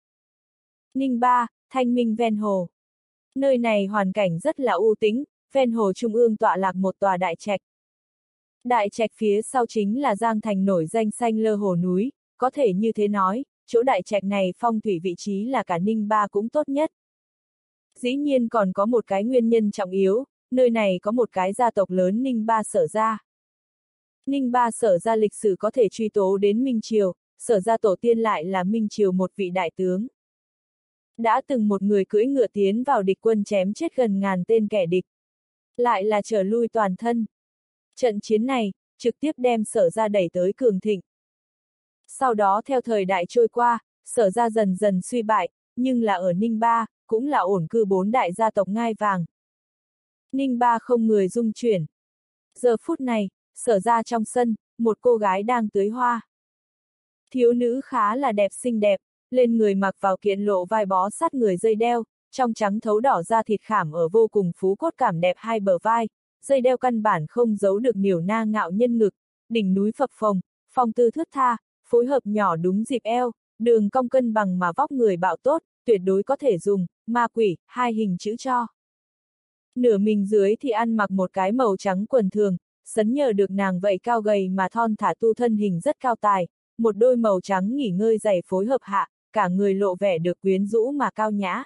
Ninh Ba, thanh minh ven hồ. Nơi này hoàn cảnh rất là u tĩnh, ven hồ trung ương tọa lạc một tòa đại trạch. Đại trạch phía sau chính là Giang Thành nổi danh xanh lơ hồ núi, có thể như thế nói, chỗ đại trạch này phong thủy vị trí là cả Ninh Ba cũng tốt nhất. Dĩ nhiên còn có một cái nguyên nhân trọng yếu, nơi này có một cái gia tộc lớn Ninh Ba Sở gia. Ninh Ba Sở gia lịch sử có thể truy tố đến Minh Triều, Sở gia tổ tiên lại là Minh Triều một vị đại tướng. Đã từng một người cưỡi ngựa tiến vào địch quân chém chết gần ngàn tên kẻ địch. Lại là trở lui toàn thân. Trận chiến này, trực tiếp đem Sở gia đẩy tới cường thịnh. Sau đó theo thời đại trôi qua, Sở gia dần dần suy bại, nhưng là ở Ninh Ba, cũng là ổn cư bốn đại gia tộc ngai vàng. Ninh Ba không người dung chuyển. Giờ phút này, Sở gia trong sân, một cô gái đang tưới hoa. Thiếu nữ khá là đẹp xinh đẹp, lên người mặc vào kiện lộ vai bó sát người dây đeo, trong trắng thấu đỏ da thịt khảm ở vô cùng phú cốt cảm đẹp hai bờ vai, dây đeo căn bản không giấu được niểu na ngạo nhân ngực, đỉnh núi phập phồng, phong tư thướt tha, phối hợp nhỏ đúng dịp eo, đường cong cân bằng mà vóc người bạo tốt, tuyệt đối có thể dùng ma quỷ hai hình chữ cho. Nửa mình dưới thì ăn mặc một cái màu trắng quần thường, sấn nhờ được nàng vậy cao gầy mà thon thả tu thân hình rất cao tài, một đôi màu trắng nghỉ ngơi giày phối hợp hạ, cả người lộ vẻ được quyến rũ mà cao nhã.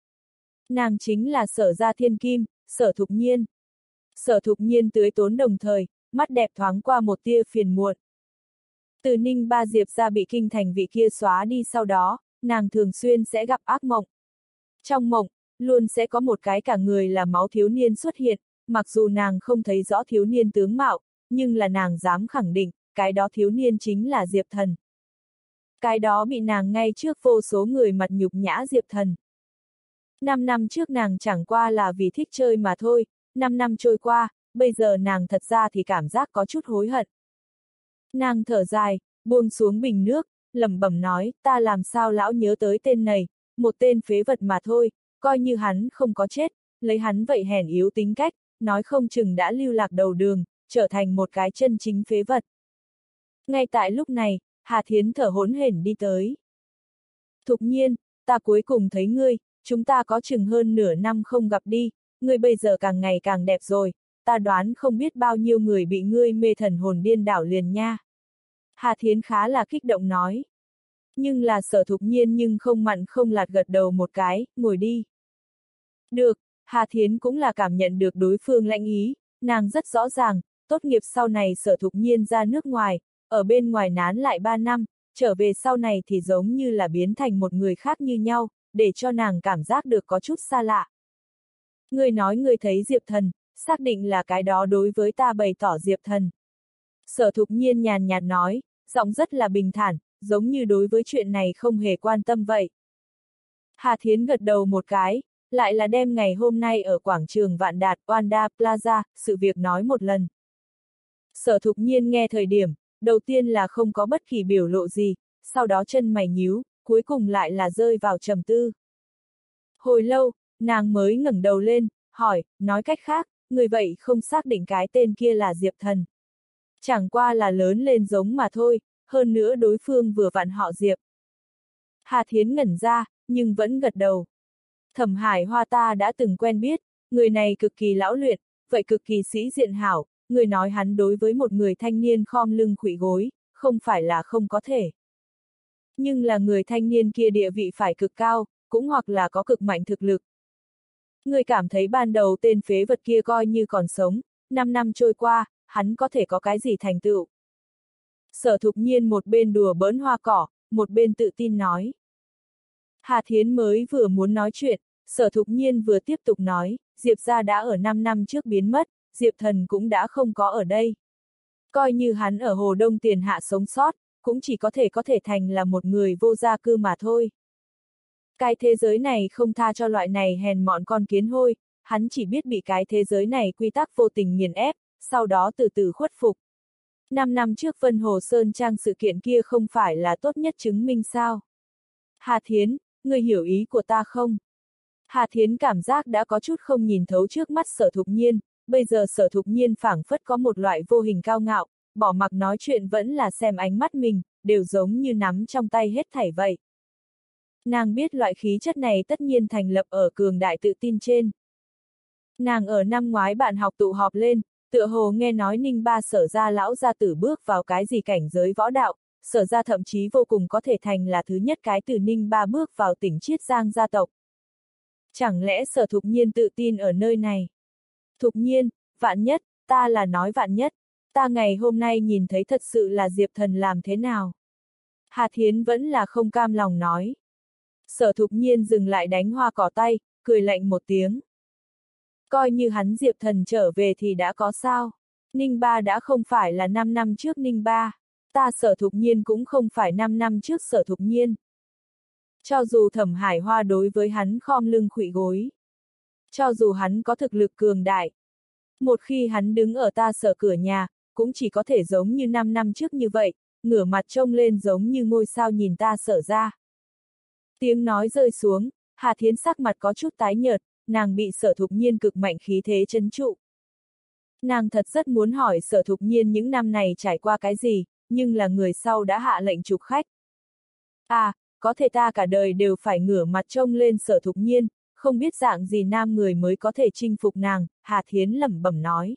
Nàng chính là Sở Gia Thiên Kim, Sở Thục Nhiên. Sở Thục Nhiên tưới tốn đồng thời, mắt đẹp thoáng qua một tia phiền muộn. Từ Ninh Ba Diệp ra bị kinh thành vị kia xóa đi sau đó, nàng thường xuyên sẽ gặp ác mộng. Trong mộng, luôn sẽ có một cái cả người là máu thiếu niên xuất hiện, mặc dù nàng không thấy rõ thiếu niên tướng mạo, nhưng là nàng dám khẳng định, cái đó thiếu niên chính là Diệp Thần. Cái đó bị nàng ngay trước vô số người mặt nhục nhã Diệp Thần. Năm năm trước nàng chẳng qua là vì thích chơi mà thôi, năm năm trôi qua, bây giờ nàng thật ra thì cảm giác có chút hối hận. Nàng thở dài, buông xuống bình nước, lẩm bẩm nói, ta làm sao lão nhớ tới tên này, một tên phế vật mà thôi, coi như hắn không có chết, lấy hắn vậy hèn yếu tính cách, nói không chừng đã lưu lạc đầu đường, trở thành một cái chân chính phế vật. Ngay tại lúc này, Hà Thiến thở hổn hển đi tới. Thục Nhiên, ta cuối cùng thấy ngươi, chúng ta có chừng hơn nửa năm không gặp đi, ngươi bây giờ càng ngày càng đẹp rồi, ta đoán không biết bao nhiêu người bị ngươi mê thần hồn điên đảo liền nha. Hà Thiến khá là kích động nói. Nhưng là Sở Thục Nhiên nhưng không mặn không lạt gật đầu một cái, ngồi đi. Được, Hà Thiến cũng là cảm nhận được đối phương lãnh ý, nàng rất rõ ràng, tốt nghiệp sau này Sở Thục Nhiên ra nước ngoài, ở bên ngoài nán lại ba năm, trở về sau này thì giống như là biến thành một người khác như nhau, để cho nàng cảm giác được có chút xa lạ. Ngươi nói ngươi thấy Diệp Thần, xác định là cái đó đối với ta bày tỏ Diệp Thần. Sở Thục Nhiên nhàn nhạt nói, giọng rất là bình thản, giống như đối với chuyện này không hề quan tâm vậy. Hà Thiến gật đầu một cái, lại là đem ngày hôm nay ở quảng trường Vạn Đạt Wanda Plaza, sự việc nói một lần. Sở Thục Nhiên nghe thời điểm, đầu tiên là không có bất kỳ biểu lộ gì, sau đó chân mày nhíu, cuối cùng lại là rơi vào trầm tư. Hồi lâu, nàng mới ngẩng đầu lên, hỏi, nói cách khác, người vậy không xác định cái tên kia là Diệp Thần. Chẳng qua là lớn lên giống mà thôi, hơn nữa đối phương vừa vặn họ Diệp. Hà Thiến ngẩn ra, nhưng vẫn gật đầu. Thẩm Hải Hoa ta đã từng quen biết, người này cực kỳ lão luyện, vậy cực kỳ sĩ diện hảo, người nói hắn đối với một người thanh niên khom lưng khuỵu gối, không phải là không có thể. Nhưng là người thanh niên kia địa vị phải cực cao, cũng hoặc là có cực mạnh thực lực. Người cảm thấy ban đầu tên phế vật kia coi như còn sống, năm năm trôi qua, hắn có thể có cái gì thành tựu. Sở Thục Nhiên một bên đùa bỡn hoa cỏ, một bên tự tin nói. Hà Thiến mới vừa muốn nói chuyện, Sở Thục Nhiên vừa tiếp tục nói, Diệp gia đã ở năm năm trước biến mất, Diệp Thần cũng đã không có ở đây. Coi như hắn ở Hồ Đông Tiền Hạ sống sót, cũng chỉ có thể có thể thành là một người vô gia cư mà thôi. Cái thế giới này không tha cho loại này hèn mọn con kiến hôi, hắn chỉ biết bị cái thế giới này quy tắc vô tình nghiền ép, sau đó từ từ khuất phục. Năm năm trước Vân Hồ Sơn Trang sự kiện kia không phải là tốt nhất chứng minh sao? Hà Thiến, ngươi hiểu ý của ta không? Hà Thiến cảm giác đã có chút không nhìn thấu trước mắt Sở Thục Nhiên, bây giờ Sở Thục Nhiên phảng phất có một loại vô hình cao ngạo, bỏ mặc nói chuyện vẫn là xem ánh mắt mình, đều giống như nắm trong tay hết thảy vậy. Nàng biết loại khí chất này tất nhiên thành lập ở cường đại tự tin trên. Nàng ở năm ngoái bạn học tụ họp lên, tựa hồ nghe nói Ninh Ba Sở gia lão gia tử bước vào cái gì cảnh giới võ đạo, Sở gia thậm chí vô cùng có thể thành là thứ nhất cái từ Ninh Ba bước vào tỉnh Chiết Giang gia tộc. Chẳng lẽ Sở Thục Nhiên tự tin ở nơi này? Thục Nhiên, vạn nhất, ta là nói vạn nhất, ta ngày hôm nay nhìn thấy thật sự là Diệp Thần làm thế nào? Hà Thiến vẫn là không cam lòng nói. Sở Thục Nhiên dừng lại đánh hoa cỏ tay, cười lạnh một tiếng. Coi như hắn Diệp Thần trở về thì đã có sao? Ninh Ba đã không phải là năm năm trước Ninh Ba, ta Sở Thục Nhiên cũng không phải năm năm trước Sở Thục Nhiên. Cho dù Thẩm Hải Hoa đối với hắn khom lưng khuỵu gối, cho dù hắn có thực lực cường đại, một khi hắn đứng ở ta Sở cửa nhà, cũng chỉ có thể giống như năm năm trước như vậy, ngửa mặt trông lên giống như ngôi sao nhìn ta Sở ra. Tiếng nói rơi xuống, Hà Thiến sắc mặt có chút tái nhợt, nàng bị Sở Thục Nhiên cực mạnh khí thế trấn trụ. Nàng thật rất muốn hỏi Sở Thục Nhiên những năm này trải qua cái gì, nhưng là người sau đã hạ lệnh trục khách. À, có thể ta cả đời đều phải ngửa mặt trông lên Sở Thục Nhiên, không biết dạng gì nam người mới có thể chinh phục nàng, Hà Thiến lẩm bẩm nói.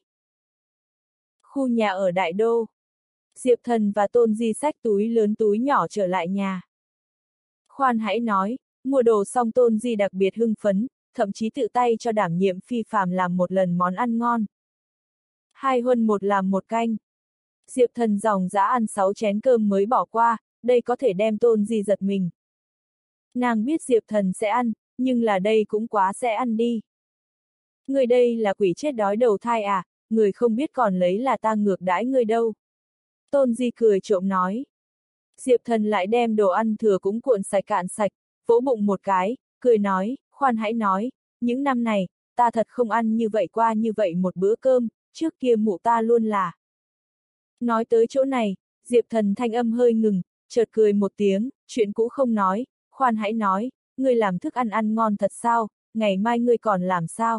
Khu nhà ở Đại Đô. Diệp Thần và Tôn Di xách túi lớn túi nhỏ trở lại nhà. Khoan hãy nói, mua đồ xong Tôn Di đặc biệt hưng phấn, thậm chí tự tay cho đảm nhiệm phi phàm làm một lần món ăn ngon. Hai huân một làm một canh. Diệp Thần dòng dã ăn sáu chén cơm mới bỏ qua, đây có thể đem Tôn Di giật mình. Nàng biết Diệp Thần sẽ ăn, nhưng là đây cũng quá sẽ ăn đi. Người đây là quỷ chết đói đầu thai à, người không biết còn lấy là ta ngược đãi người đâu. Tôn Di cười trộm nói. Diệp Thần lại đem đồ ăn thừa cũng cuộn sạch cạn sạch, vỗ bụng một cái, cười nói, khoan hãy nói, những năm này, ta thật không ăn như vậy qua như vậy một bữa cơm, trước kia mụ ta luôn là. Nói tới chỗ này, Diệp Thần thanh âm hơi ngừng, chợt cười một tiếng, chuyện cũ không nói, khoan hãy nói, ngươi làm thức ăn ăn ngon thật sao, ngày mai ngươi còn làm sao?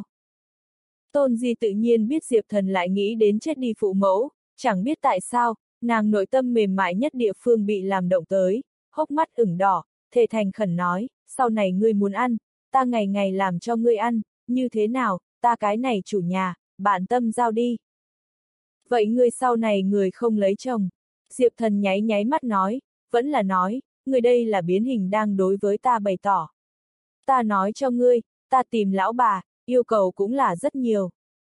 Tôn Di tự nhiên biết Diệp Thần lại nghĩ đến chết đi phụ mẫu, chẳng biết tại sao, nàng nội tâm mềm mại nhất địa phương bị làm động tới, hốc mắt ửng đỏ, thề thành khẩn nói, sau này ngươi muốn ăn, ta ngày ngày làm cho ngươi ăn, như thế nào, ta cái này chủ nhà, bạn tâm giao đi. Vậy ngươi sau này người không lấy chồng? Diệp Thần nháy nháy mắt nói, vẫn là nói, người đây là biến hình đang đối với ta bày tỏ. Ta nói cho ngươi, ta tìm lão bà, yêu cầu cũng là rất nhiều.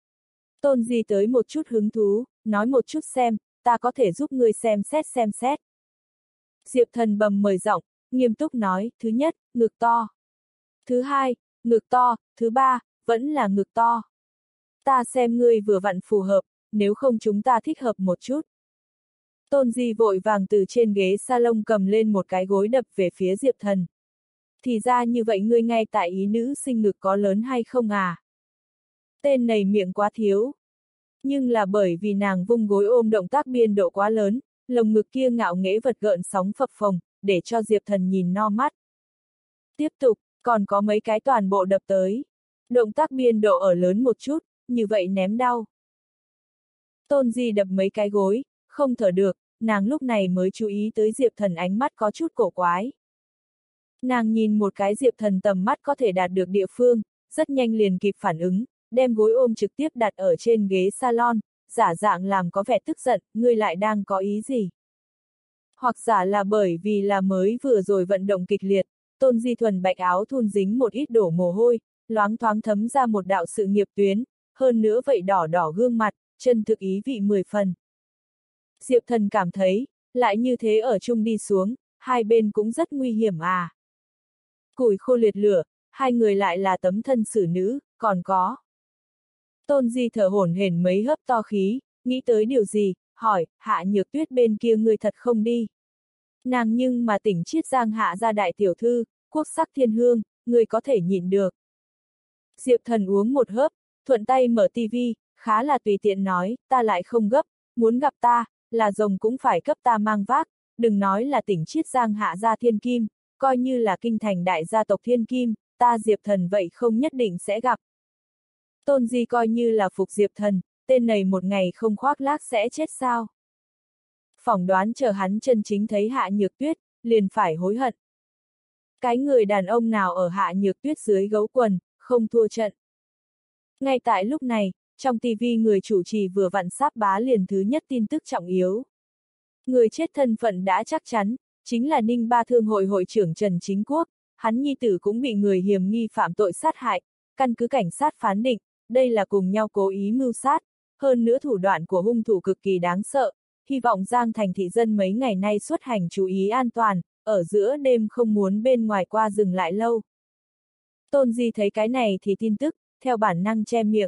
Tôn Di tới một chút hứng thú, nói một chút xem, ta có thể giúp ngươi xem xét xem xét. Diệp Thần bầm mời giọng, nghiêm túc nói, thứ nhất, ngực to. Thứ hai, ngực to, thứ ba, vẫn là ngực to. Ta xem ngươi vừa vặn phù hợp, nếu không chúng ta thích hợp một chút. Tôn Di vội vàng từ trên ghế salon cầm lên một cái gối đập về phía Diệp Thần. Thì ra như vậy ngươi ngay tại ý nữ sinh ngực có lớn hay không à? Tên này miệng quá thiếu. Nhưng là bởi vì nàng vung gối ôm động tác biên độ quá lớn, lồng ngực kia ngạo nghễ vật gợn sóng phập phồng, để cho Diệp Thần nhìn no mắt. Tiếp tục, còn có mấy cái toàn bộ đập tới. Động tác biên độ ở lớn một chút, như vậy ném đau. Tôn Di đập mấy cái gối, không thở được, nàng lúc này mới chú ý tới Diệp Thần ánh mắt có chút cổ quái. Nàng nhìn một cái Diệp Thần tầm mắt có thể đạt được địa phương, rất nhanh liền kịp phản ứng, đem gối ôm trực tiếp đặt ở trên ghế salon, giả dạng làm có vẻ tức giận, ngươi lại đang có ý gì? Hoặc giả là bởi vì là mới vừa rồi vận động kịch liệt, Tôn Di thuần bạch áo thun dính một ít đổ mồ hôi, loáng thoáng thấm ra một đạo sự nghiệp tuyến, hơn nữa vậy đỏ đỏ gương mặt, chân thực ý vị mười phần. Diệp Thần cảm thấy, lại như thế ở chung đi xuống, hai bên cũng rất nguy hiểm à. Củi khô liệt lửa, hai người lại là tấm thân xử nữ, còn có. Tôn Di thở hổn hển mấy hớp to khí, nghĩ tới điều gì, hỏi, Hạ Nhược Tuyết bên kia người thật không đi. Nàng nhưng mà tỉnh Chiết Giang Hạ gia đại tiểu thư, quốc sắc thiên hương, người có thể nhịn được. Diệp Thần uống một hớp, thuận tay mở tivi, khá là tùy tiện nói, ta lại không gấp, muốn gặp ta, là rồng cũng phải cấp ta mang vác, đừng nói là tỉnh Chiết Giang Hạ gia thiên kim, coi như là kinh thành đại gia tộc thiên kim, ta Diệp Thần vậy không nhất định sẽ gặp. Tôn Di coi như là phục Diệp Thần, tên này một ngày không khoác lác sẽ chết sao. Phỏng đoán chờ hắn chân chính thấy Hạ Nhược Tuyết, liền phải hối hận. Cái người đàn ông nào ở Hạ Nhược Tuyết dưới gấu quần, không thua trận. Ngay tại lúc này, trong tivi người chủ trì vừa vặn sáp bá liền thứ nhất tin tức trọng yếu. Người chết thân phận đã chắc chắn, chính là Ninh Ba Thương hội hội trưởng Trần Chính Quốc, hắn nhi tử cũng bị người hiềm nghi phạm tội sát hại, căn cứ cảnh sát phán định, đây là cùng nhau cố ý mưu sát, hơn nữa thủ đoạn của hung thủ cực kỳ đáng sợ, hy vọng Giang Thành thị dân mấy ngày nay xuất hành chú ý an toàn, ở giữa đêm không muốn bên ngoài qua dừng lại lâu. Tôn Di thấy cái này thì tin tức, theo bản năng che miệng.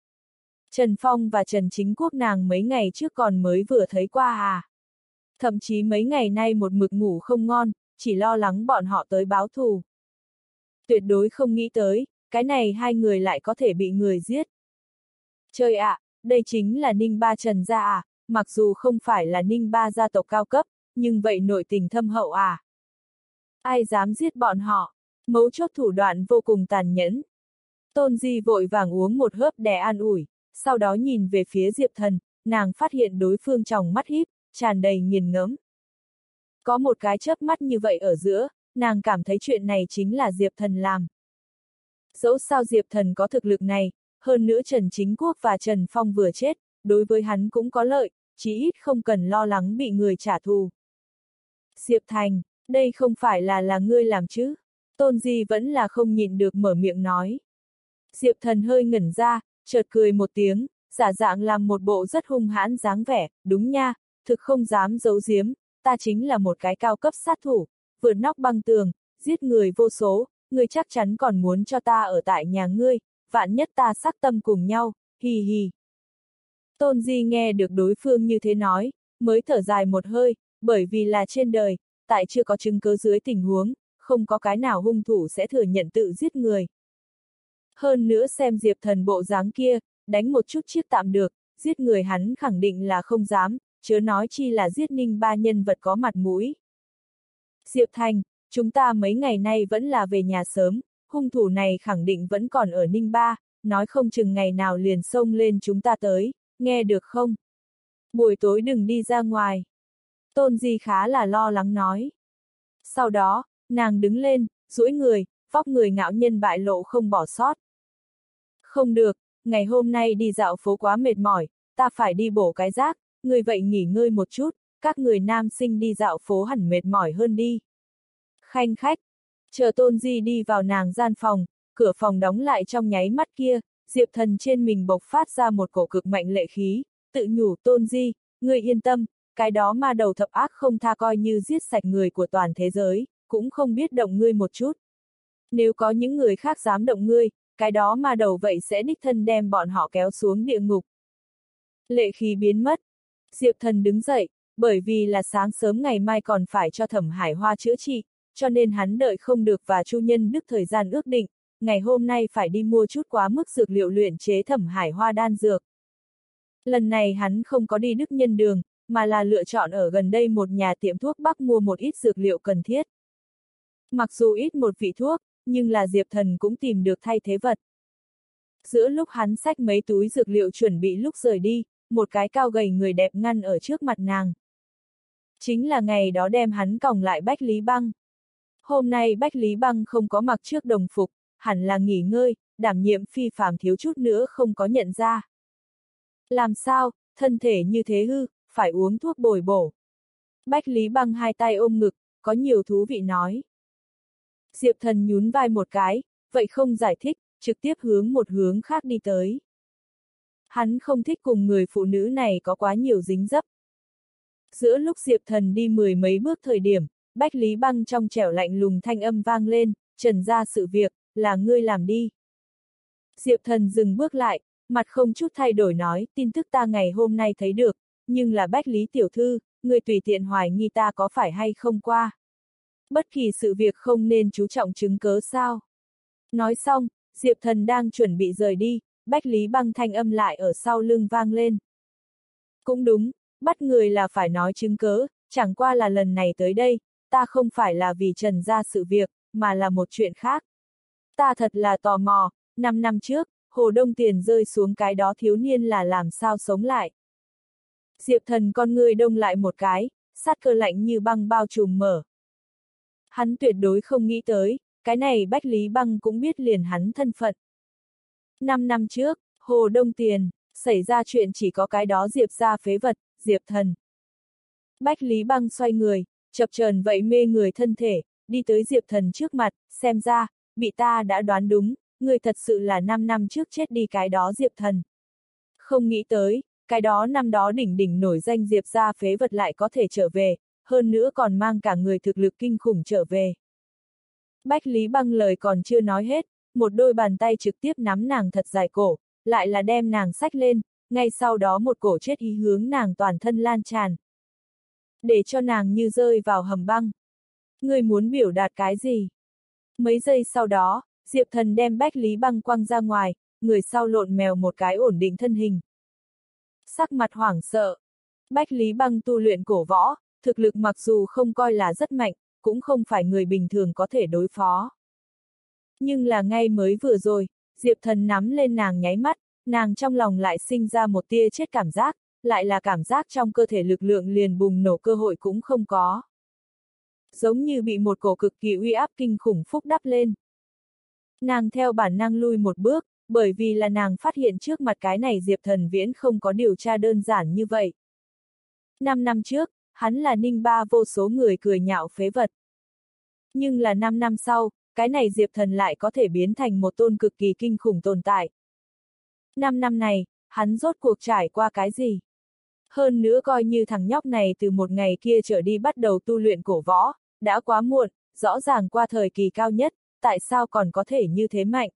Trần Phong và Trần Chính Quốc nàng mấy ngày trước còn mới vừa thấy qua à. Thậm chí mấy ngày nay một mực ngủ không ngon, chỉ lo lắng bọn họ tới báo thù. Tuyệt đối không nghĩ tới, cái này hai người lại có thể bị người giết. Trời ạ, à, đây chính là Ninh Ba Trần gia à, mặc dù không phải là Ninh Ba gia tộc cao cấp, nhưng vậy nội tình thâm hậu à. Ai dám giết bọn họ, mấu chốt thủ đoạn vô cùng tàn nhẫn. Tôn Di vội vàng uống một hớp đè an ủi, sau đó nhìn về phía Diệp Thần, nàng phát hiện đối phương tròng mắt híp, tràn đầy nghiền ngẫm. Có một cái chớp mắt như vậy ở giữa, nàng cảm thấy chuyện này chính là Diệp Thần làm. Dẫu sao Diệp Thần có thực lực này, hơn nữa Trần Chính Quốc và Trần Phong vừa chết, đối với hắn cũng có lợi, chí ít không cần lo lắng bị người trả thù. Diệp Thành, đây không phải là là ngươi làm chứ? Tôn Di vẫn là không nhịn được mở miệng nói. Diệp Thần hơi ngẩn ra, chợt cười một tiếng, giả dạng làm một bộ rất hung hãn dáng vẻ, đúng nha, thực không dám giấu giếm, ta chính là một cái cao cấp sát thủ, vượt nóc băng tường, giết người vô số, ngươi chắc chắn còn muốn cho ta ở tại nhà ngươi, vạn nhất ta sắc tâm cùng nhau, hì hì. Tôn Di nghe được đối phương như thế nói, mới thở dài một hơi, bởi vì là trên đời, tại chưa có chứng cứ dưới tình huống, không có cái nào hung thủ sẽ thừa nhận tự giết người. Hơn nữa xem Diệp Thần bộ dáng kia, đánh một chút chiếc tạm được, giết người hắn khẳng định là không dám, chớ nói chi là giết Ninh Ba nhân vật có mặt mũi. Diệp Thành, chúng ta mấy ngày nay vẫn là về nhà sớm, hung thủ này khẳng định vẫn còn ở Ninh Ba, nói không chừng ngày nào liền xông lên chúng ta tới, nghe được không? Buổi tối đừng đi ra ngoài. Tôn Di khá là lo lắng nói. Sau đó, nàng đứng lên, duỗi người, vóc người ngạo nhân bại lộ không bỏ sót. Không được, ngày hôm nay đi dạo phố quá mệt mỏi, ta phải đi bổ cái rác, người vậy nghỉ ngơi một chút, các người nam sinh đi dạo phố hẳn mệt mỏi hơn đi. Khanh khách, chờ Tôn Di đi vào nàng gian phòng, cửa phòng đóng lại trong nháy mắt kia, Diệp Thần trên mình bộc phát ra một cổ cực mạnh lệ khí, tự nhủ Tôn Di, ngươi yên tâm, cái đó ma đầu thập ác không tha coi như giết sạch người của toàn thế giới, cũng không biết động ngươi một chút. Nếu có những người khác dám động ngươi, cái đó ma đầu vậy sẽ đích thân đem bọn họ kéo xuống địa ngục. Lệ khí biến mất. Diệp Thần đứng dậy, bởi vì là sáng sớm ngày mai còn phải cho Thẩm Hải Hoa chữa trị, cho nên hắn đợi không được và Chu Nhân Đức thời gian ước định, ngày hôm nay phải đi mua chút quá mức dược liệu luyện chế Thẩm Hải Hoa đan dược. Lần này hắn không có đi Đức Nhân Đường, mà là lựa chọn ở gần đây một nhà tiệm thuốc Bắc mua một ít dược liệu cần thiết. Mặc dù ít một vị thuốc, nhưng là Diệp Thần cũng tìm được thay thế vật. Giữa lúc hắn xách mấy túi dược liệu chuẩn bị lúc rời đi, một cái cao gầy người đẹp ngăn ở trước mặt nàng. Chính là ngày đó đem hắn còng lại Bách Lý Băng. Hôm nay Bách Lý Băng không có mặc trước đồng phục, hẳn là nghỉ ngơi, đảm nhiệm phi phàm thiếu chút nữa không có nhận ra. Làm sao, thân thể như thế hư, phải uống thuốc bồi bổ. Bách Lý Băng hai tay ôm ngực, có nhiều thú vị nói. Diệp Thần nhún vai một cái, vậy không giải thích, trực tiếp hướng một hướng khác đi tới. Hắn không thích cùng người phụ nữ này có quá nhiều dính dấp. Giữa lúc Diệp Thần đi mười mấy bước thời điểm, Bách Lý Băng trong trẻo lạnh lùng thanh âm vang lên, trần ra sự việc, là ngươi làm đi. Diệp Thần dừng bước lại, mặt không chút thay đổi nói, tin tức ta ngày hôm nay thấy được, nhưng là Bách Lý tiểu thư, ngươi tùy tiện hoài nghi ta có phải hay không qua. Bất kỳ sự việc không nên chú trọng chứng cớ sao. Nói xong, Diệp Thần đang chuẩn bị rời đi, Bách Lý Băng thanh âm lại ở sau lưng vang lên. Cũng đúng, bắt người là phải nói chứng cớ, chẳng qua là lần này tới đây, ta không phải là vì trần ra sự việc, mà là một chuyện khác. Ta thật là tò mò, năm năm trước, Hồ Đông Tiền rơi xuống cái đó thiếu niên là làm sao sống lại. Diệp Thần con người đông lại một cái, sát cơ lạnh như băng bao trùm mở. Hắn tuyệt đối không nghĩ tới, cái này Bách Lý Băng cũng biết liền hắn thân phận. Năm năm trước, Hồ Đông Tiền, xảy ra chuyện chỉ có cái đó Diệp ra phế vật, Diệp Thần. Bách Lý Băng xoay người, chập chờn vậy mê người thân thể, đi tới Diệp Thần trước mặt, xem ra, bị ta đã đoán đúng, người thật sự là năm năm trước chết đi cái đó Diệp Thần. Không nghĩ tới, cái đó năm đó đỉnh đỉnh nổi danh Diệp ra phế vật lại có thể trở về, hơn nữa còn mang cả người thực lực kinh khủng trở về. Bách Lý Băng lời còn chưa nói hết, một đôi bàn tay trực tiếp nắm nàng thật dài cổ, lại là đem nàng xách lên, ngay sau đó một cổ chết ý hướng nàng toàn thân lan tràn. Để cho nàng như rơi vào hầm băng. Ngươi muốn biểu đạt cái gì? Mấy giây sau đó, Diệp Thần đem Bách Lý Băng quăng ra ngoài, người sau lộn mèo một cái ổn định thân hình. Sắc mặt hoảng sợ. Bách Lý Băng tu luyện cổ võ, thực lực mặc dù không coi là rất mạnh, cũng không phải người bình thường có thể đối phó. Nhưng là ngay mới vừa rồi, Diệp Thần nắm lên nàng nháy mắt, nàng trong lòng lại sinh ra một tia chết cảm giác, lại là cảm giác trong cơ thể lực lượng liền bùng nổ cơ hội cũng không có. Giống như bị một cổ cực kỳ uy áp kinh khủng phúc đắp lên. Nàng theo bản năng lui một bước, bởi vì là nàng phát hiện trước mặt cái này Diệp Thần Viễn không có điều tra đơn giản như vậy. Năm năm trước, hắn là Ninh Ba vô số người cười nhạo phế vật. Nhưng là năm năm sau, cái này Diệp Thần lại có thể biến thành một tôn cực kỳ kinh khủng tồn tại. Năm năm này, hắn rốt cuộc trải qua cái gì? Hơn nữa coi như thằng nhóc này từ một ngày kia trở đi bắt đầu tu luyện cổ võ, đã quá muộn, rõ ràng qua thời kỳ cao nhất, tại sao còn có thể như thế mạnh?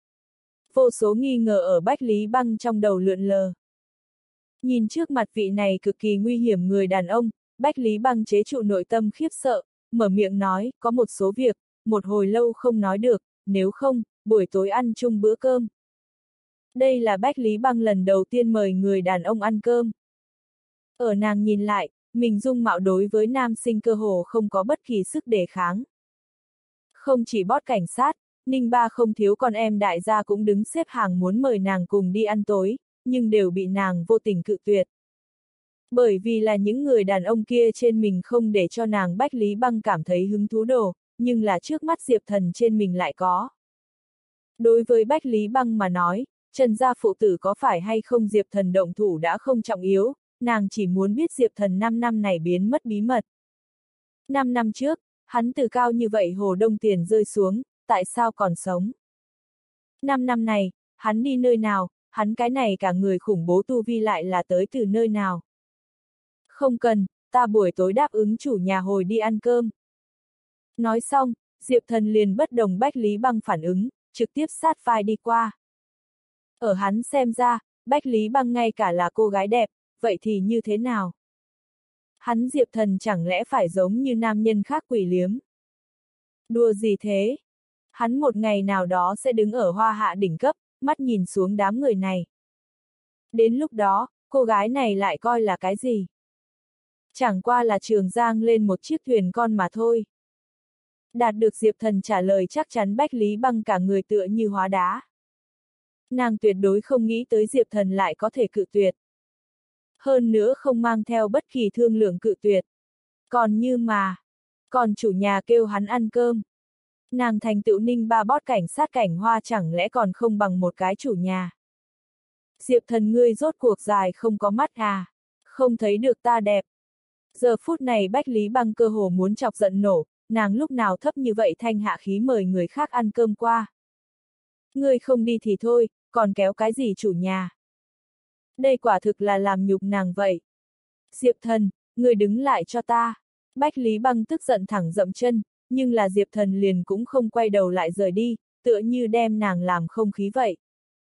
Vô số nghi ngờ ở Bách Lý Băng trong đầu lượn lờ. Nhìn trước mặt vị này cực kỳ nguy hiểm người đàn ông, Bách Lý Băng chế trụ nội tâm khiếp sợ, mở miệng nói, có một số việc, một hồi lâu không nói được, nếu không, buổi tối ăn chung bữa cơm. Đây là Bách Lý Băng lần đầu tiên mời người đàn ông ăn cơm. Ở nàng nhìn lại, mình dung mạo đối với nam sinh cơ hồ không có bất kỳ sức đề kháng. Không chỉ bót cảnh sát, Ninh Ba không thiếu con em đại gia cũng đứng xếp hàng muốn mời nàng cùng đi ăn tối, nhưng đều bị nàng vô tình cự tuyệt. Bởi vì là những người đàn ông kia trên mình không để cho nàng Bách Lý Băng cảm thấy hứng thú đồ, nhưng là trước mắt Diệp Thần trên mình lại có. Đối với Bách Lý Băng mà nói, Trần gia phụ tử có phải hay không Diệp Thần động thủ đã không trọng yếu, nàng chỉ muốn biết Diệp Thần năm năm này biến mất bí mật. Năm năm trước, hắn từ cao như vậy hồ đông tiền rơi xuống, tại sao còn sống? Năm năm này, hắn đi nơi nào, hắn cái này cả người khủng bố tu vi lại là tới từ nơi nào? Không cần, ta buổi tối đáp ứng chủ nhà hồi đi ăn cơm. Nói xong, Diệp Thần liền bất đồng Bách Lý Băng phản ứng, trực tiếp sát vai đi qua. Ở hắn xem ra, Bách Lý Băng ngay cả là cô gái đẹp, vậy thì như thế nào? Hắn Diệp Thần chẳng lẽ phải giống như nam nhân khác quỷ liếm? Đùa gì thế? Hắn một ngày nào đó sẽ đứng ở hoa hạ đỉnh cấp, mắt nhìn xuống đám người này. Đến lúc đó, cô gái này lại coi là cái gì? Chẳng qua là Trường Giang lên một chiếc thuyền con mà thôi. Đạt được Diệp Thần trả lời chắc chắn Bách Lý Băng cả người tựa như hóa đá. Nàng tuyệt đối không nghĩ tới Diệp Thần lại có thể cự tuyệt. Hơn nữa không mang theo bất kỳ thương lượng cự tuyệt. Còn như mà, còn chủ nhà kêu hắn ăn cơm. Nàng thành tựu Ninh Ba bót cảnh sát cảnh hoa chẳng lẽ còn không bằng một cái chủ nhà. Diệp Thần ngươi rốt cuộc dài không có mắt à, không thấy được ta đẹp. Giờ phút này Bách Lý Băng cơ hồ muốn chọc giận nổ, nàng lúc nào thấp như vậy thanh hạ khí mời người khác ăn cơm qua. Ngươi không đi thì thôi, còn kéo cái gì chủ nhà. Đây quả thực là làm nhục nàng vậy. Diệp Thần, ngươi đứng lại cho ta. Bách Lý Băng tức giận thẳng dậm chân, nhưng là Diệp Thần liền cũng không quay đầu lại rời đi, tựa như đem nàng làm không khí vậy.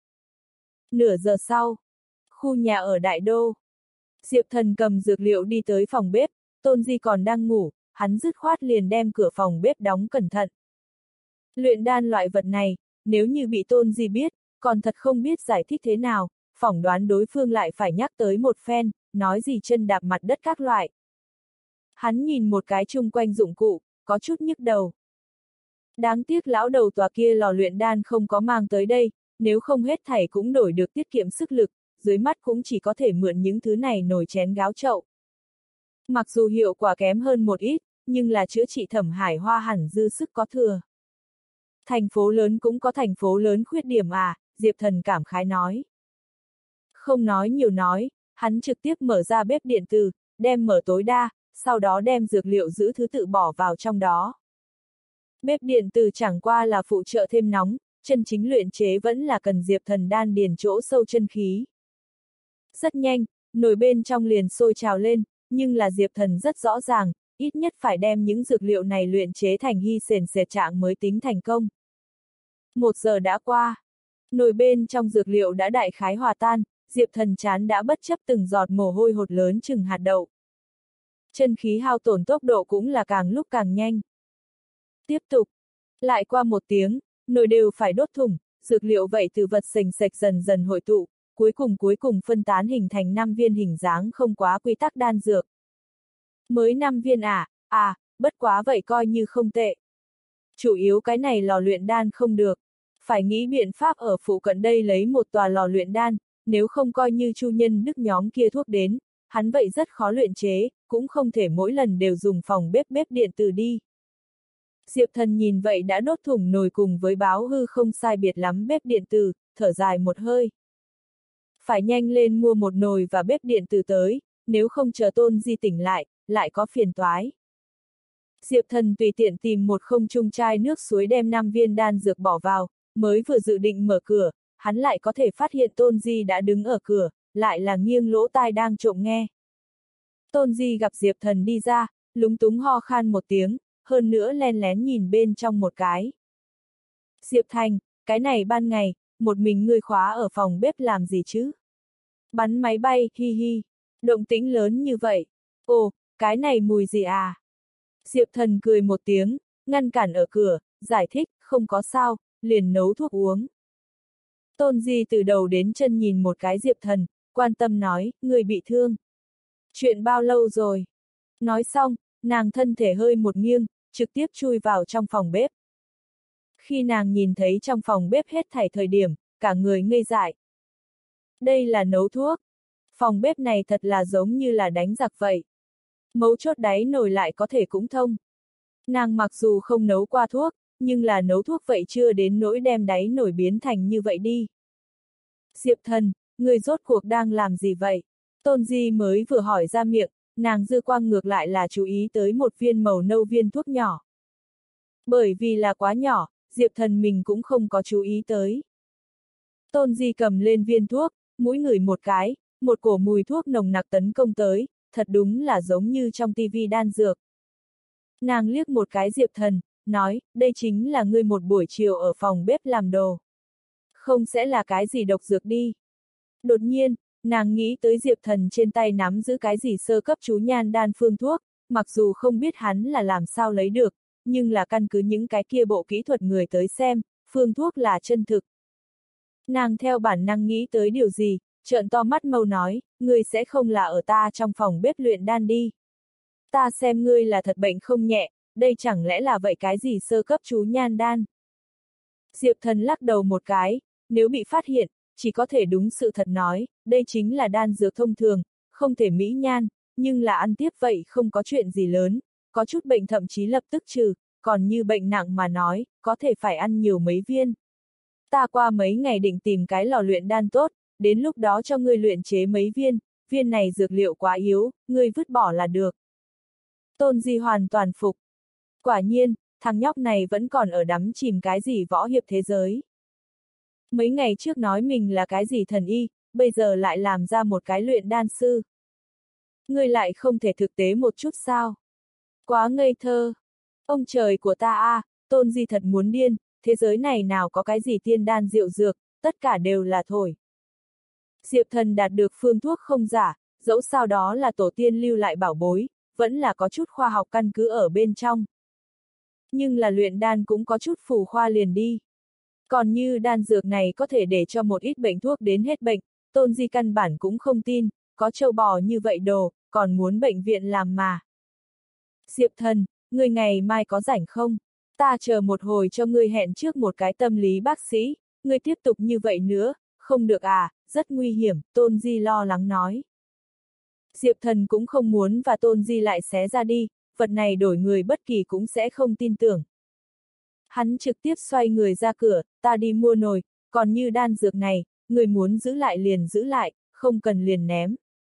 Nửa giờ sau, khu nhà ở Đại Đô. Diệp Thần cầm dược liệu đi tới phòng bếp, Tôn Di còn đang ngủ, hắn dứt khoát liền đem cửa phòng bếp đóng cẩn thận. Luyện đan loại vật này, nếu như bị Tôn Di biết, còn thật không biết giải thích thế nào, phỏng đoán đối phương lại phải nhắc tới một phen, nói gì chân đạp mặt đất các loại. Hắn nhìn một cái chung quanh dụng cụ, có chút nhức đầu. Đáng tiếc lão đầu tòa kia lò luyện đan không có mang tới đây, nếu không hết thảy cũng đổi được tiết kiệm sức lực, dưới mắt cũng chỉ có thể mượn những thứ này nồi chén gáo chậu. Mặc dù hiệu quả kém hơn một ít, nhưng là chữa trị Thẩm Hải Hoa hẳn dư sức có thừa. Thành phố lớn cũng có thành phố lớn khuyết điểm à, Diệp Thần cảm khái nói. Không nói nhiều nói, hắn trực tiếp mở ra bếp điện tử, đem mở tối đa, sau đó đem dược liệu giữ thứ tự bỏ vào trong đó. Bếp điện tử chẳng qua là phụ trợ thêm nóng, chân chính luyện chế vẫn là cần Diệp Thần đan điền chỗ sâu chân khí. Rất nhanh, nồi bên trong liền sôi trào lên, nhưng là Diệp Thần rất rõ ràng, ít nhất phải đem những dược liệu này luyện chế thành hy sền sệt trạng mới tính thành công. Một giờ đã qua, nồi bên trong dược liệu đã đại khái hòa tan, Diệp Thần chán đã bất chấp từng giọt mồ hôi hột lớn chừng hạt đậu. Chân khí hao tổn tốc độ cũng là càng lúc càng nhanh. Tiếp tục, lại qua một tiếng, nồi đều phải đốt thủng, dược liệu vậy từ vật sềnh sệch dần dần hội tụ, cuối cùng cuối cùng phân tán hình thành năm viên hình dáng không quá quy tắc đan dược. Mới năm viên à, à, bất quá vậy coi như không tệ. Chủ yếu cái này lò luyện đan không được, phải nghĩ biện pháp ở phụ cận đây lấy một tòa lò luyện đan, nếu không coi như Chu Nhân Đức nhóm kia thuốc đến, hắn vậy rất khó luyện chế, cũng không thể mỗi lần đều dùng phòng bếp bếp điện tử đi. Diệp Thần nhìn vậy đã đốt thủng nồi cùng với báo hư không sai biệt lắm bếp điện tử, thở dài một hơi. Phải nhanh lên mua một nồi và bếp điện tử tới, nếu không chờ Tôn Di tỉnh lại, lại có phiền toái. Diệp Thần tùy tiện tìm một không trung chai nước suối đem năm viên đan dược bỏ vào, mới vừa dự định mở cửa, hắn lại có thể phát hiện Tôn Di đã đứng ở cửa, lại là nghiêng lỗ tai đang trộm nghe. Tôn Di gặp Diệp Thần đi ra, lúng túng ho khan một tiếng, hơn nữa len lén nhìn bên trong một cái. Diệp Thành, cái này ban ngày, một mình ngươi khóa ở phòng bếp làm gì chứ? Bắn máy bay, hi hi, động tĩnh lớn như vậy. Ồ, cái này mùi gì à? Diệp Thần cười một tiếng, ngăn cản ở cửa, giải thích, không có sao, liền nấu thuốc uống. Tôn Di từ đầu đến chân nhìn một cái Diệp Thần, quan tâm nói, người bị thương. Chuyện bao lâu rồi? Nói xong, nàng thân thể hơi một nghiêng, trực tiếp chui vào trong phòng bếp. Khi nàng nhìn thấy trong phòng bếp hết thảy thời điểm, cả người ngây dại. Đây là nấu thuốc. Phòng bếp này thật là giống như là đánh giặc vậy. Mấu chốt đáy nồi lại có thể cũng thông. Nàng mặc dù không nấu qua thuốc, nhưng là nấu thuốc vậy chưa đến nỗi đem đáy nồi biến thành như vậy đi. Diệp Thần, người rốt cuộc đang làm gì vậy? Tôn Di mới vừa hỏi ra miệng, nàng dư quang ngược lại là chú ý tới một viên màu nâu viên thuốc nhỏ. Bởi vì là quá nhỏ, Diệp Thần mình cũng không có chú ý tới. Tôn Di cầm lên viên thuốc, mũi ngửi một cái, một cổ mùi thuốc nồng nặc tấn công tới, thật đúng là giống như trong tivi đan dược. Nàng liếc một cái Diệp Thần, nói, đây chính là ngươi một buổi chiều ở phòng bếp làm đồ. Không sẽ là cái gì độc dược đi. Đột nhiên, nàng nghĩ tới Diệp Thần trên tay nắm giữ cái gì sơ cấp chú nhan đan phương thuốc, mặc dù không biết hắn là làm sao lấy được, nhưng là căn cứ những cái kia bộ kỹ thuật người tới xem, phương thuốc là chân thực. Nàng theo bản năng nghĩ tới điều gì, trợn to mắt mâu nói, ngươi sẽ không là ở ta trong phòng bếp luyện đan đi. Ta xem ngươi là thật bệnh không nhẹ, đây chẳng lẽ là vậy cái gì sơ cấp chú nhan đan. Diệp Thần lắc đầu một cái, nếu bị phát hiện, chỉ có thể đúng sự thật nói, đây chính là đan dược thông thường, không thể mỹ nhan, nhưng là ăn tiếp vậy không có chuyện gì lớn, có chút bệnh thậm chí lập tức trừ, còn như bệnh nặng mà nói, có thể phải ăn nhiều mấy viên. Ta qua mấy ngày định tìm cái lò luyện đan tốt, đến lúc đó cho ngươi luyện chế mấy viên, viên này dược liệu quá yếu, ngươi vứt bỏ là được. Tôn Di hoàn toàn phục. Quả nhiên, thằng nhóc này vẫn còn ở đắm chìm cái gì võ hiệp thế giới. Mấy ngày trước nói mình là cái gì thần y, bây giờ lại làm ra một cái luyện đan sư. Ngươi lại không thể thực tế một chút sao? Quá ngây thơ. Ông trời của ta a, à, Tôn Di thật muốn điên, thế giới này nào có cái gì tiên đan diệu dược, tất cả đều là thổi. Diệp Thần đạt được phương thuốc không giả, dẫu sao đó là tổ tiên lưu lại bảo bối, vẫn là có chút khoa học căn cứ ở bên trong. Nhưng là luyện đan cũng có chút phù khoa liền đi. Còn như đan dược này có thể để cho một ít bệnh thuốc đến hết bệnh, Tôn Di căn bản cũng không tin, có trâu bò như vậy đồ, còn muốn bệnh viện làm mà. Diệp Thần, ngươi ngày mai có rảnh không? Ta chờ một hồi cho ngươi hẹn trước một cái tâm lý bác sĩ, ngươi tiếp tục như vậy nữa, không được à, rất nguy hiểm, Tôn Di lo lắng nói. Diệp Thần cũng không muốn và Tôn Di lại xé ra đi, vật này đổi người bất kỳ cũng sẽ không tin tưởng. Hắn trực tiếp xoay người ra cửa, ta đi mua nồi, còn như đan dược này, người muốn giữ lại liền giữ lại, không cần liền ném.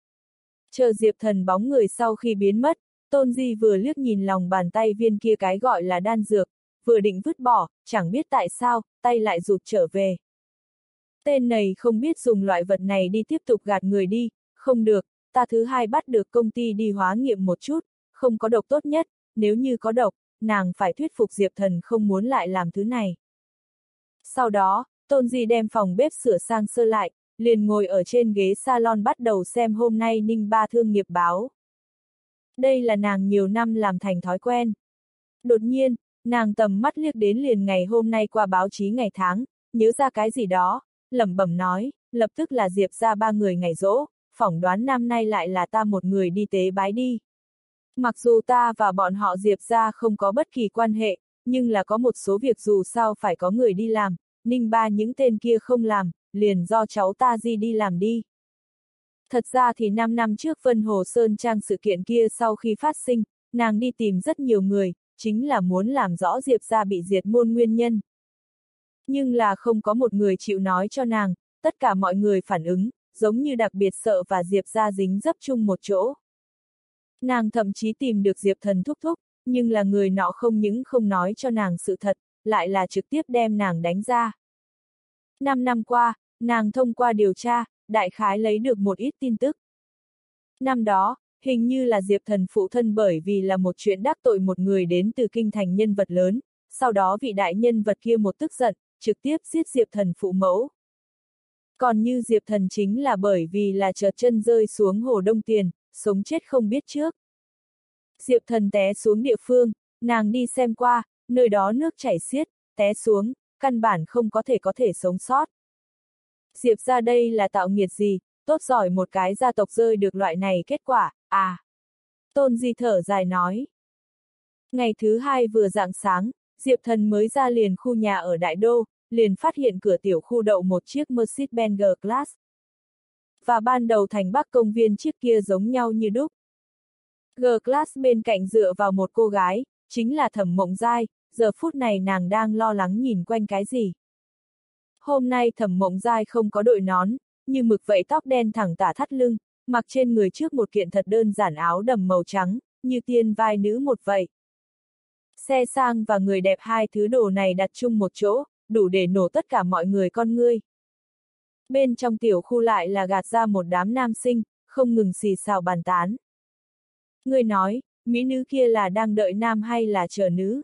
Chờ Diệp Thần bóng người sau khi biến mất, Tôn Di vừa liếc nhìn lòng bàn tay viên kia cái gọi là đan dược, vừa định vứt bỏ, chẳng biết tại sao, tay lại rụt trở về. Tên này không biết dùng loại vật này đi tiếp tục gạt người đi, không được, ta thứ hai bắt được công ty đi hóa nghiệm một chút, không có độc tốt nhất, nếu như có độc, nàng phải thuyết phục Diệp Thần không muốn lại làm thứ này. Sau đó, Tôn Di đem phòng bếp sửa sang sơ lại, liền ngồi ở trên ghế salon bắt đầu xem hôm nay Ninh Ba thương nghiệp báo. Đây là nàng nhiều năm làm thành thói quen. Đột nhiên, nàng tầm mắt liếc đến liền ngày hôm nay qua báo chí ngày tháng, nhớ ra cái gì đó, lẩm bẩm nói, lập tức là Diệp ra ba người ngày giỗ, phỏng đoán năm nay lại là ta một người đi tế bái đi. Mặc dù ta và bọn họ Diệp ra không có bất kỳ quan hệ, nhưng là có một số việc dù sao phải có người đi làm, Ninh Ba những tên kia không làm, liền do cháu ta Di đi làm đi. Thật ra thì năm năm trước Vân Hồ Sơn Trang sự kiện kia sau khi phát sinh, nàng đi tìm rất nhiều người, chính là muốn làm rõ Diệp gia bị diệt môn nguyên nhân. Nhưng là không có một người chịu nói cho nàng, tất cả mọi người phản ứng, giống như đặc biệt sợ và Diệp gia dính dấp chung một chỗ. Nàng thậm chí tìm được Diệp Thần thúc thúc, nhưng là người nọ không những không nói cho nàng sự thật, lại là trực tiếp đem nàng đánh ra. Năm năm qua, nàng thông qua điều tra, đại khái lấy được một ít tin tức. Năm đó, hình như là Diệp Thần phụ thân bởi vì là một chuyện đắc tội một người đến từ kinh thành nhân vật lớn, sau đó vị đại nhân vật kia một tức giận, trực tiếp giết Diệp Thần phụ mẫu. Còn như Diệp Thần chính là bởi vì là trượt chân rơi xuống hồ Đông Tiền, sống chết không biết trước. Diệp Thần té xuống địa phương, nàng đi xem qua, nơi đó nước chảy xiết, té xuống, căn bản không có thể có thể sống sót. Diệp gia đây là tạo nghiệt gì, tốt giỏi một cái gia tộc rơi được loại này kết quả, à. Tôn Di thở dài nói. Ngày thứ hai vừa rạng sáng, Diệp Thần mới ra liền khu nhà ở Đại Đô, liền phát hiện cửa tiểu khu đậu một chiếc Mercedes-Benz G-Class. Và ban đầu thành Bắc công viên chiếc kia giống nhau như đúc. G-Class bên cạnh dựa vào một cô gái, chính là Thẩm Mộng Giai, giờ phút này nàng đang lo lắng nhìn quanh cái gì. Hôm nay Thẩm Mộng Giai không có đội nón, như mực vậy tóc đen thẳng tả thắt lưng, mặc trên người trước một kiện thật đơn giản áo đầm màu trắng, như tiên vai nữ một vậy. Xe sang và người đẹp hai thứ đồ này đặt chung một chỗ, đủ để nổ tất cả mọi người con ngươi. Bên trong tiểu khu lại là gạt ra một đám nam sinh, không ngừng xì xào bàn tán. Người nói, mỹ nữ kia là đang đợi nam hay là chờ nữ?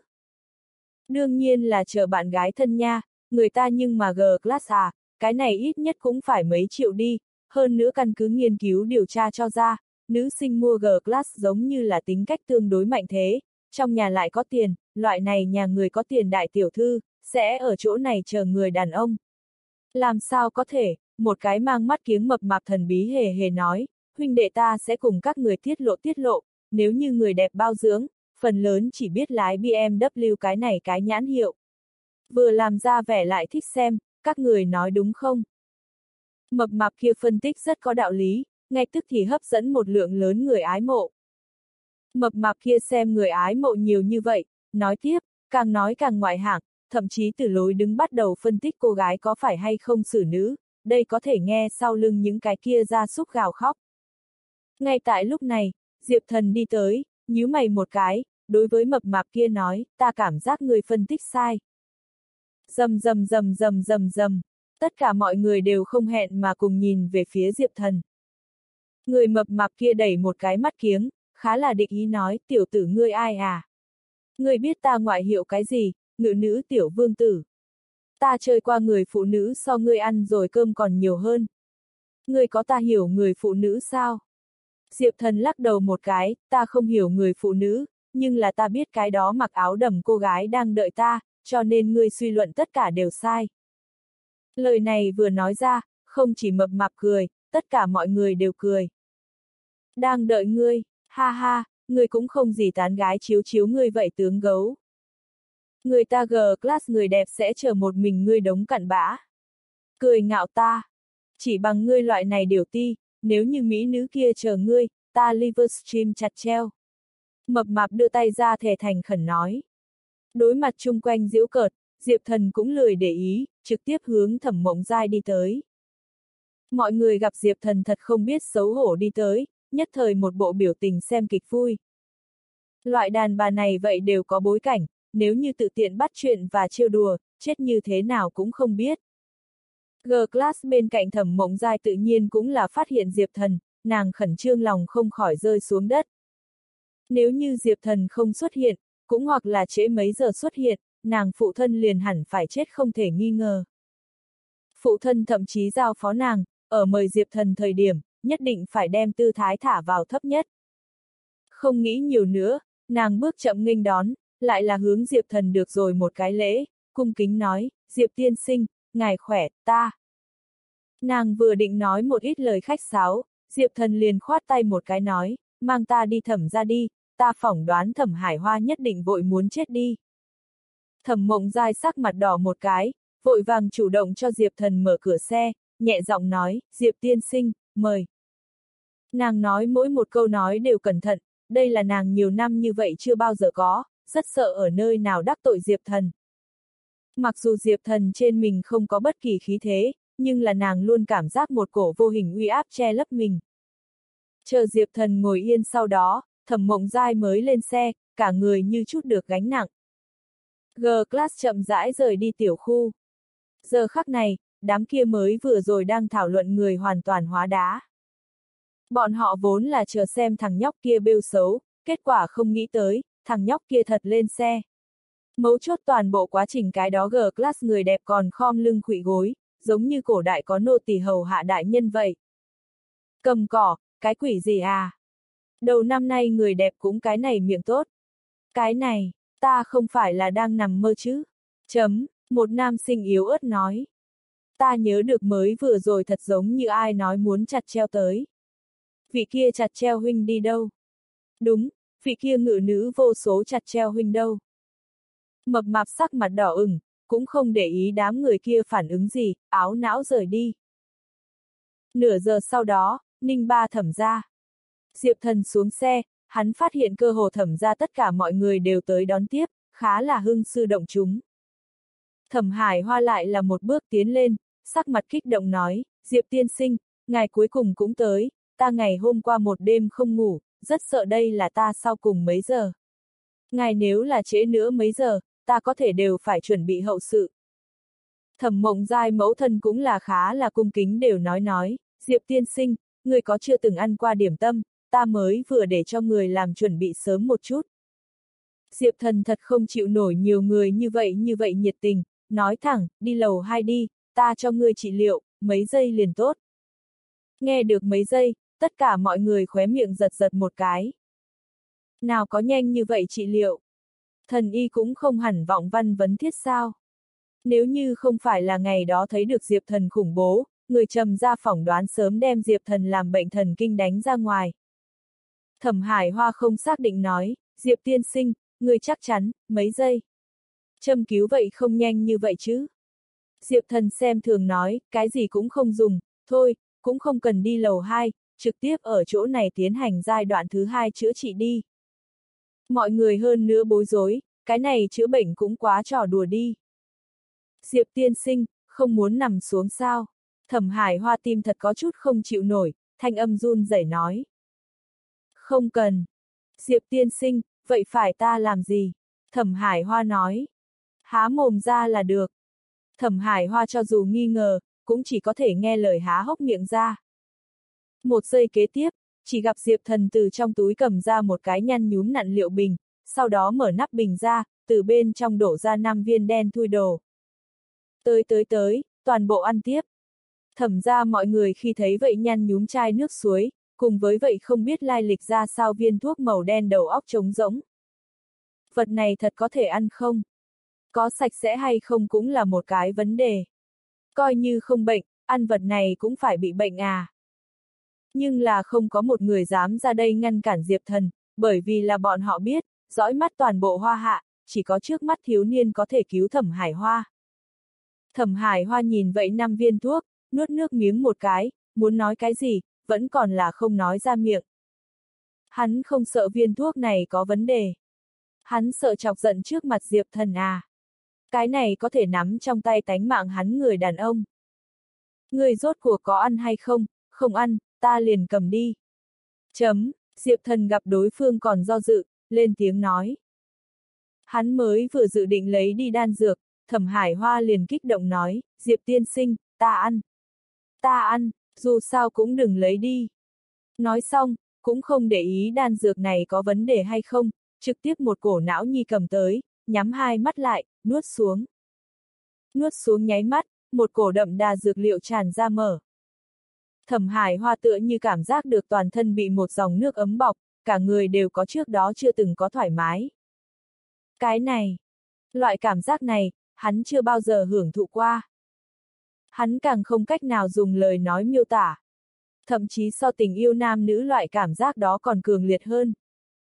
Đương nhiên là chờ bạn gái thân nha, người ta nhưng mà G-Class à, cái này ít nhất cũng phải mấy triệu đi, hơn nữa căn cứ nghiên cứu điều tra cho ra, nữ sinh mua G-Class giống như là tính cách tương đối mạnh thế, trong nhà lại có tiền, loại này nhà người có tiền đại tiểu thư, sẽ ở chỗ này chờ người đàn ông. Làm sao có thể, một cái mang mắt kiếng mập mạp thần bí hề hề nói, huynh đệ ta sẽ cùng các người tiết lộ tiết lộ, nếu như người đẹp bao dưỡng, phần lớn chỉ biết lái B M W cái này cái nhãn hiệu. Vừa làm ra vẻ lại thích xem, các người nói đúng không? Mập mạp kia phân tích rất có đạo lý, ngay tức thì hấp dẫn một lượng lớn người ái mộ. Mập mạp kia xem người ái mộ nhiều như vậy, nói tiếp, càng nói càng ngoại hạng, thậm chí từ lối đứng bắt đầu phân tích cô gái có phải hay không xử nữ, đây có thể nghe sau lưng những cái kia ra súc gào khóc. Ngay tại lúc này, Diệp Thần đi tới, nhíu mày một cái, đối với mập mạp kia nói, ta cảm giác người phân tích sai. Rầm rầm rầm rầm rầm rầm, tất cả mọi người đều không hẹn mà cùng nhìn về phía Diệp Thần. Người mập mạp kia đẩy một cái mắt kiếng, khá là địch ý nói, tiểu tử ngươi ai à? Ngươi biết ta ngoại hiệu cái gì, ngự nữ tiểu vương tử. Ta chơi qua người phụ nữ so ngươi ăn rồi cơm còn nhiều hơn. Ngươi có ta hiểu người phụ nữ sao? Diệp Thần lắc đầu một cái, ta không hiểu người phụ nữ, nhưng là ta biết cái đó mặc áo đầm cô gái đang đợi ta, cho nên ngươi suy luận tất cả đều sai. Lời này vừa nói ra, không chỉ mập mạp cười, tất cả mọi người đều cười. Đang đợi ngươi, ha ha, ngươi cũng không gì tán gái chiếu chiếu ngươi vậy tướng gấu. Người ta G-Class người đẹp sẽ chờ một mình ngươi đống cặn bã. Cười ngạo ta. Chỉ bằng ngươi loại này điều ti, nếu như mỹ nữ kia chờ ngươi, ta Livestream chặt treo. Mập mạp đưa tay ra thề thành khẩn nói. Đối mặt chung quanh giễu cợt, Diệp Thần cũng lười để ý, trực tiếp hướng Thẩm Mộng Giai đi tới. Mọi người gặp Diệp Thần thật không biết xấu hổ đi tới, nhất thời một bộ biểu tình xem kịch vui. Loại đàn bà này vậy đều có bối cảnh, nếu như tự tiện bắt chuyện và trêu đùa, chết như thế nào cũng không biết. G-Class bên cạnh Thẩm Mộng Giai tự nhiên cũng là phát hiện Diệp Thần, nàng khẩn trương lòng không khỏi rơi xuống đất. Nếu như Diệp Thần không xuất hiện, cũng hoặc là trễ mấy giờ xuất hiện, nàng phụ thân liền hẳn phải chết không thể nghi ngờ. Phụ thân thậm chí giao phó nàng, ở mời Diệp Thần thời điểm, nhất định phải đem tư thái thả vào thấp nhất. Không nghĩ nhiều nữa, nàng bước chậm nghênh đón, lại là hướng Diệp Thần được rồi một cái lễ, cung kính nói, Diệp tiên sinh, ngài khỏe, ta. Nàng vừa định nói một ít lời khách sáo, Diệp Thần liền khoát tay một cái nói, mang ta đi Thẩm ra đi, ta phỏng đoán Thẩm Hải Hoa nhất định vội muốn chết đi. Thẩm Mộng Giai sắc mặt đỏ một cái, vội vàng chủ động cho Diệp Thần mở cửa xe, nhẹ giọng nói, Diệp tiên sinh, mời. Nàng nói mỗi một câu nói đều cẩn thận, đây là nàng nhiều năm như vậy chưa bao giờ có, rất sợ ở nơi nào đắc tội Diệp Thần. Mặc dù Diệp Thần trên mình không có bất kỳ khí thế, nhưng là nàng luôn cảm giác một cổ vô hình uy áp che lấp mình. Chờ Diệp Thần ngồi yên sau đó, Thẩm Mộng Giai mới lên xe, cả người như chút được gánh nặng. G-Class chậm rãi rời đi tiểu khu. Giờ khắc này, đám kia mới vừa rồi đang thảo luận người hoàn toàn hóa đá. Bọn họ vốn là chờ xem thằng nhóc kia bêu xấu, kết quả không nghĩ tới, thằng nhóc kia thật lên xe. Mấu chốt toàn bộ quá trình cái đó G-Class người đẹp còn khom lưng khuỵu gối, giống như cổ đại có nô tỳ hầu hạ đại nhân vậy. Cầm cỏ, cái quỷ gì à? Đầu năm nay người đẹp cũng cái này miệng tốt. Cái này, ta không phải là đang nằm mơ chứ? Chấm, một nam sinh yếu ớt nói. Ta nhớ được mới vừa rồi thật giống như ai nói muốn chặt treo tới. Vị kia chặt treo huynh đi đâu? Đúng, vị kia ngự nữ vô số chặt treo huynh đâu? Mập mạp sắc mặt đỏ ửng, cũng không để ý đám người kia phản ứng gì, áo não rời đi. Nửa giờ sau đó, Ninh Ba Thẩm ra. Diệp Thần xuống xe, hắn phát hiện cơ hồ Thẩm ra tất cả mọi người đều tới đón tiếp, khá là hưng sư động chúng. Thẩm Hải Hoa lại là một bước tiến lên, sắc mặt kích động nói, Diệp tiên sinh, ngài cuối cùng cũng tới, ta ngày hôm qua một đêm không ngủ, rất sợ đây là ta sau cùng mấy giờ. Ngài nếu là trễ nữa mấy giờ, ta có thể đều phải chuẩn bị hậu sự. Thẩm Mộng Giai mẫu thân cũng là khá là cung kính đều nói nói, Diệp tiên sinh, người có chưa từng ăn qua điểm tâm, ta mới vừa để cho người làm chuẩn bị sớm một chút. Diệp Thần thật không chịu nổi nhiều người như vậy như vậy nhiệt tình, nói thẳng, đi lầu hai đi, ta cho ngươi trị liệu, mấy giây liền tốt. Nghe được mấy giây, tất cả mọi người khóe miệng giật giật một cái. Nào có nhanh như vậy trị liệu? Thần y cũng không hẳn vọng văn vấn thiết sao? Nếu như không phải là ngày đó thấy được Diệp Thần khủng bố, người Trầm ra phỏng đoán sớm đem Diệp Thần làm bệnh thần kinh đánh ra ngoài. Thẩm Hải Hoa không xác định nói, Diệp tiên sinh, người chắc chắn, mấy giây. Châm cứu vậy không nhanh như vậy chứ? Diệp Thần xem thường nói, cái gì cũng không dùng, thôi, cũng không cần đi lầu hai, trực tiếp ở chỗ này tiến hành giai đoạn thứ hai chữa trị đi. Mọi người hơn nữa bối rối, cái này chữa bệnh cũng quá trò đùa đi. Diệp tiên sinh, không muốn nằm xuống sao? Thẩm Hải Hoa tim thật có chút không chịu nổi, thanh âm run rẩy nói. Không cần. Diệp tiên sinh, vậy phải ta làm gì? Thẩm Hải Hoa nói. Há mồm ra là được. Thẩm Hải Hoa cho dù nghi ngờ, cũng chỉ có thể nghe lời há hốc miệng ra. Một giây kế tiếp, chỉ gặp Diệp Thần từ trong túi cầm ra một cái nhăn nhúm nặn liệu bình, sau đó mở nắp bình ra, từ bên trong đổ ra năm viên đen thui đồ. Tới tới tới, toàn bộ ăn tiếp. Thẩm ra mọi người khi thấy vậy nhăn nhúm chai nước suối, cùng với vậy không biết lai lịch ra sao viên thuốc màu đen đầu óc trống rỗng. Vật này thật có thể ăn không? Có sạch sẽ hay không cũng là một cái vấn đề. Coi như không bệnh, ăn vật này cũng phải bị bệnh à. Nhưng là không có một người dám ra đây ngăn cản Diệp Thần, bởi vì là bọn họ biết, dõi mắt toàn bộ Hoa Hạ, chỉ có trước mắt thiếu niên có thể cứu Thẩm Hải Hoa. Thẩm Hải Hoa nhìn vậy năm viên thuốc, nuốt nước miếng một cái, muốn nói cái gì, vẫn còn là không nói ra miệng. Hắn không sợ viên thuốc này có vấn đề. Hắn sợ chọc giận trước mặt Diệp Thần à. Cái này có thể nắm trong tay tánh mạng hắn người đàn ông. Người rốt cuộc có ăn hay không, không ăn, ta liền cầm đi. Chấm, Diệp Thần gặp đối phương còn do dự, lên tiếng nói. Hắn mới vừa dự định lấy đi đan dược, Thẩm Hải Hoa liền kích động nói, Diệp tiên sinh, ta ăn. Ta ăn, dù sao cũng đừng lấy đi. Nói xong, cũng không để ý đan dược này có vấn đề hay không, trực tiếp một cổ não nhi cầm tới, nhắm hai mắt lại, nuốt xuống. Nuốt xuống nháy mắt, một cổ đậm đà dược liệu tràn ra mở. Thẩm Hải Hoa tựa như cảm giác được toàn thân bị một dòng nước ấm bọc, cả người đều có trước đó chưa từng có thoải mái. Cái này, loại cảm giác này, hắn chưa bao giờ hưởng thụ qua. Hắn càng không cách nào dùng lời nói miêu tả. Thậm chí so tình yêu nam nữ loại cảm giác đó còn cường liệt hơn.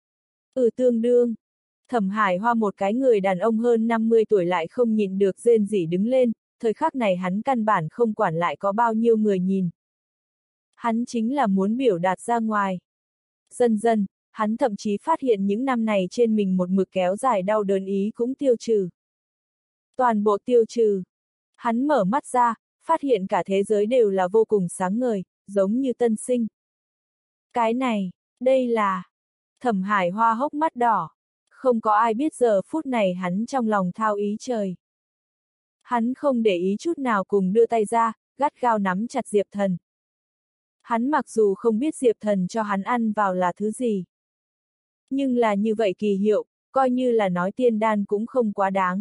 Ừ tương đương. Thẩm Hải Hoa một cái người đàn ông hơn năm mươi tuổi lại không nhịn được rên rỉ đứng lên, thời khắc này hắn căn bản không quản lại có bao nhiêu người nhìn. Hắn chính là muốn biểu đạt ra ngoài. Dần dần, hắn thậm chí phát hiện những năm này trên mình một mực kéo dài đau đớn ý cũng tiêu trừ. Toàn bộ tiêu trừ. Hắn mở mắt ra, phát hiện cả thế giới đều là vô cùng sáng ngời, giống như tân sinh. Cái này, đây là... Thẩm Hải Hoa hốc mắt đỏ. Không có ai biết giờ phút này hắn trong lòng thao ý trời. Hắn không để ý chút nào cùng đưa tay ra, gắt gao nắm chặt Diệp Thần. Hắn mặc dù không biết Diệp Thần cho hắn ăn vào là thứ gì. Nhưng là như vậy kỳ hiệu, coi như là nói tiên đan cũng không quá đáng.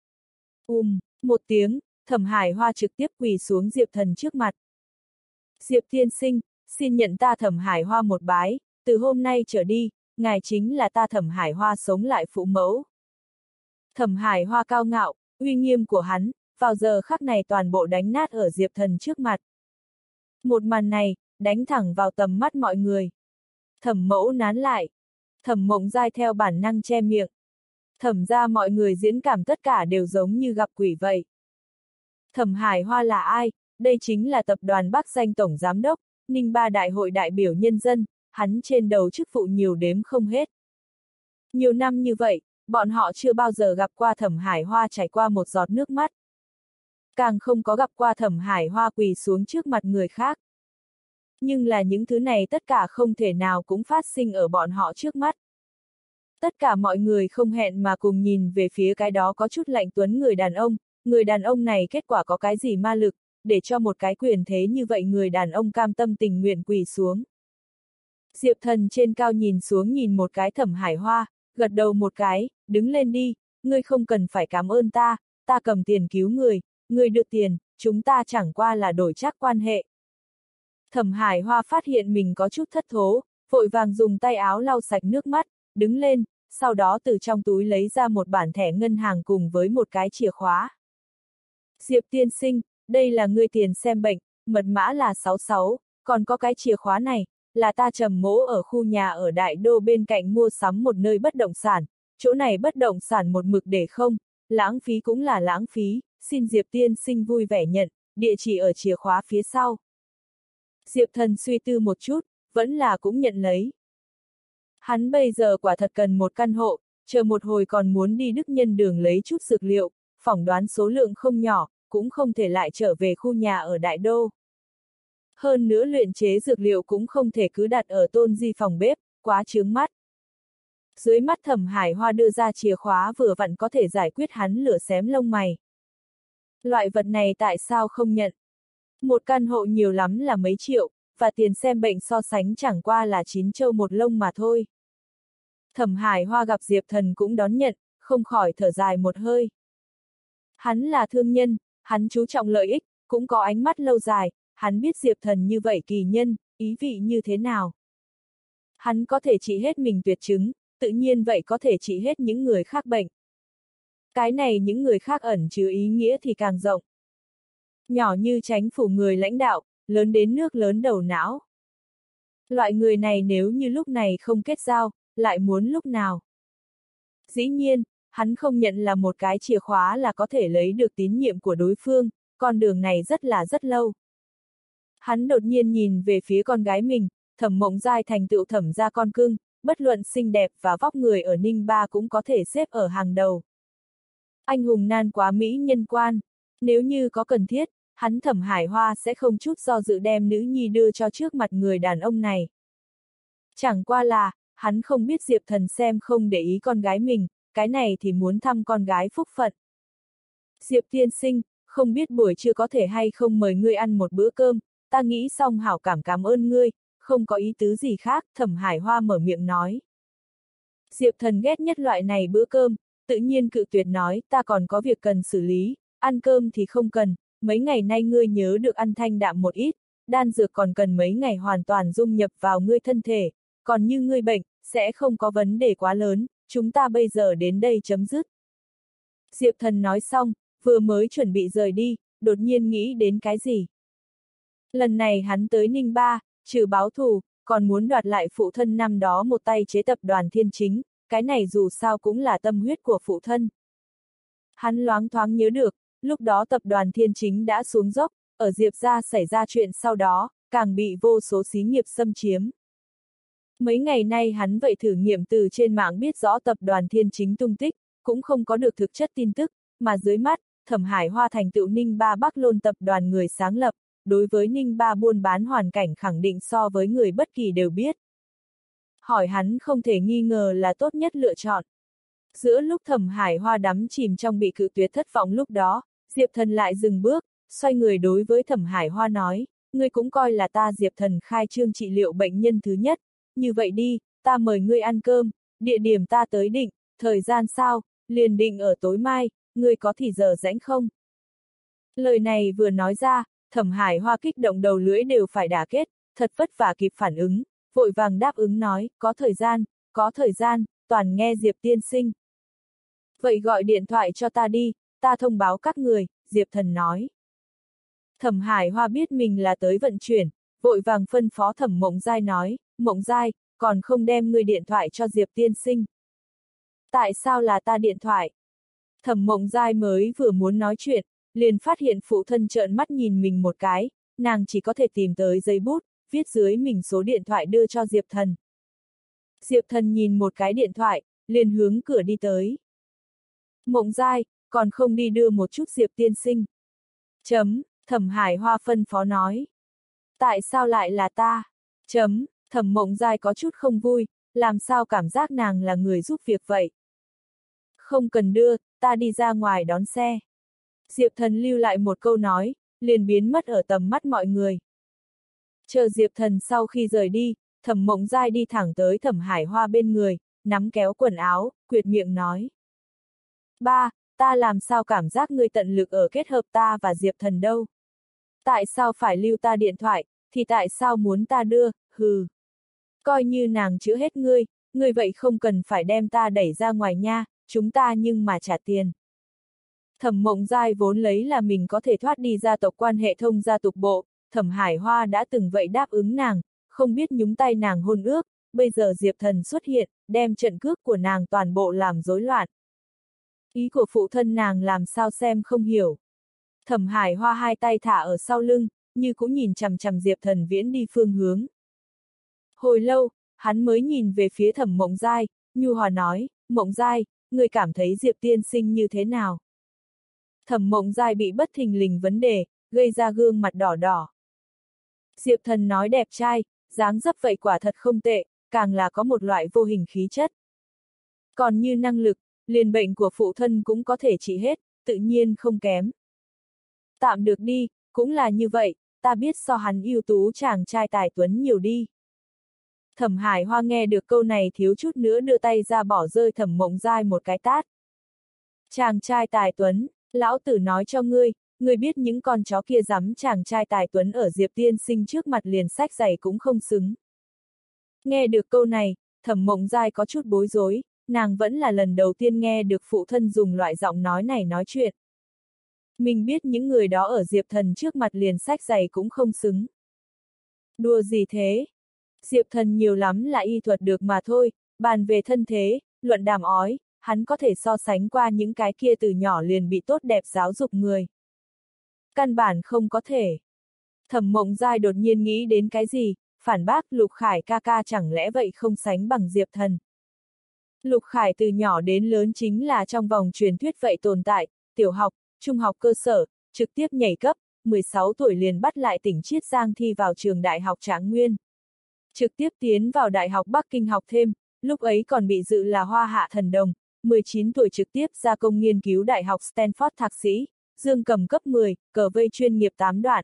Um, một tiếng, Thẩm Hải Hoa trực tiếp quỳ xuống Diệp Thần trước mặt. Diệp tiên sinh, xin nhận ta Thẩm Hải Hoa một bái, từ hôm nay trở đi, ngài chính là ta Thẩm Hải Hoa sống lại phụ mẫu. Thẩm Hải Hoa cao ngạo, uy nghiêm của hắn, vào giờ khắc này toàn bộ đánh nát ở Diệp Thần trước mặt. Một màn này, đánh thẳng vào tầm mắt mọi người. Thẩm mẫu nán lại. Thẩm Mộng Giai theo bản năng che miệng. Thẩm ra mọi người diễn cảm tất cả đều giống như gặp quỷ vậy. Thẩm Hải Hoa là ai? Đây chính là tập đoàn Bắc Danh Tổng Giám đốc, Ninh Ba Đại hội đại biểu nhân dân, hắn trên đầu chức vụ nhiều đếm không hết. Nhiều năm như vậy, bọn họ chưa bao giờ gặp qua Thẩm Hải Hoa chảy qua một giọt nước mắt. Càng không có gặp qua Thẩm Hải Hoa quỳ xuống trước mặt người khác. Nhưng là những thứ này tất cả không thể nào cũng phát sinh ở bọn họ trước mắt. Tất cả mọi người không hẹn mà cùng nhìn về phía cái đó có chút lạnh tuấn người đàn ông, người đàn ông này kết quả có cái gì ma lực, để cho một cái quyền thế như vậy người đàn ông cam tâm tình nguyện quỳ xuống. Diệp Thần trên cao nhìn xuống nhìn một cái Thẩm Hải Hoa, gật đầu một cái, đứng lên đi, ngươi không cần phải cảm ơn ta, ta cầm tiền cứu người, ngươi được tiền, chúng ta chẳng qua là đổi trác quan hệ. Thẩm Hải Hoa phát hiện mình có chút thất thố, vội vàng dùng tay áo lau sạch nước mắt, đứng lên, sau đó từ trong túi lấy ra một bản thẻ ngân hàng cùng với một cái chìa khóa. Diệp tiên sinh, đây là ngươi tiền xem bệnh, mật mã là sáu sáu, còn có cái chìa khóa này, là ta Trầm mỗ ở khu nhà ở Đại Đô bên cạnh mua sắm một nơi bất động sản, chỗ này bất động sản một mực để không, lãng phí cũng là lãng phí, xin Diệp tiên sinh vui vẻ nhận, địa chỉ ở chìa khóa phía sau. Diệp Thần suy tư một chút, vẫn là cũng nhận lấy. Hắn bây giờ quả thật cần một căn hộ, chờ một hồi còn muốn đi Đức Nhân Đường lấy chút dược liệu, phỏng đoán số lượng không nhỏ, cũng không thể lại trở về khu nhà ở Đại Đô. Hơn nữa luyện chế dược liệu cũng không thể cứ đặt ở Tôn Di phòng bếp, quá chướng mắt. Dưới mắt Thẩm Hải Hoa đưa ra chìa khóa vừa vặn có thể giải quyết hắn lửa xém lông mày. Loại vật này tại sao không nhận? Một căn hộ nhiều lắm là mấy triệu, và tiền xem bệnh so sánh chẳng qua là chín châu một lông mà thôi. Thẩm Hải Hoa gặp Diệp Thần cũng đón nhận, không khỏi thở dài một hơi. Hắn là thương nhân, hắn chú trọng lợi ích, cũng có ánh mắt lâu dài, hắn biết Diệp Thần như vậy kỳ nhân, ý vị như thế nào. Hắn có thể trị hết mình tuyệt chứng, tự nhiên vậy có thể trị hết những người khác bệnh. Cái này những người khác ẩn chứa ý nghĩa thì càng rộng. Nhỏ như Chánh phủ người lãnh đạo, lớn đến nước lớn đầu não. Loại người này nếu như lúc này không kết giao, lại muốn lúc nào. Dĩ nhiên, hắn không nhận là một cái chìa khóa là có thể lấy được tín nhiệm của đối phương, con đường này rất là rất lâu. Hắn đột nhiên nhìn về phía con gái mình, Thẩm Mộng Giai thành tựu Thẩm gia con cưng, bất luận xinh đẹp và vóc người ở Ninh Ba cũng có thể xếp ở hàng đầu. Anh hùng nan quá mỹ nhân quan, nếu như có cần thiết, hắn Thẩm Hải Hoa sẽ không chút do dự đem nữ nhi đưa cho trước mặt người đàn ông này. Chẳng qua là, hắn không biết Diệp Thần xem không để ý con gái mình, cái này thì muốn thăm con gái phúc phận. Diệp tiên sinh, không biết buổi trưa có thể hay không mời ngươi ăn một bữa cơm, ta nghĩ xong hảo cảm cảm ơn ngươi, không có ý tứ gì khác, Thẩm Hải Hoa mở miệng nói. Diệp Thần ghét nhất loại này bữa cơm, tự nhiên cự tuyệt nói, ta còn có việc cần xử lý, ăn cơm thì không cần, mấy ngày nay ngươi nhớ được ăn thanh đạm một ít, đan dược còn cần mấy ngày hoàn toàn dung nhập vào ngươi thân thể, còn như ngươi bệnh, sẽ không có vấn đề quá lớn, chúng ta bây giờ đến đây chấm dứt. Diệp Thần nói xong, vừa mới chuẩn bị rời đi, đột nhiên nghĩ đến cái gì. Lần này hắn tới Ninh Ba, trừ báo thù, còn muốn đoạt lại phụ thân năm đó một tay chế tập đoàn Thiên Chính, cái này dù sao cũng là tâm huyết của phụ thân. Hắn loáng thoáng nhớ được, lúc đó tập đoàn Thiên Chính đã xuống dốc, ở Diệp gia xảy ra chuyện sau đó, càng bị vô số xí nghiệp xâm chiếm. Mấy ngày nay hắn vậy thử nghiệm từ trên mạng biết rõ tập đoàn Thiên Chính tung tích, cũng không có được thực chất tin tức, mà dưới mắt, Thẩm Hải Hoa thành tựu Ninh Ba Bắc Lôn tập đoàn người sáng lập, đối với Ninh Ba buôn bán hoàn cảnh khẳng định so với người bất kỳ đều biết. Hỏi hắn không thể nghi ngờ là tốt nhất lựa chọn. Giữa lúc Thẩm Hải Hoa đắm chìm trong bị cự tuyệt thất vọng lúc đó, Diệp Thần lại dừng bước, xoay người đối với Thẩm Hải Hoa nói, ngươi cũng coi là ta Diệp Thần khai trương trị liệu bệnh nhân thứ nhất, như vậy đi, ta mời ngươi ăn cơm, địa điểm ta tới định, thời gian sao, liền định ở tối mai, ngươi có thì giờ rãnh không? Lời này vừa nói ra, Thẩm Hải Hoa kích động đầu lưỡi đều phải đả kết, thật vất vả kịp phản ứng, vội vàng đáp ứng nói, có thời gian, có thời gian, toàn nghe Diệp tiên sinh. Vậy gọi điện thoại cho ta đi, ta thông báo các người, Diệp Thần nói. Thẩm Hải Hoa biết mình là tới vận chuyển, vội vàng phân phó Thẩm Mộng Giai nói, Mộng Giai, còn không đem ngươi điện thoại cho Diệp tiên sinh. Tại sao là ta điện thoại? Thẩm Mộng Giai mới vừa muốn nói chuyện, liền phát hiện phụ thân trợn mắt nhìn mình một cái, nàng chỉ có thể tìm tới giấy bút, viết dưới mình số điện thoại đưa cho Diệp Thần. Diệp Thần nhìn một cái điện thoại, liền hướng cửa đi tới. Mộng Giai, còn không đi đưa một chút Diệp tiên sinh. Chấm, Thẩm Hải Hoa phân phó nói. Tại sao lại là ta? Chấm, Thẩm Mộng Giai có chút không vui, làm sao cảm giác nàng là người giúp việc vậy? Không cần đưa, ta đi ra ngoài đón xe. Diệp Thần lưu lại một câu nói, liền biến mất ở tầm mắt mọi người. Chờ Diệp Thần sau khi rời đi, Thẩm Mộng Giai đi thẳng tới Thẩm Hải Hoa bên người, nắm kéo quần áo, quyệt miệng nói. Ba, ta làm sao cảm giác ngươi tận lực ở kết hợp ta và Diệp Thần đâu? Tại sao phải lưu ta điện thoại, thì tại sao muốn ta đưa, hừ. Coi như nàng chữa hết ngươi, ngươi vậy không cần phải đem ta đẩy ra ngoài nha, chúng ta nhưng mà trả tiền. Thẩm Mộng Giai vốn lấy là mình có thể thoát đi gia tộc quan hệ thông gia tục bộ, Thẩm Hải Hoa đã từng vậy đáp ứng nàng, không biết nhúng tay nàng hôn ước, bây giờ Diệp Thần xuất hiện, đem trận cước của nàng toàn bộ làm rối loạn. Ý của phụ thân nàng làm sao xem không hiểu. Thẩm Hải Hoa hai tay thả ở sau lưng, như cũng nhìn chằm chằm Diệp Thần viễn đi phương hướng. Hồi lâu, hắn mới nhìn về phía Thẩm Mộng Giai, nhu hòa nói, Mộng Giai, người cảm thấy Diệp tiên sinh như thế nào? Thẩm Mộng Giai bị bất thình lình vấn đề, gây ra gương mặt đỏ đỏ. Diệp Thần nói đẹp trai, dáng dấp vậy quả thật không tệ, càng là có một loại vô hình khí chất. Còn như năng lực, liền bệnh của phụ thân cũng có thể trị hết, tự nhiên không kém. Tạm được đi, cũng là như vậy, ta biết so hắn ưu tú chàng trai tài tuấn nhiều đi. Thẩm Hải Hoa nghe được câu này thiếu chút nữa đưa tay ra bỏ rơi Thẩm Mộng Giai một cái tát. Chàng trai tài tuấn, lão tử nói cho ngươi, ngươi biết những con chó kia dám chàng trai tài tuấn ở Diệp tiên sinh trước mặt liền sách giày cũng không xứng. Nghe được câu này, Thẩm Mộng Giai có chút bối rối, nàng vẫn là lần đầu tiên nghe được phụ thân dùng loại giọng nói này nói chuyện. Mình biết những người đó ở Diệp Thần trước mặt liền sách giày cũng không xứng. Đùa gì thế? Diệp Thần nhiều lắm là y thuật được mà thôi, bàn về thân thế, luận đàm ói, hắn có thể so sánh qua những cái kia từ nhỏ liền bị tốt đẹp giáo dục người. Căn bản không có thể. Thẩm Mộng Giai đột nhiên nghĩ đến cái gì, phản bác Lục Khải ca ca chẳng lẽ vậy không sánh bằng Diệp Thần. Lục Khải từ nhỏ đến lớn chính là trong vòng truyền thuyết vậy tồn tại, tiểu học, trung học cơ sở, trực tiếp nhảy cấp, mười sáu tuổi liền bắt lại tỉnh Chiết Giang thi vào trường đại học Trạng Nguyên. Trực tiếp tiến vào Đại học Bắc Kinh học thêm, lúc ấy còn bị dự là hoa hạ thần đồng, mười chín tuổi trực tiếp ra công nghiên cứu Đại học Stanford thạc sĩ, dương cầm cấp mười, cờ vây chuyên nghiệp tám đoạn.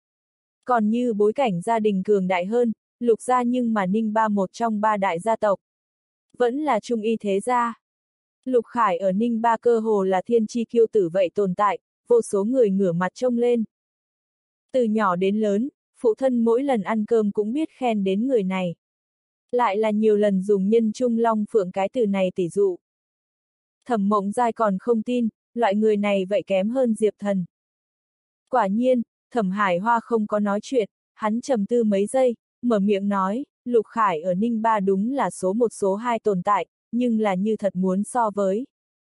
Còn như bối cảnh gia đình cường đại hơn, Lục gia nhưng mà Ninh Ba một trong ba đại gia tộc. Vẫn là trung y thế gia. Lục Khải ở Ninh Ba cơ hồ là thiên chi kiêu tử vậy tồn tại, vô số người ngửa mặt trông lên. Từ nhỏ đến lớn, phụ thân mỗi lần ăn cơm cũng biết khen đến người này. Lại là nhiều lần dùng nhân trung long phượng cái từ này tỉ dụ. Thẩm Mộng Giai còn không tin, loại người này vậy kém hơn Diệp Thần. Quả nhiên, Thẩm Hải Hoa không có nói chuyện, hắn trầm tư mấy giây, mở miệng nói, Lục Khải ở Ninh Ba đúng là số một số hai tồn tại, nhưng là như thật muốn so với.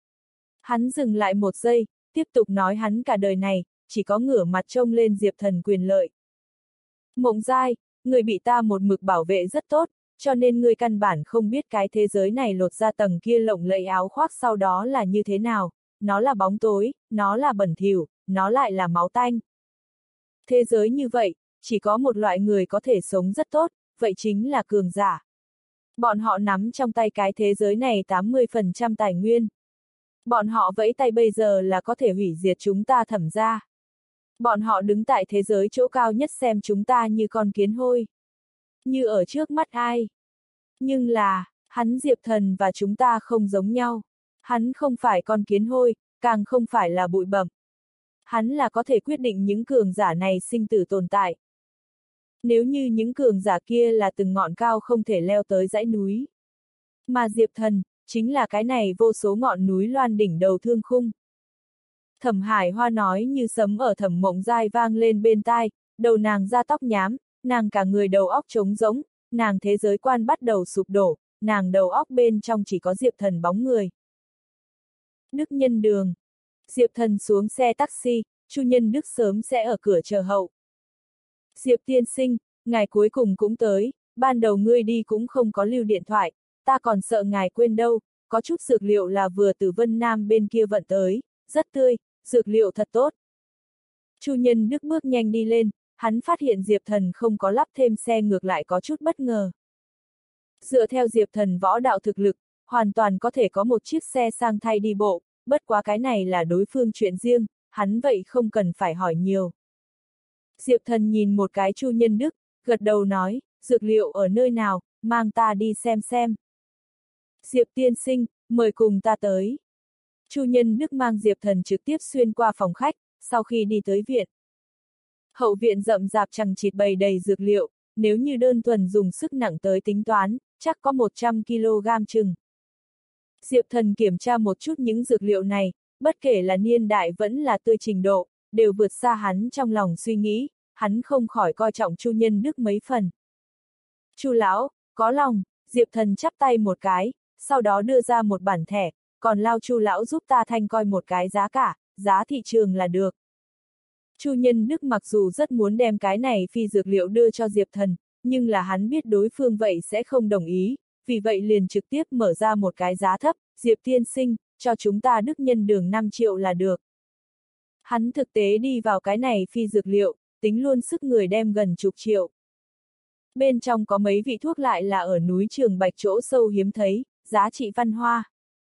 Hắn dừng lại một giây, tiếp tục nói hắn cả đời này, chỉ có ngửa mặt trông lên Diệp Thần quyền lợi. Mộng Giai, người bị ta một mực bảo vệ rất tốt, cho nên ngươi căn bản không biết cái thế giới này lột ra tầng kia lộng lẫy áo khoác sau đó là như thế nào, nó là bóng tối, nó là bẩn thỉu, nó lại là máu tanh. Thế giới như vậy, chỉ có một loại người có thể sống rất tốt, vậy chính là cường giả. Bọn họ nắm trong tay cái thế giới này tám mươi phần trăm tài nguyên. Bọn họ vẫy tay bây giờ là có thể hủy diệt chúng ta Thẩm gia. Bọn họ đứng tại thế giới chỗ cao nhất xem chúng ta như con kiến hôi. Như ở trước mắt ai. Nhưng là, hắn Diệp Thần và chúng ta không giống nhau. Hắn không phải con kiến hôi, càng không phải là bụi bặm. Hắn là có thể quyết định những cường giả này sinh tử tồn tại. Nếu như những cường giả kia là từng ngọn cao không thể leo tới dãy núi. Mà Diệp Thần, chính là cái này vô số ngọn núi loan đỉnh đầu thương khung. Thẩm Hải Hoa nói như sấm ở Thẩm Mộng Giai vang lên bên tai, đầu nàng ra tóc nhám, nàng cả người đầu óc trống rỗng, nàng thế giới quan bắt đầu sụp đổ, nàng đầu óc bên trong chỉ có Diệp Thần bóng người. Đức Nhân Đường. Diệp Thần xuống xe taxi, Chu Nhân Đức sớm sẽ ở cửa chờ hậu. Diệp tiên sinh, ngài cuối cùng cũng tới, ban đầu ngươi đi cũng không có lưu điện thoại, ta còn sợ ngài quên đâu, có chút dược liệu là vừa từ Vân Nam bên kia vận tới, rất tươi, dược liệu thật tốt. Chu Nhân Đức bước nhanh đi lên, hắn phát hiện Diệp Thần không có lắp thêm xe ngược lại có chút bất ngờ. Dựa theo Diệp Thần võ đạo thực lực, hoàn toàn có thể có một chiếc xe sang thay đi bộ, bất quá cái này là đối phương chuyện riêng, hắn vậy không cần phải hỏi nhiều. Diệp Thần nhìn một cái Chu Nhân Đức, gật đầu nói, dược liệu ở nơi nào, mang ta đi xem xem. Diệp tiên sinh, mời cùng ta tới. Chu Nhân Đức mang Diệp Thần trực tiếp xuyên qua phòng khách, sau khi đi tới viện. Hậu viện rậm rạp chằng chịt bày đầy dược liệu, nếu như đơn thuần dùng sức nặng tới tính toán, chắc có một trăm ki lô gam chừng. Diệp Thần kiểm tra một chút những dược liệu này, bất kể là niên đại vẫn là tươi trình độ, đều vượt xa hắn trong lòng suy nghĩ, hắn không khỏi coi trọng Chu Nhân Đức mấy phần. Chu lão, có lòng, Diệp Thần chắp tay một cái, sau đó đưa ra một bản thẻ, còn lao Chu lão giúp ta thanh coi một cái giá cả, giá thị trường là được. Chu Nhân Đức mặc dù rất muốn đem cái này phi dược liệu đưa cho Diệp Thần, nhưng là hắn biết đối phương vậy sẽ không đồng ý, vì vậy liền trực tiếp mở ra một cái giá thấp, Diệp tiên sinh, cho chúng ta Đức Nhân Đường năm triệu là được. Hắn thực tế đi vào cái này phi dược liệu, tính luôn sức người đem gần chục triệu. Bên trong có mấy vị thuốc lại là ở núi Trường Bạch chỗ sâu hiếm thấy, giá trị văn hoa.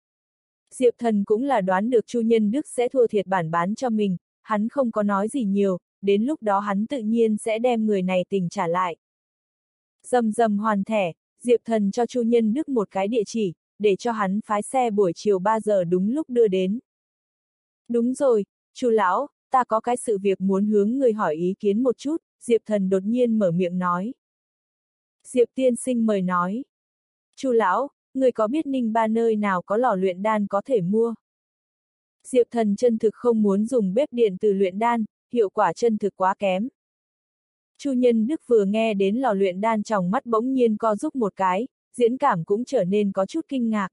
Diệp Thần cũng là đoán được Chu Nhân Đức sẽ thua thiệt bản bán cho mình, hắn không có nói gì nhiều, đến lúc đó hắn tự nhiên sẽ đem người này tình trả lại. Dầm dầm hoàn thẻ, Diệp Thần cho Chu Nhân Đức một cái địa chỉ, để cho hắn phái xe buổi chiều ba giờ đúng lúc đưa đến. Đúng rồi, Chu lão, ta có cái sự việc muốn hướng người hỏi ý kiến một chút, Diệp Thần đột nhiên mở miệng nói. Diệp tiên sinh mời nói. Chu lão, người có biết Ninh Ba nơi nào có lò luyện đan có thể mua? Diệp Thần chân thực không muốn dùng bếp điện từ luyện đan, hiệu quả chân thực quá kém. Chu Nhân Đức vừa nghe đến lò luyện đan trong mắt bỗng nhiên co rúm một cái, diễn cảm cũng trở nên có chút kinh ngạc.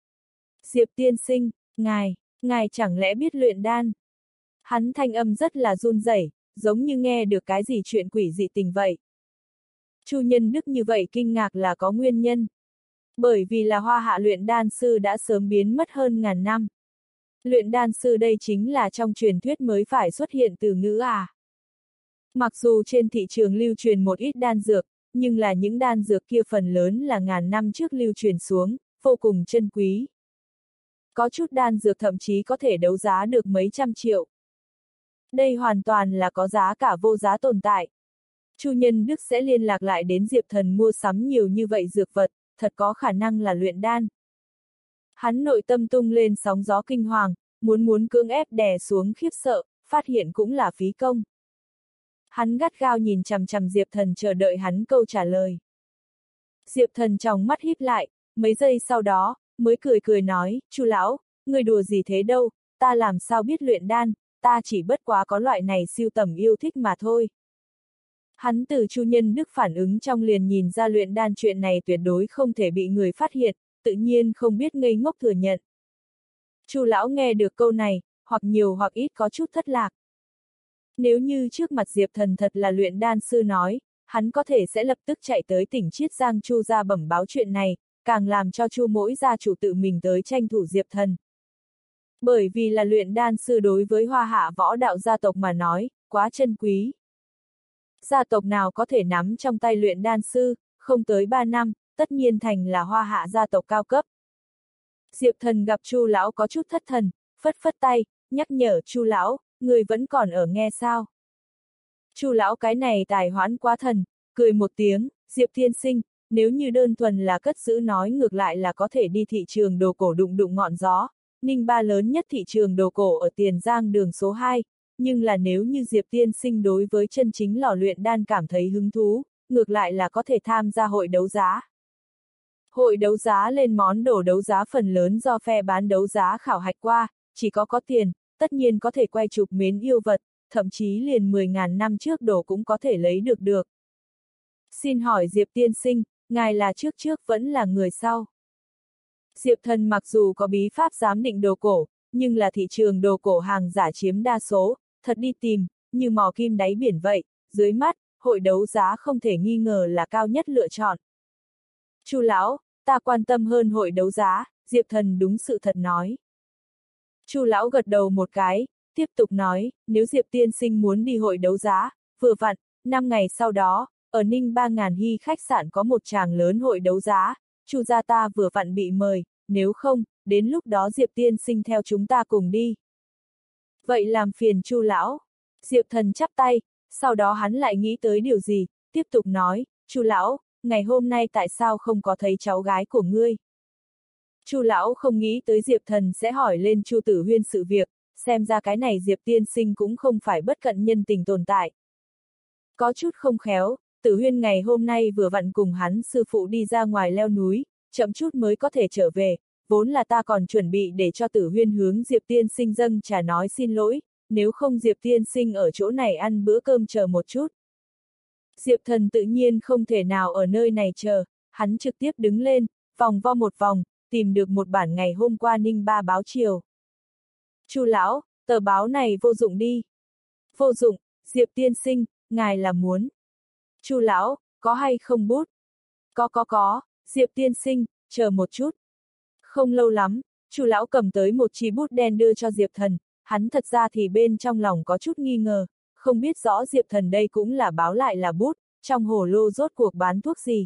Diệp tiên sinh, ngài, ngài chẳng lẽ biết luyện đan? Hắn thanh âm rất là run rẩy, giống như nghe được cái gì chuyện quỷ dị tình vậy. Chu Nhân Đức như vậy kinh ngạc là có nguyên nhân. Bởi vì là Hoa Hạ luyện đan sư đã sớm biến mất hơn ngàn năm. Luyện đan sư đây chính là trong truyền thuyết mới phải xuất hiện từ ngữ à. Mặc dù trên thị trường lưu truyền một ít đan dược, nhưng là những đan dược kia phần lớn là ngàn năm trước lưu truyền xuống, vô cùng chân quý. Có chút đan dược thậm chí có thể đấu giá được mấy trăm triệu. Đây hoàn toàn là có giá cả vô giá tồn tại. Chu Nhân Đức sẽ liên lạc lại đến Diệp Thần mua sắm nhiều như vậy dược vật, thật có khả năng là luyện đan. Hắn nội tâm tung lên sóng gió kinh hoàng, muốn muốn cưỡng ép đè xuống khiếp sợ, phát hiện cũng là phí công. Hắn gắt gao nhìn chằm chằm Diệp Thần chờ đợi hắn câu trả lời. Diệp Thần trong mắt híp lại, mấy giây sau đó, mới cười cười nói, Chu lão, người đùa gì thế đâu, ta làm sao biết luyện đan, ta chỉ bất quá có loại này siêu tầm yêu thích mà thôi. Hắn từ Chu Nhân Đức phản ứng trong liền nhìn ra luyện đan chuyện này tuyệt đối không thể bị người phát hiện, tự nhiên không biết ngây ngốc thừa nhận. Chu lão nghe được câu này, hoặc nhiều hoặc ít có chút thất lạc. Nếu như trước mặt Diệp Thần thật là luyện đan sư nói, hắn có thể sẽ lập tức chạy tới tỉnh Chiết Giang Chu gia bẩm báo chuyện này, càng làm cho Chu mỗi gia chủ tự mình tới tranh thủ Diệp Thần. Bởi vì là luyện đan sư đối với Hoa Hạ võ đạo gia tộc mà nói, quá chân quý. Gia tộc nào có thể nắm trong tay luyện đan sư, không tới ba năm, tất nhiên thành là Hoa Hạ gia tộc cao cấp. Diệp Thần gặp Chu lão có chút thất thần, phất phất tay, nhắc nhở Chu lão, người vẫn còn ở nghe sao? Chu lão cái này tài hoãn quá thần, cười một tiếng, Diệp tiên sinh, nếu như đơn thuần là cất giữ nói ngược lại là có thể đi thị trường đồ cổ đụng đụng ngọn gió, Ninh Ba lớn nhất thị trường đồ cổ ở Tiền Giang đường số hai, nhưng là nếu như Diệp tiên sinh đối với chân chính lò luyện đan cảm thấy hứng thú, ngược lại là có thể tham gia hội đấu giá. Hội đấu giá lên món đồ đấu giá phần lớn do phe bán đấu giá khảo hạch qua, chỉ có có tiền, tất nhiên có thể quay chụp mến yêu vật, thậm chí liền mười nghìn năm trước đồ cũng có thể lấy được được. Xin hỏi Diệp tiên sinh, ngài là trước trước vẫn là người sau? Diệp Thần mặc dù có bí pháp giám định đồ cổ, nhưng là thị trường đồ cổ hàng giả chiếm đa số, thật đi tìm, như mò kim đáy biển vậy, dưới mắt, hội đấu giá không thể nghi ngờ là cao nhất lựa chọn. Chu lão, ta quan tâm hơn hội đấu giá, Diệp Thần đúng sự thật nói. Chu lão gật đầu một cái, tiếp tục nói, nếu Diệp tiên sinh muốn đi hội đấu giá, vừa vặn, năm ngày sau đó, ở Ninh Ba Ngàn Hy khách sạn có một tràng lớn hội đấu giá, Chu gia ta vừa vặn bị mời, nếu không, đến lúc đó Diệp tiên sinh theo chúng ta cùng đi. Vậy làm phiền Chu lão. Diệp Thần chắp tay, sau đó hắn lại nghĩ tới điều gì, tiếp tục nói, Chu lão, ngày hôm nay tại sao không có thấy cháu gái của ngươi? Chu lão không nghĩ tới Diệp Thần sẽ hỏi lên Chu Tử Huyên sự việc, xem ra cái này Diệp tiên sinh cũng không phải bất cận nhân tình tồn tại. Có chút không khéo, Tử Huyên ngày hôm nay vừa vặn cùng hắn sư phụ đi ra ngoài leo núi, chậm chút mới có thể trở về, vốn là ta còn chuẩn bị để cho Tử Huyên hướng Diệp tiên sinh dâng trà nói xin lỗi, nếu không Diệp tiên sinh ở chỗ này ăn bữa cơm chờ một chút. Diệp Thần tự nhiên không thể nào ở nơi này chờ, hắn trực tiếp đứng lên, vòng vo một vòng, tìm được một bản ngày hôm qua Ninh Ba báo chiều. Chu lão, tờ báo này vô dụng đi. Vô dụng, Diệp tiên sinh, ngài là muốn. Chu lão, có hay không bút? Có có có, Diệp tiên sinh, chờ một chút. Không lâu lắm, Chu lão cầm tới một chi bút đen đưa cho Diệp Thần, hắn thật ra thì bên trong lòng có chút nghi ngờ, không biết rõ Diệp Thần đây cũng là báo lại là bút, trong hồ lô rốt cuộc bán thuốc gì.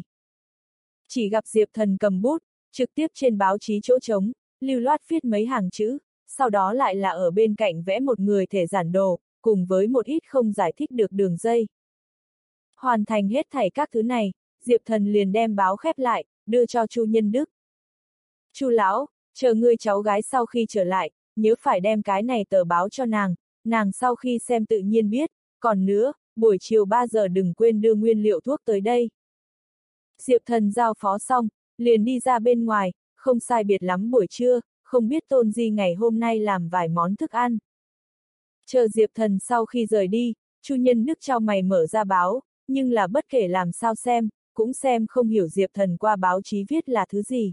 Chỉ gặp Diệp Thần cầm bút, trực tiếp trên báo chí chỗ trống, lưu loát viết mấy hàng chữ, sau đó lại là ở bên cạnh vẽ một người thể giản đồ, cùng với một ít không giải thích được đường dây. Hoàn thành hết thảy các thứ này, Diệp Thần liền đem báo khép lại, đưa cho Chu Nhân Đức. Chu lão, chờ ngươi cháu gái sau khi trở lại, nhớ phải đem cái này tờ báo cho nàng, nàng sau khi xem tự nhiên biết, còn nữa, buổi chiều ba giờ đừng quên đưa nguyên liệu thuốc tới đây. Diệp Thần giao phó xong, liền đi ra bên ngoài, không sai biệt lắm buổi trưa, không biết Tôn Di ngày hôm nay làm vài món thức ăn. Chờ Diệp Thần sau khi rời đi, Chu Nhân Đức chau mày mở ra báo, nhưng là bất kể làm sao xem, cũng xem không hiểu Diệp Thần qua báo chí viết là thứ gì.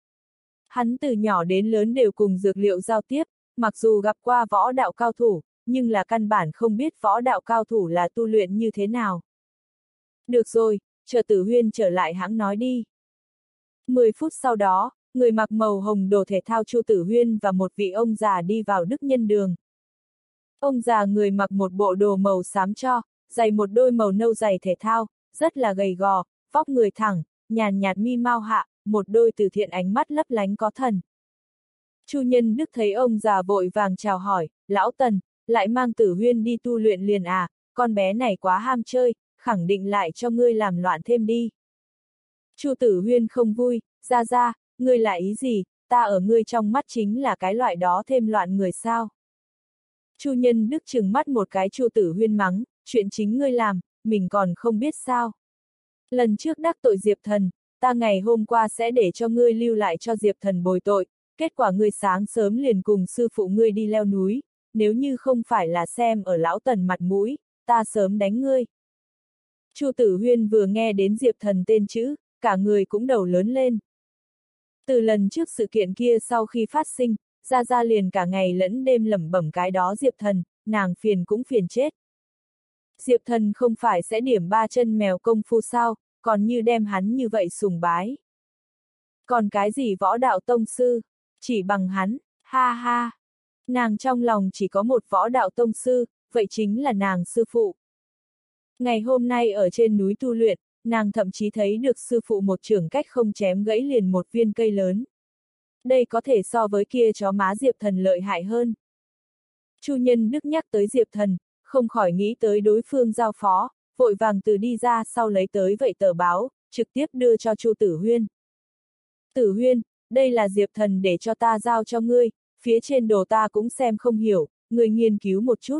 Hắn từ nhỏ đến lớn đều cùng dược liệu giao tiếp, mặc dù gặp qua võ đạo cao thủ, nhưng là căn bản không biết võ đạo cao thủ là tu luyện như thế nào. Được rồi, chờ Tử Huyên trở lại hãng nói đi. Mười phút sau đó, người mặc màu hồng đồ thể thao Chu Tử Huyên và một vị ông già đi vào Đức Nhân Đường. Ông già người mặc một bộ đồ màu xám cho, giày một đôi màu nâu giày thể thao, rất là gầy gò, vóc người thẳng, nhàn nhạt mi mau hạ, một đôi từ thiện ánh mắt lấp lánh có thần. Chu Nhân Đức thấy ông già vội vàng chào hỏi, lão Tần, lại mang Tử Huyên đi tu luyện liền à, con bé này quá ham chơi, khẳng định lại cho ngươi làm loạn thêm đi. Chu Tử Huyên không vui, ra ra, ngươi là ý gì, ta ở ngươi trong mắt chính là cái loại đó thêm loạn người sao. Chu Nhân Đức trừng mắt một cái Chu Tử Huyên mắng, chuyện chính ngươi làm, mình còn không biết sao. Lần trước đắc tội Diệp Thần, ta ngày hôm qua sẽ để cho ngươi lưu lại cho Diệp Thần bồi tội, kết quả ngươi sáng sớm liền cùng sư phụ ngươi đi leo núi, nếu như không phải là xem ở lão Tần mặt mũi, ta sớm đánh ngươi. Chu Tử Huyên vừa nghe đến Diệp Thần tên chữ, cả người cũng đầu lớn lên. Từ lần trước sự kiện kia sau khi phát sinh, Gia Gia liền cả ngày lẫn đêm lẩm bẩm cái đó Diệp Thần, nàng phiền cũng phiền chết. Diệp Thần không phải sẽ điểm ba chân mèo công phu sao, còn như đem hắn như vậy sùng bái. Còn cái gì võ đạo tông sư, chỉ bằng hắn, ha ha. Nàng trong lòng chỉ có một võ đạo tông sư, vậy chính là nàng sư phụ. Ngày hôm nay ở trên núi tu luyện, nàng thậm chí thấy được sư phụ một chưởng cách không chém gãy liền một viên cây lớn. Đây có thể so với kia chó má Diệp Thần lợi hại hơn. Chu Nhân Đức nhắc tới Diệp Thần, không khỏi nghĩ tới đối phương giao phó, vội vàng từ đi ra sau lấy tới vậy tờ báo, trực tiếp đưa cho Chu Tử Huyên. Tử Huyên, đây là Diệp Thần để cho ta giao cho ngươi, phía trên đồ ta cũng xem không hiểu, ngươi nghiên cứu một chút.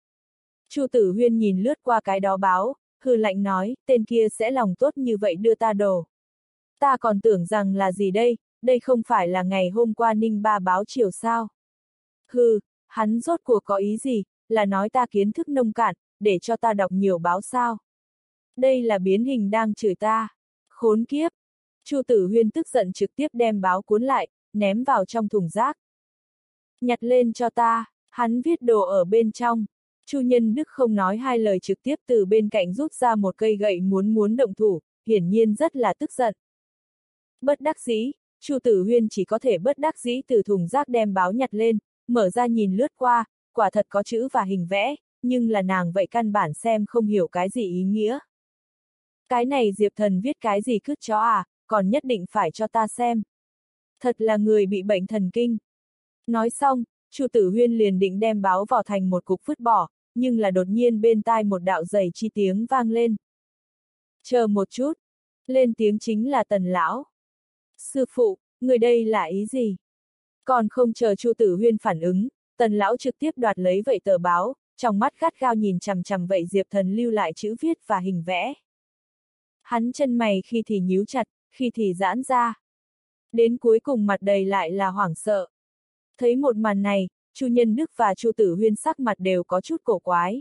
Chu Tử Huyên nhìn lướt qua cái đó báo, hừ lạnh nói, tên kia sẽ lòng tốt như vậy đưa ta đồ. Ta còn tưởng rằng là gì đây, đây không phải là ngày hôm qua Ninh Ba báo chiều sao. Hừ, hắn rốt cuộc có ý gì, là nói ta kiến thức nông cạn, để cho ta đọc nhiều báo sao. Đây là biến hình đang chửi ta. Khốn kiếp. Chu Tử Huyên tức giận trực tiếp đem báo cuốn lại, ném vào trong thùng rác. Nhặt lên cho ta, hắn viết đồ ở bên trong. Chu Nhân Đức không nói hai lời trực tiếp từ bên cạnh rút ra một cây gậy muốn muốn động thủ, hiển nhiên rất là tức giận. Bất đắc dĩ, Chu Tử Huyên chỉ có thể bất đắc dĩ từ thùng rác đem báo nhặt lên, mở ra nhìn lướt qua, quả thật có chữ và hình vẽ, nhưng là nàng vậy căn bản xem không hiểu cái gì ý nghĩa. Cái này Diệp Thần viết cái gì cứt chó à, còn nhất định phải cho ta xem. Thật là người bị bệnh thần kinh. Nói xong, Chu Tử Huyên liền định đem báo vỏ thành một cục vứt bỏ, nhưng là đột nhiên bên tai một đạo giày chi tiếng vang lên. Chờ một chút. Lên tiếng chính là Tần lão. Sư phụ, người đây là ý gì? Còn không chờ Chu Tử Huyên phản ứng, Tần lão trực tiếp đoạt lấy vậy tờ báo, trong mắt gắt gao nhìn chằm chằm vậy Diệp Thần lưu lại chữ viết và hình vẽ. Hắn chân mày khi thì nhíu chặt, khi thì giãn ra. Đến cuối cùng mặt đầy lại là hoảng sợ. Thấy một màn này, Chu Nhân Đức và Chu Tử Huyên sắc mặt đều có chút cổ quái.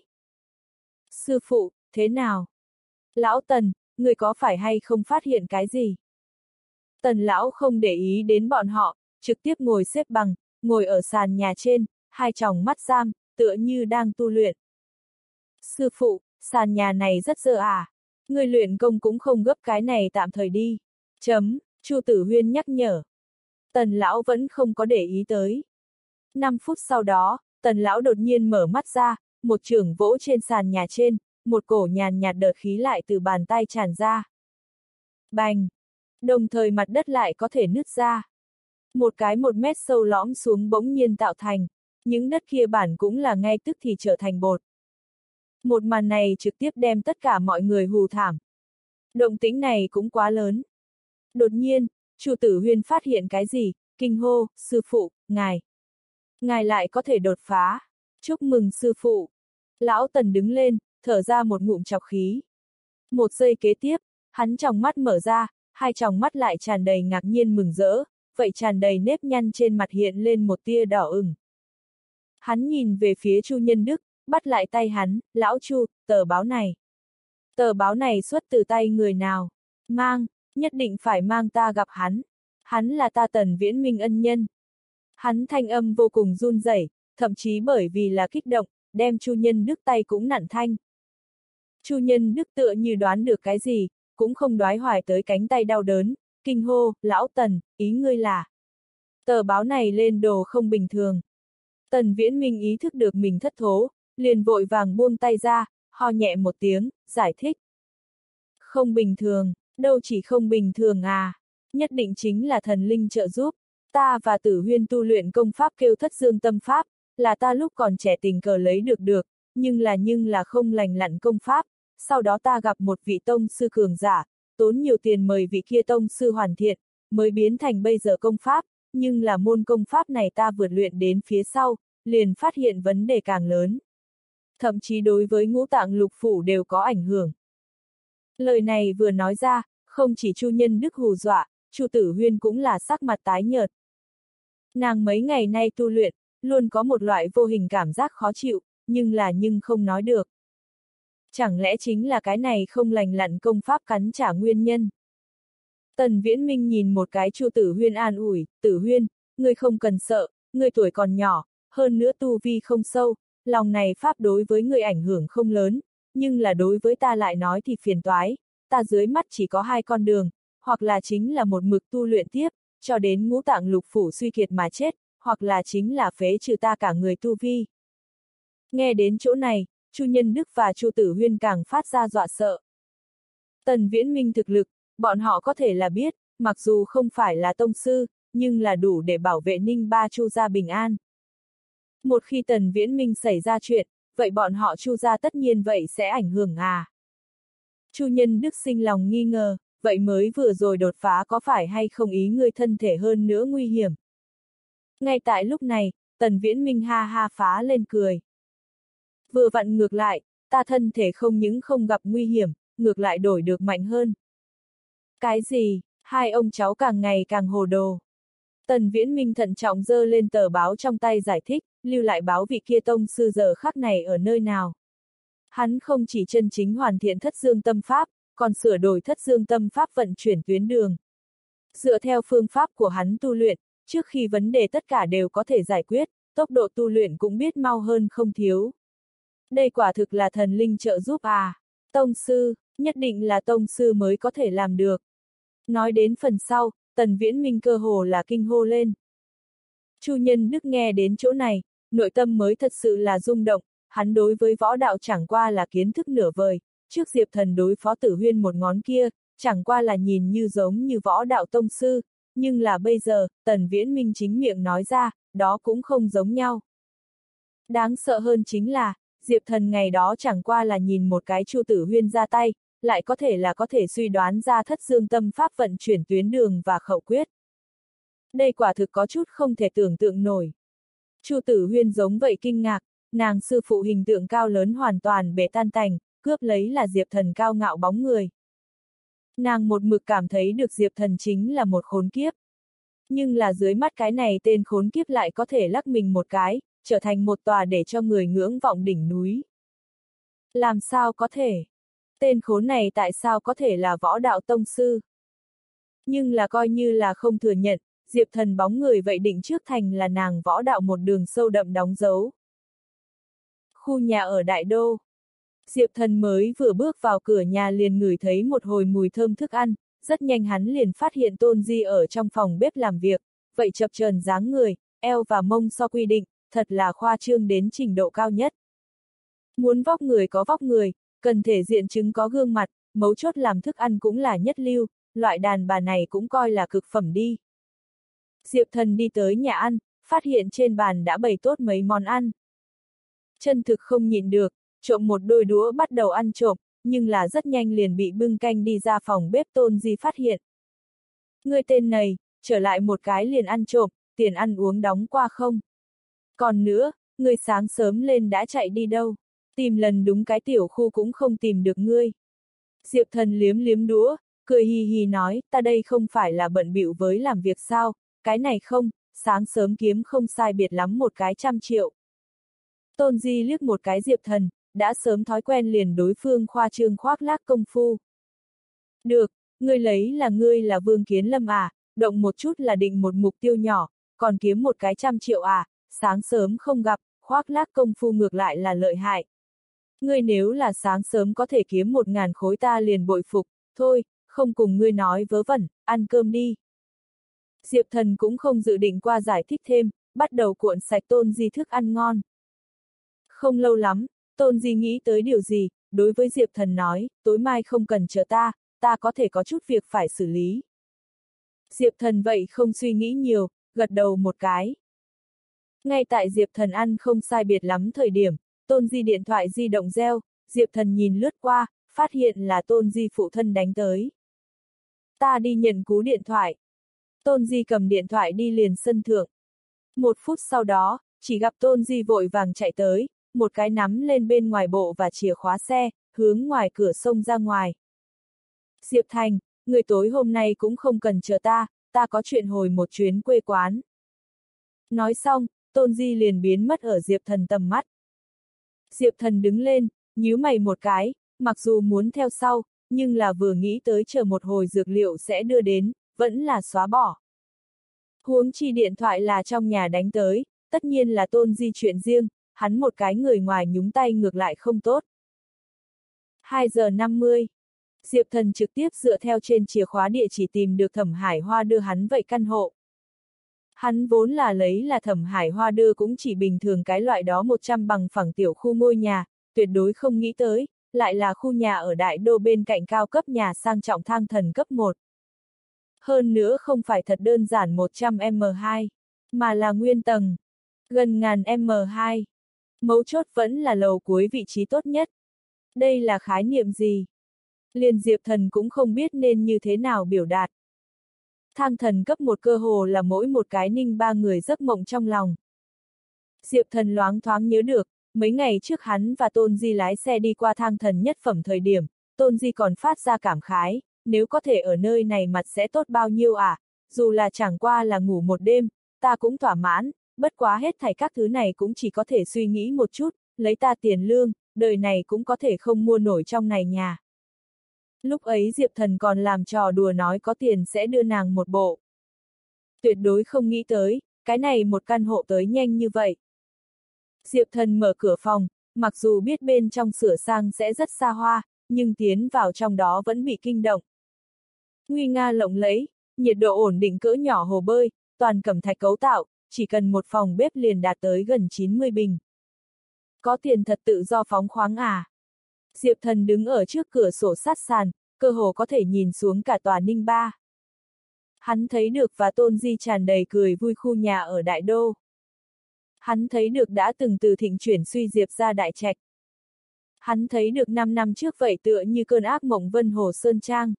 Sư phụ, thế nào? Lão Tần, người có phải hay không phát hiện cái gì? Tần lão không để ý đến bọn họ, trực tiếp ngồi xếp bằng, ngồi ở sàn nhà trên, hai tròng mắt giam, tựa như đang tu luyện. Sư phụ, sàn nhà này rất dơ à? Người luyện công cũng không gấp cái này tạm thời đi. Chấm, Chu Tử Huyên nhắc nhở. Tần lão vẫn không có để ý tới. Năm phút sau đó, Tần lão đột nhiên mở mắt ra, một chưởng vỗ trên sàn nhà trên, một cổ nhàn nhạt đợt khí lại từ bàn tay tràn ra. Bành! Đồng thời mặt đất lại có thể nứt ra. Một cái một mét sâu lõm xuống bỗng nhiên tạo thành, những đất kia bản cũng là ngay tức thì trở thành bột. Một màn này trực tiếp đem tất cả mọi người hù thảm. Động tĩnh này cũng quá lớn. Đột nhiên, Chu Tử Huyên phát hiện cái gì, kinh hô, sư phụ, ngài. Ngài lại có thể đột phá. Chúc mừng sư phụ. Lão Tần đứng lên, thở ra một ngụm trọc khí. Một giây kế tiếp, hắn tròng mắt mở ra, hai tròng mắt lại tràn đầy ngạc nhiên mừng rỡ, vậy tràn đầy nếp nhăn trên mặt hiện lên một tia đỏ ửng. Hắn nhìn về phía Chu Nhân Đức, bắt lại tay hắn, lão Chu, tờ báo này. Tờ báo này xuất từ tay người nào? Mang, nhất định phải mang ta gặp hắn. Hắn là ta Tần Viễn Minh ân nhân. Hắn thanh âm vô cùng run rẩy, thậm chí bởi vì là kích động, đem Chu Nhân Đức tay cũng nặn thanh. Chu Nhân Đức tựa như đoán được cái gì, cũng không đoái hoài tới cánh tay đau đớn, kinh hô, lão Tần, ý ngươi là. Tờ báo này lên đồ không bình thường. Tần Viễn Minh ý thức được mình thất thố, liền vội vàng buông tay ra, ho nhẹ một tiếng, giải thích. Không bình thường, đâu chỉ không bình thường à, nhất định chính là thần linh trợ giúp. Ta và Tử Huyên tu luyện công pháp kêu Thất Dương Tâm Pháp, là ta lúc còn trẻ tình cờ lấy được được, nhưng là nhưng là không lành lặn công pháp, sau đó ta gặp một vị tông sư cường giả, tốn nhiều tiền mời vị kia tông sư hoàn thiện, mới biến thành bây giờ công pháp, nhưng là môn công pháp này ta vượt luyện đến phía sau, liền phát hiện vấn đề càng lớn. Thậm chí đối với ngũ tạng lục phủ đều có ảnh hưởng. Lời này vừa nói ra, không chỉ Chu Nhân Đức hù dọa, Chu Tử Huyên cũng là sắc mặt tái nhợt. Nàng mấy ngày nay tu luyện, luôn có một loại vô hình cảm giác khó chịu, nhưng là nhưng không nói được. Chẳng lẽ chính là cái này không lành lặn công pháp cắn trả nguyên nhân? Tần Viễn Minh nhìn một cái Chu Tử Huyên an ủi, Tử Huyên, ngươi không cần sợ, ngươi tuổi còn nhỏ, hơn nữa tu vi không sâu, lòng này pháp đối với ngươi ảnh hưởng không lớn, nhưng là đối với ta lại nói thì phiền toái, ta dưới mắt chỉ có hai con đường, hoặc là chính là một mực tu luyện tiếp, cho đến ngũ tạng lục phủ suy kiệt mà chết, hoặc là chính là phế trừ ta cả người tu vi. Nghe đến chỗ này, Chu Nhân Đức và Chu Tử Huyên càng phát ra dọa sợ. Tần Viễn Minh thực lực, bọn họ có thể là biết, mặc dù không phải là tông sư, nhưng là đủ để bảo vệ Ninh Ba Chu gia bình an. Một khi Tần Viễn Minh xảy ra chuyện, vậy bọn họ Chu gia tất nhiên vậy sẽ ảnh hưởng à? Chu Nhân Đức sinh lòng nghi ngờ, vậy mới vừa rồi đột phá có phải hay không ý ngươi thân thể hơn nữa nguy hiểm. Ngay tại lúc này, Tần Viễn Minh ha ha phá lên cười. Vừa vặn ngược lại, ta thân thể không những không gặp nguy hiểm, ngược lại đổi được mạnh hơn. Cái gì? Hai ông cháu càng ngày càng hồ đồ. Tần Viễn Minh thận trọng giơ lên tờ báo trong tay giải thích, lưu lại báo vị kia tông sư giờ khắc này ở nơi nào. Hắn không chỉ chân chính hoàn thiện thất dương tâm pháp, còn sửa đổi thất dương tâm pháp vận chuyển tuyến đường. Dựa theo phương pháp của hắn tu luyện, trước khi vấn đề tất cả đều có thể giải quyết, tốc độ tu luyện cũng biết mau hơn không thiếu. Đây quả thực là thần linh trợ giúp à. Tông sư, nhất định là tông sư mới có thể làm được. Nói đến phần sau, Tần Viễn Minh cơ hồ là kinh hô lên. Chu Nhân Đức nghe đến chỗ này, nội tâm mới thật sự là rung động, hắn đối với võ đạo chẳng qua là kiến thức nửa vời, trước Diệp Thần đối phó Tử Huyên một ngón kia, chẳng qua là nhìn như giống như võ đạo tông sư, nhưng là bây giờ, Tần Viễn Minh chính miệng nói ra, đó cũng không giống nhau. Đáng sợ hơn chính là, Diệp Thần ngày đó chẳng qua là nhìn một cái Chu Tử Huyên ra tay, lại có thể là có thể suy đoán ra thất dương tâm pháp vận chuyển tuyến đường và khẩu quyết. Đây quả thực có chút không thể tưởng tượng nổi. Chu Tử Huyên giống vậy kinh ngạc, nàng sư phụ hình tượng cao lớn hoàn toàn bể tan tành, cướp lấy là Diệp Thần cao ngạo bóng người. Nàng một mực cảm thấy được Diệp Thần chính là một khốn kiếp. Nhưng là dưới mắt cái này tên khốn kiếp lại có thể lắc mình một cái, trở thành một tòa để cho người ngưỡng vọng đỉnh núi. Làm sao có thể? Tên khốn này tại sao có thể là võ đạo tông sư? Nhưng là coi như là không thừa nhận, Diệp Thần bóng người vậy định trước thành là nàng võ đạo một đường sâu đậm đóng dấu. Khu nhà ở Đại Đô. Diệp Thần mới vừa bước vào cửa nhà liền ngửi thấy một hồi mùi thơm thức ăn, rất nhanh hắn liền phát hiện Tôn Di ở trong phòng bếp làm việc, vậy chập chờn dáng người, eo và mông so quy định, thật là khoa trương đến trình độ cao nhất. Muốn vóc người có vóc người, cần thể diện chứng có gương mặt, mấu chốt làm thức ăn cũng là nhất lưu, loại đàn bà này cũng coi là cực phẩm đi. Diệp Thần đi tới nhà ăn, phát hiện trên bàn đã bày tốt mấy món ăn. Chân thực không nhịn được, trộm một đôi đũa bắt đầu ăn trộm, nhưng là rất nhanh liền bị bưng canh đi ra phòng bếp Tôn Di phát hiện. Người tên này, trở lại một cái liền ăn trộm, tiền ăn uống đóng qua không? Còn nữa, người sáng sớm lên đã chạy đi đâu? Tìm lần đúng cái tiểu khu cũng không tìm được ngươi. Diệp Thần liếm liếm đũa, cười hì hì nói, ta đây không phải là bận bịu với làm việc sao, cái này không, sáng sớm kiếm không sai biệt lắm một cái trăm triệu. Tôn Di liếc một cái Diệp Thần, đã sớm thói quen liền đối phương khoa trương khoác lác công phu. Được, ngươi lấy là ngươi là Vương Kiến Lâm à, động một chút là định một mục tiêu nhỏ, còn kiếm một cái trăm triệu à, sáng sớm không gặp, khoác lác công phu ngược lại là lợi hại. Ngươi nếu là sáng sớm có thể kiếm một ngàn khối ta liền bội phục, thôi, không cùng ngươi nói vớ vẩn, ăn cơm đi. Diệp Thần cũng không dự định qua giải thích thêm, bắt đầu cuộn sạch Tôn Di thức ăn ngon. Không lâu lắm, Tôn Di nghĩ tới điều gì, đối với Diệp Thần nói, tối mai không cần chờ ta, ta có thể có chút việc phải xử lý. Diệp Thần vậy không suy nghĩ nhiều, gật đầu một cái. Ngay tại Diệp Thần ăn không sai biệt lắm thời điểm, Tôn Di điện thoại di động reo, Diệp Thần nhìn lướt qua, phát hiện là Tôn Di phụ thân đánh tới. Ta đi nhận cú điện thoại. Tôn Di cầm điện thoại đi liền sân thượng. Một phút sau đó, chỉ gặp Tôn Di vội vàng chạy tới, một cái nắm lên bên ngoài bộ và chìa khóa xe, hướng ngoài cửa xông ra ngoài. Diệp Thành, người tối hôm nay cũng không cần chờ ta, ta có chuyện hồi một chuyến quê quán. Nói xong, Tôn Di liền biến mất ở Diệp Thần tầm mắt. Diệp Thần đứng lên, nhíu mày một cái, mặc dù muốn theo sau, nhưng là vừa nghĩ tới chờ một hồi dược liệu sẽ đưa đến, vẫn là xóa bỏ. Huống chi điện thoại là trong nhà đánh tới, tất nhiên là Tôn Di chuyện riêng, hắn một cái người ngoài nhúng tay ngược lại không tốt. hai giờ năm mươi. Diệp Thần trực tiếp dựa theo trên chìa khóa địa chỉ tìm được Thẩm Hải Hoa đưa hắn vậy căn hộ. Hắn vốn là lấy là Thẩm Hải Hoa đưa cũng chỉ bình thường cái loại đó một trăm bằng phẳng tiểu khu ngôi nhà, tuyệt đối không nghĩ tới, lại là khu nhà ở Đại Đô bên cạnh cao cấp nhà sang trọng thang thần cấp một. Hơn nữa không phải thật đơn giản một trăm mét vuông, mà là nguyên tầng, gần ngàn mét vuông. Mấu chốt vẫn là lầu cuối vị trí tốt nhất. Đây là khái niệm gì? Liền Diệp Thần cũng không biết nên như thế nào biểu đạt. Thang thần cấp một cơ hồ là mỗi một cái Ninh Ba người giấc mộng trong lòng. Diệp Thần loáng thoáng nhớ được, mấy ngày trước hắn và Tôn Di lái xe đi qua thang thần nhất phẩm thời điểm, Tôn Di còn phát ra cảm khái, nếu có thể ở nơi này mặt sẽ tốt bao nhiêu à, dù là chẳng qua là ngủ một đêm, ta cũng thỏa mãn, bất quá hết thảy các thứ này cũng chỉ có thể suy nghĩ một chút, lấy ta tiền lương, đời này cũng có thể không mua nổi trong này nhà. Lúc ấy Diệp Thần còn làm trò đùa nói có tiền sẽ đưa nàng một bộ. Tuyệt đối không nghĩ tới, cái này một căn hộ tới nhanh như vậy. Diệp Thần mở cửa phòng, mặc dù biết bên trong sửa sang sẽ rất xa hoa, nhưng tiến vào trong đó vẫn bị kinh động. Nguy nga lộng lẫy, nhiệt độ ổn định cỡ nhỏ hồ bơi, toàn cẩm thạch cấu tạo, chỉ cần một phòng bếp liền đạt tới gần chín mươi bình. Có tiền thật tự do phóng khoáng à? Diệp Thần đứng ở trước cửa sổ sát sàn, cơ hồ có thể nhìn xuống cả tòa Ninh Ba. Hắn thấy được và Tôn Di tràn đầy cười vui khu nhà ở Đại Đô. Hắn thấy được đã từng từ Thịnh chuyển suy Diệp ra Đại Trạch. Hắn thấy được năm năm trước vậy tựa như cơn ác mộng Vân Hồ Sơn Trang.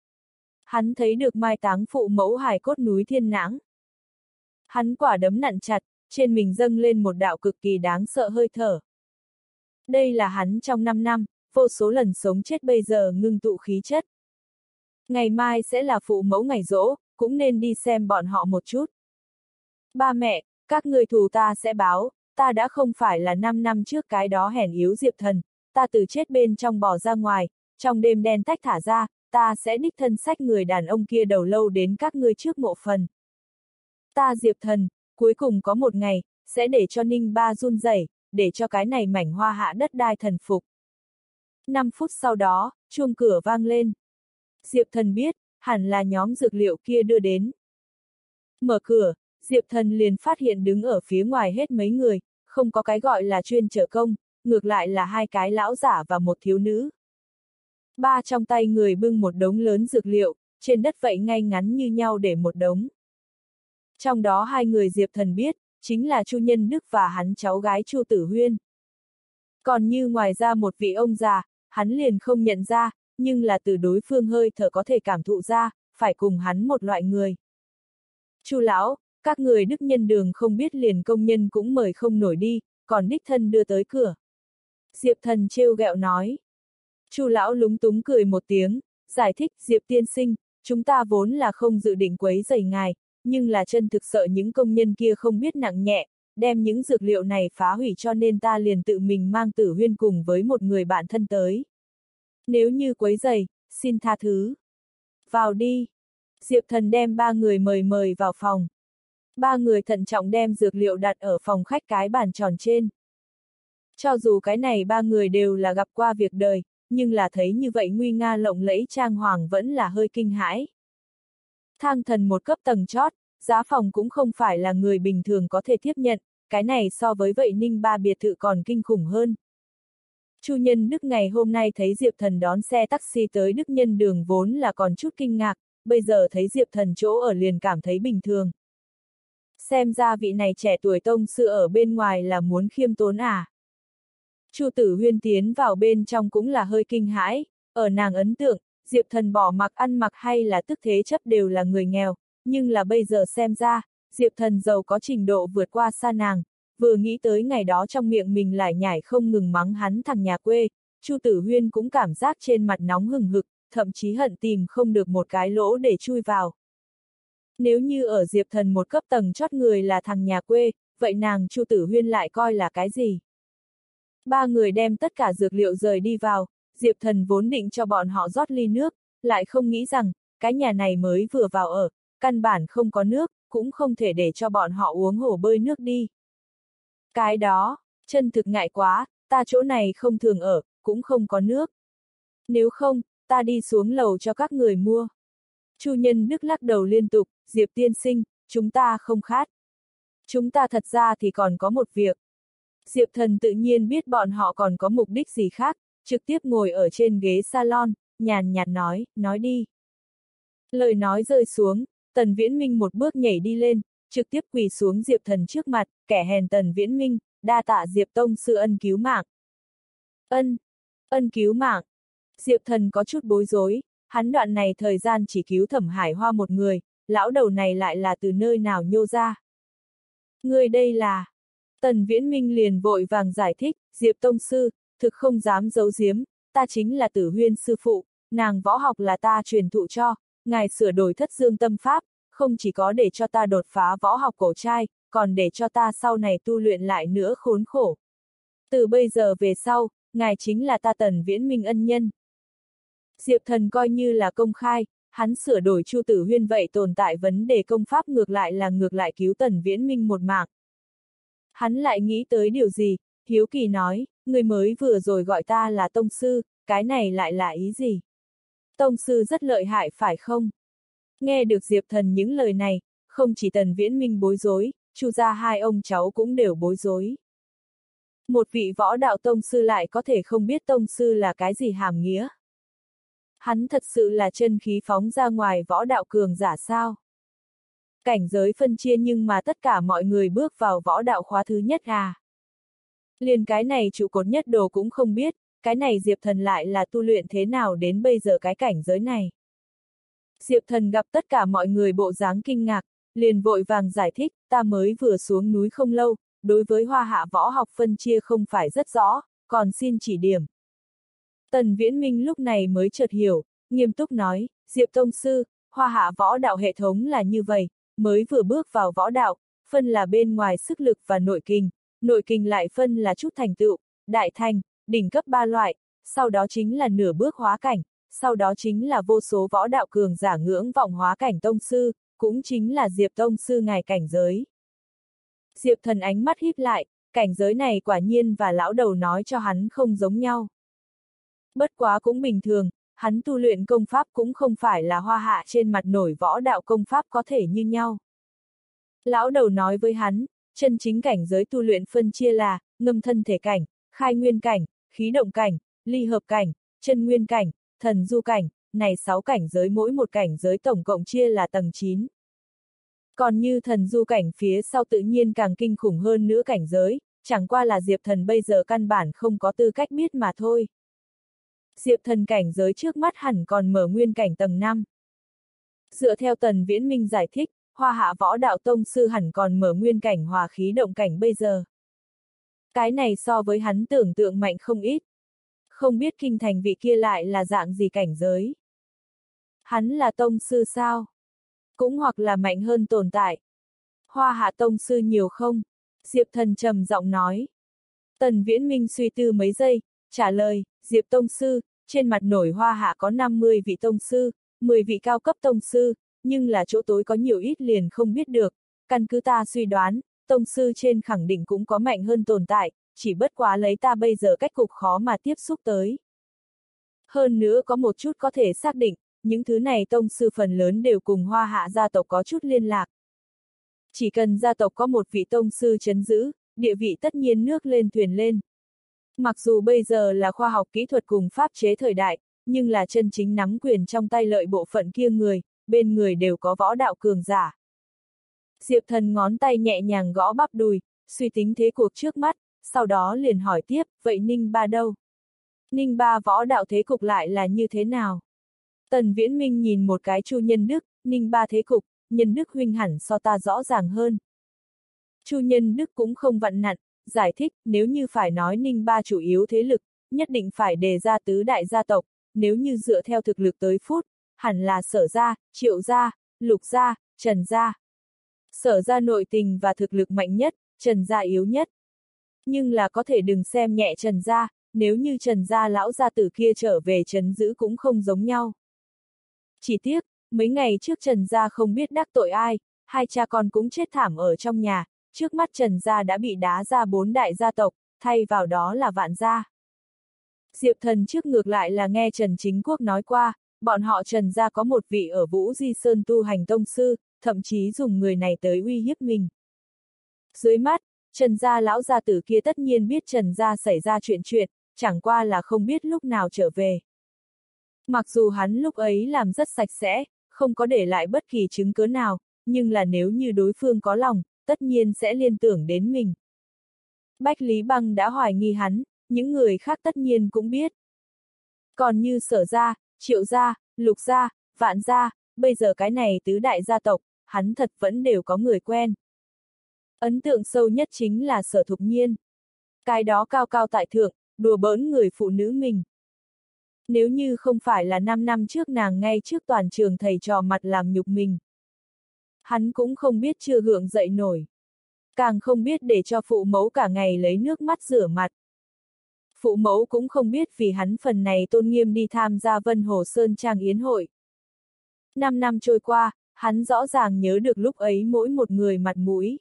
Hắn thấy được mai táng phụ mẫu hài cốt núi Thiên Nãng. Hắn quả đấm nặn chặt, trên mình dâng lên một đạo cực kỳ đáng sợ hơi thở. Đây là hắn trong năm năm, vô số lần sống chết bây giờ ngưng tụ khí chất. Ngày mai sẽ là phụ mẫu ngày giỗ, cũng nên đi xem bọn họ một chút. Ba mẹ, các người thù ta sẽ báo, ta đã không phải là năm năm trước cái đó hèn yếu Diệp Thần, ta từ chết bên trong bò ra ngoài, trong đêm đen tách thả ra, ta sẽ đích thân xách người đàn ông kia đầu lâu đến các ngươi trước mộ phần. Ta Diệp Thần, cuối cùng có một ngày, sẽ để cho Ninh Ba run rẩy, để cho cái này mảnh hoa hạ đất đai thần phục. Năm phút sau đó, chuông cửa vang lên. Diệp Thần biết, hẳn là nhóm dược liệu kia đưa đến. Mở cửa, Diệp Thần liền phát hiện đứng ở phía ngoài hết mấy người, không có cái gọi là chuyên chở công, ngược lại là hai cái lão giả và một thiếu nữ. Ba trong tay người bưng một đống lớn dược liệu, trên đất vậy ngay ngắn như nhau để một đống. Trong đó hai người Diệp Thần biết, chính là Chu Nhân Đức và hắn cháu gái Chu Tử Huyên. Còn như ngoài ra một vị ông già, hắn liền không nhận ra, nhưng là từ đối phương hơi thở có thể cảm thụ ra, phải cùng hắn một loại người. Chu lão, các người Đức Nhân Đường không biết liền công nhân cũng mời không nổi đi, còn đích thân đưa tới cửa. Diệp Thần trêu ghẹo nói. Chu lão lúng túng cười một tiếng, giải thích, Diệp tiên sinh, chúng ta vốn là không dự định quấy rầy ngài, nhưng là chân thực sợ những công nhân kia không biết nặng nhẹ, đem những dược liệu này phá hủy cho nên ta liền tự mình mang Tử Huyên cùng với một người bạn thân tới. Nếu như quấy rầy, xin tha thứ. Vào đi. Diệp Thần đem ba người mời mời vào phòng. Ba người thận trọng đem dược liệu đặt ở phòng khách cái bàn tròn trên. Cho dù cái này ba người đều là gặp qua việc đời, nhưng là thấy như vậy nguy nga lộng lẫy trang hoàng vẫn là hơi kinh hãi. Thang thần một cấp tầng chót, giá phòng cũng không phải là người bình thường có thể tiếp nhận, cái này so với vậy Ninh Ba biệt thự còn kinh khủng hơn. Chu Nhân Đức ngày hôm nay thấy Diệp Thần đón xe taxi tới Đức Nhân Đường vốn là còn chút kinh ngạc, bây giờ thấy Diệp Thần chỗ ở liền cảm thấy bình thường. Xem ra vị này trẻ tuổi tông sư ở bên ngoài là muốn khiêm tốn à. Chu Tử Huyên tiến vào bên trong cũng là hơi kinh hãi, ở nàng ấn tượng, Diệp Thần bỏ mặc ăn mặc hay là tức thế chấp đều là người nghèo, nhưng là bây giờ xem ra, Diệp Thần giàu có trình độ vượt qua xa nàng, vừa nghĩ tới ngày đó trong miệng mình lại nhảy không ngừng mắng hắn thằng nhà quê, Chu Tử Huyên cũng cảm giác trên mặt nóng hừng hực, thậm chí hận tìm không được một cái lỗ để chui vào. Nếu như ở Diệp Thần một cấp tầng chót người là thằng nhà quê, vậy nàng Chu Tử Huyên lại coi là cái gì? Ba người đem tất cả dược liệu rời đi vào, Diệp Thần vốn định cho bọn họ rót ly nước, lại không nghĩ rằng, cái nhà này mới vừa vào ở, căn bản không có nước, cũng không thể để cho bọn họ uống hồ bơi nước đi. Cái đó, chân thực ngại quá, ta chỗ này không thường ở, cũng không có nước. Nếu không, ta đi xuống lầu cho các người mua. Chu Nhân Đức lắc đầu liên tục, Diệp tiên sinh, chúng ta không khát. Chúng ta thật ra thì còn có một việc. Diệp Thần tự nhiên biết bọn họ còn có mục đích gì khác, trực tiếp ngồi ở trên ghế salon, nhàn nhạt nói, nói đi. Lời nói rơi xuống, Tần Viễn Minh một bước nhảy đi lên, trực tiếp quỳ xuống Diệp Thần trước mặt, kẻ hèn Tần Viễn Minh, đa tạ Diệp tông sư ân cứu mạng. Ân, ân cứu mạng. Diệp Thần có chút bối rối, hắn đoạn này thời gian chỉ cứu Thẩm Hải Hoa một người, lão đầu này lại là từ nơi nào nhô ra. Người đây là... Tần Viễn Minh liền vội vàng giải thích, Diệp tông sư, thực không dám giấu giếm, ta chính là Tử Huyên sư phụ, nàng võ học là ta truyền thụ cho, ngài sửa đổi Thất Dương Tâm Pháp, không chỉ có để cho ta đột phá võ học cổ trai, còn để cho ta sau này tu luyện lại nữa khốn khổ. Từ bây giờ về sau, ngài chính là ta Tần Viễn Minh ân nhân. Diệp Thần coi như là công khai, hắn sửa đổi Chu Tử Huyên vậy tồn tại vấn đề công pháp ngược lại là ngược lại cứu Tần Viễn Minh một mạng. Hắn lại nghĩ tới điều gì, hiếu kỳ nói, người mới vừa rồi gọi ta là tông sư, cái này lại là ý gì? Tông sư rất lợi hại phải không? Nghe được Diệp Thần những lời này, không chỉ Tần Viễn Minh bối rối, Chu gia hai ông cháu cũng đều bối rối. Một vị võ đạo tông sư lại có thể không biết tông sư là cái gì hàm nghĩa? Hắn thật sự là chân khí phóng ra ngoài võ đạo cường giả sao? Cảnh giới phân chia nhưng mà tất cả mọi người bước vào võ đạo khóa thứ nhất à? Liền cái này trụ cột nhất đồ cũng không biết, cái này Diệp Thần lại là tu luyện thế nào đến bây giờ cái cảnh giới này? Diệp Thần gặp tất cả mọi người bộ dáng kinh ngạc, liền vội vàng giải thích, ta mới vừa xuống núi không lâu, đối với hoa hạ võ học phân chia không phải rất rõ, còn xin chỉ điểm. Tần Viễn Minh lúc này mới chợt hiểu, nghiêm túc nói, Diệp tông sư, hoa hạ võ đạo hệ thống là như vậy, mới vừa bước vào võ đạo, phân là bên ngoài sức lực và nội kinh, nội kinh lại phân là chút thành tựu, đại thành, đỉnh cấp ba loại, sau đó chính là nửa bước hóa cảnh, sau đó chính là vô số võ đạo cường giả ngưỡng vọng hóa cảnh tông sư, cũng chính là Diệp tông sư ngài cảnh giới. Diệp Thần ánh mắt híp lại, cảnh giới này quả nhiên và lão đầu nói cho hắn không giống nhau. Bất quá cũng bình thường, hắn tu luyện công pháp cũng không phải là hoa hạ trên mặt nổi võ đạo công pháp có thể như nhau. Lão đầu nói với hắn, chân chính cảnh giới tu luyện phân chia là, ngâm thân thể cảnh, khai nguyên cảnh, khí động cảnh, ly hợp cảnh, chân nguyên cảnh, thần du cảnh, này sáu cảnh giới mỗi một cảnh giới tổng cộng chia là tầng chín. Còn như thần du cảnh phía sau tự nhiên càng kinh khủng hơn nữa cảnh giới, chẳng qua là Diệp Thần bây giờ căn bản không có tư cách biết mà thôi. Diệp Thần cảnh giới trước mắt hẳn còn mở nguyên cảnh tầng năm. Dựa theo Tần Viễn Minh giải thích, hoa hạ võ đạo tông sư hẳn còn mở nguyên cảnh hòa khí động cảnh bây giờ. Cái này so với hắn tưởng tượng mạnh không ít. Không biết kinh thành vị kia lại là dạng gì cảnh giới. Hắn là tông sư sao? Cũng hoặc là mạnh hơn tồn tại. Hoa hạ tông sư nhiều không? Diệp Thần trầm giọng nói. Tần Viễn Minh suy tư mấy giây, trả lời, Diệp tông sư, trên mặt nổi hoa hạ có năm mươi vị tông sư, mười vị cao cấp tông sư, nhưng là chỗ tối có nhiều ít liền không biết được. Căn cứ ta suy đoán, tông sư trên khẳng định cũng có mạnh hơn tồn tại, chỉ bất quá lấy ta bây giờ cách cục khó mà tiếp xúc tới. Hơn nữa có một chút có thể xác định, những thứ này tông sư phần lớn đều cùng hoa hạ gia tộc có chút liên lạc. Chỉ cần gia tộc có một vị tông sư trấn giữ, địa vị tất nhiên nước lên thuyền lên. Mặc dù bây giờ là khoa học kỹ thuật cùng pháp chế thời đại, nhưng là chân chính nắm quyền trong tay lợi bộ phận kia người, bên người đều có võ đạo cường giả. Diệp Thần ngón tay nhẹ nhàng gõ bắp đùi, suy tính thế cuộc trước mắt, sau đó liền hỏi tiếp, vậy Ninh Ba đâu? Ninh Ba võ đạo thế cục lại là như thế nào? Tần Viễn Minh nhìn một cái Chu Nhân Đức, Ninh Ba thế cục, Nhân Đức huynh hẳn so ta rõ ràng hơn. Chu Nhân Đức cũng không vặn nặn, giải thích, nếu như phải nói Ninh Ba chủ yếu thế lực, nhất định phải đề ra tứ đại gia tộc, nếu như dựa theo thực lực tới phút, hẳn là Sở gia, Triệu gia, Lục gia, Trần gia. Sở gia nội tình và thực lực mạnh nhất, Trần gia yếu nhất. Nhưng là có thể đừng xem nhẹ Trần gia, nếu như Trần gia lão gia tử kia trở về trấn giữ cũng không giống nhau. Chỉ tiếc, mấy ngày trước Trần gia không biết đắc tội ai, hai cha con cũng chết thảm ở trong nhà, trước mắt Trần gia đã bị đá ra bốn đại gia tộc, thay vào đó là Vạn gia. Diệp Thần trước ngược lại là nghe Trần Chính Quốc nói qua, bọn họ Trần gia có một vị ở Vũ Di Sơn tu hành tông sư, thậm chí dùng người này tới uy hiếp mình. Dưới mắt, Trần gia lão gia tử kia tất nhiên biết Trần gia xảy ra chuyện chuyện, chẳng qua là không biết lúc nào trở về. Mặc dù hắn lúc ấy làm rất sạch sẽ, không có để lại bất kỳ chứng cứ nào, nhưng là nếu như đối phương có lòng, tất nhiên sẽ liên tưởng đến mình. Bách Lý Băng đã hoài nghi hắn, những người khác tất nhiên cũng biết. Còn như Sở gia, Triệu gia, Lục gia, Vạn gia, bây giờ cái này tứ đại gia tộc, hắn thật vẫn đều có người quen. Ấn tượng sâu nhất chính là Sở Thục Nhiên. Cái đó cao cao tại thượng, đùa bỡn người phụ nữ mình. Nếu như không phải là năm năm trước nàng ngay trước toàn trường thầy trò mặt làm nhục mình, hắn cũng không biết chưa gượng dậy nổi. Càng không biết để cho phụ mẫu cả ngày lấy nước mắt rửa mặt. Phụ mẫu cũng không biết vì hắn phần này tôn nghiêm đi tham gia Vân Hồ Sơn Trang yến hội. Năm năm trôi qua, hắn rõ ràng nhớ được lúc ấy mỗi một người mặt mũi.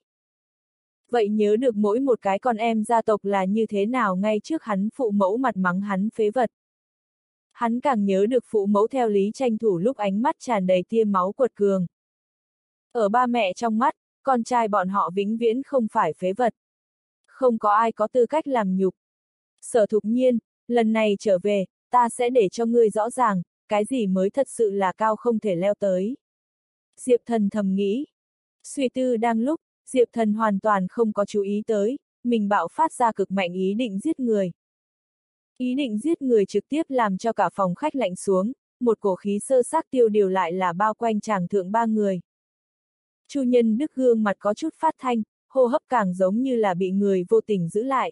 Vậy nhớ được mỗi một cái con em gia tộc là như thế nào ngay trước hắn phụ mẫu mặt mắng hắn phế vật. Hắn càng nhớ được phụ mẫu theo lý tranh thủ lúc ánh mắt tràn đầy tia máu quật cường. Ở ba mẹ trong mắt, con trai bọn họ vĩnh viễn không phải phế vật. Không có ai có tư cách làm nhục. Sở Thục Nhiên, lần này trở về, ta sẽ để cho ngươi rõ ràng, cái gì mới thật sự là cao không thể leo tới. Diệp Thần thầm nghĩ. Suy tư đang lúc, Diệp Thần hoàn toàn không có chú ý tới, mình bạo phát ra cực mạnh ý định giết người. Ý định giết người trực tiếp làm cho cả phòng khách lạnh xuống, một cổ khí sơ xác tiêu điều lại là bao quanh chàng thượng ba người. Chu Nhân Đức gương mặt có chút phát thanh, hô hấp càng giống như là bị người vô tình giữ lại.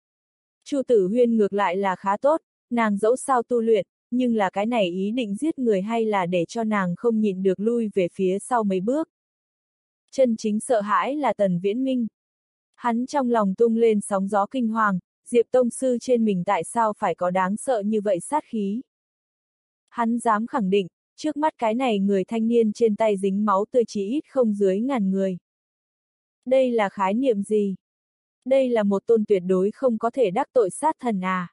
Chu Tử Huyên ngược lại là khá tốt, nàng dẫu sao tu luyện, nhưng là cái này ý định giết người hay là để cho nàng không nhịn được lui về phía sau mấy bước. Chân chính sợ hãi là Tần Viễn Minh. Hắn trong lòng tung lên sóng gió kinh hoàng, Diệp Tông Sư trên mình tại sao phải có đáng sợ như vậy sát khí. Hắn dám khẳng định, trước mắt cái này người thanh niên trên tay dính máu tươi chỉ ít không dưới ngàn người. Đây là khái niệm gì? Đây là một tôn tuyệt đối không có thể đắc tội sát thần à.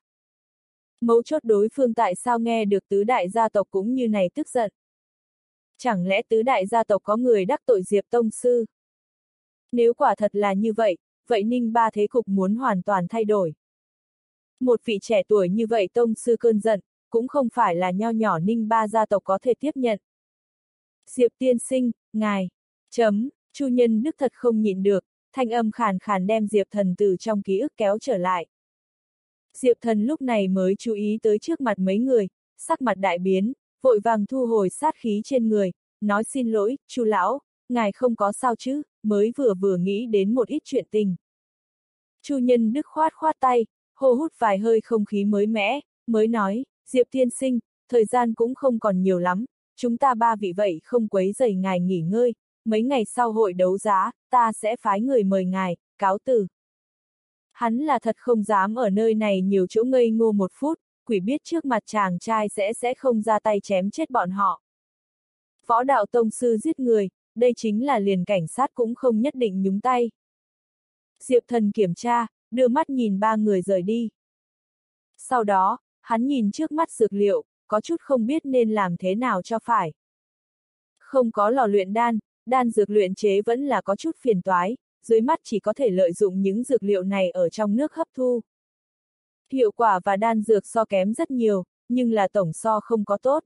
Mấu chốt đối phương tại sao nghe được tứ đại gia tộc cũng như này tức giận. Chẳng lẽ tứ đại gia tộc có người đắc tội Diệp Tông Sư? Nếu quả thật là như vậy, vậy Ninh Ba thế cục muốn hoàn toàn thay đổi. Một vị trẻ tuổi như vậy Tông Sư cơn giận, cũng không phải là nho nhỏ Ninh Ba gia tộc có thể tiếp nhận. Diệp tiên sinh, ngài, chấm, Chu Nhân Đức thật không nhịn được, thanh âm khàn khàn đem Diệp Thần từ trong ký ức kéo trở lại. Diệp Thần lúc này mới chú ý tới trước mặt mấy người, sắc mặt đại biến, vội vàng thu hồi sát khí trên người, nói xin lỗi, Chu lão, ngài không có sao chứ, mới vừa vừa nghĩ đến một ít chuyện tình. Chu Nhân Đức khoát khoát tay, hô hút vài hơi không khí mới mẻ, mới nói, Diệp tiên sinh, thời gian cũng không còn nhiều lắm, chúng ta ba vị vậy không quấy rầy ngài nghỉ ngơi, mấy ngày sau hội đấu giá, ta sẽ phái người mời ngài, cáo từ. Hắn là thật không dám ở nơi này nhiều chỗ ngây ngô một phút, quỷ biết trước mặt chàng trai sẽ sẽ không ra tay chém chết bọn họ. Võ đạo tông sư giết người, đây chính là liền cảnh sát cũng không nhất định nhúng tay. Diệp Thần kiểm tra, đưa mắt nhìn ba người rời đi. Sau đó, hắn nhìn trước mắt dược liệu, có chút không biết nên làm thế nào cho phải. Không có lò luyện đan, đan dược luyện chế vẫn là có chút phiền toái, dưới mắt chỉ có thể lợi dụng những dược liệu này ở trong nước hấp thu. Hiệu quả và đan dược so kém rất nhiều, nhưng là tổng so không có tốt.